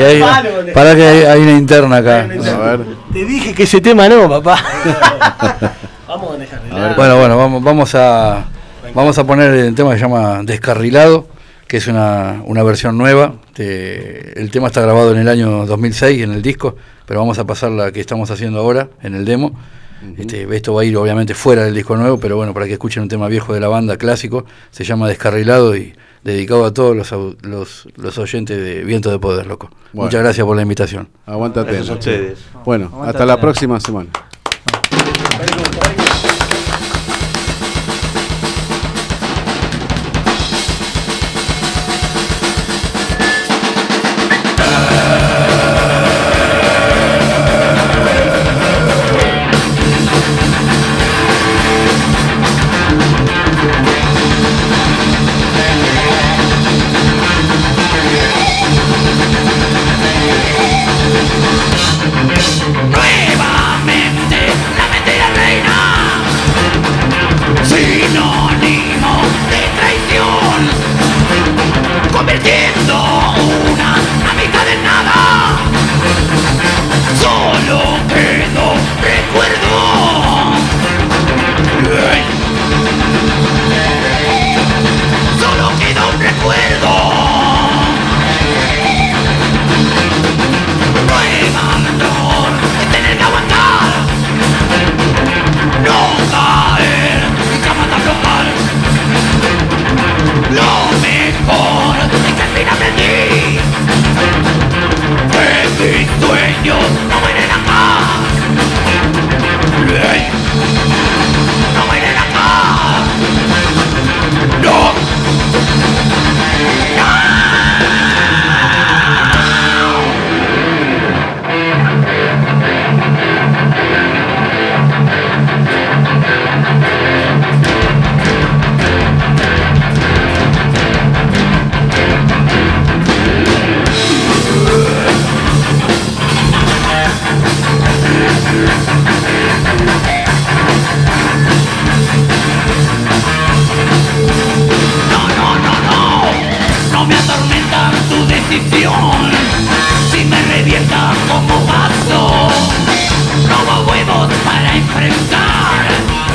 K: Para que hay una interna acá.
D: A ver.
L: Te dije que ese tema no, papá. Vamos a dejar.
K: Bueno, vamos a poner el tema que se llama Descarrilado, que es una versión nueva. El tema está grabado en el año 2006 en el disco, pero vamos a pasar la que estamos haciendo ahora en el demo. Esto va a ir obviamente fuera del disco nuevo, pero bueno, para que escuchen un tema viejo de la banda clásico, se llama Descarrilado y dedicado a todos los oyentes de Viento de Poder, loco. Bueno. Muchas gracias por la invitación.
D: Aguántate.
E: Gracias a ustedes.
D: Bueno, hasta la próxima semana.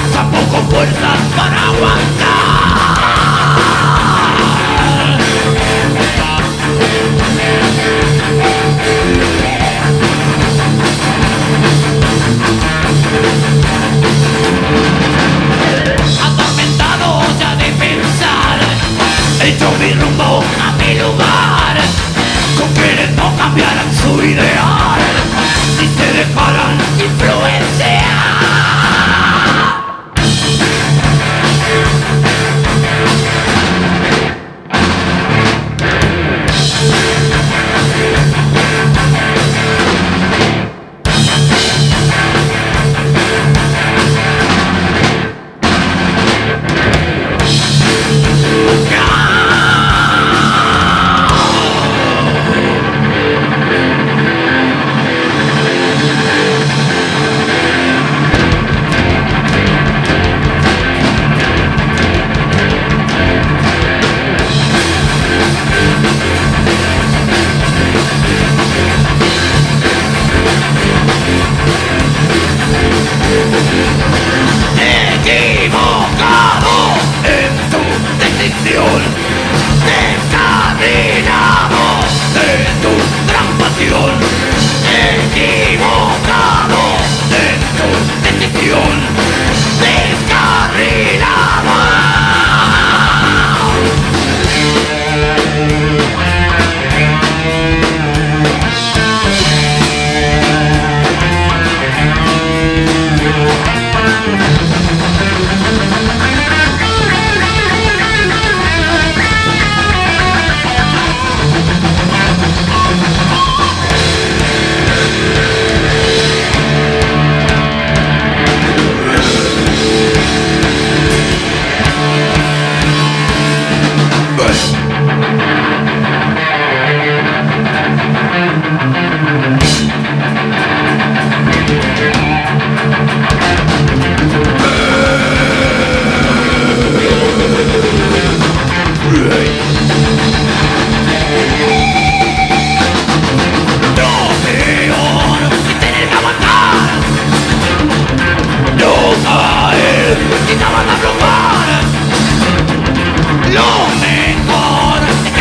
J: Fuerzas para aguantar. cambiarán su ideal si se dejarán influenciar. Equivocado en tu decisión, descarrilado de tu gran pasión. Equivocado en tu decisión, descarrilado.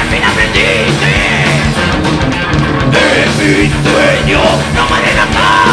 J: Mi sueño no me deja.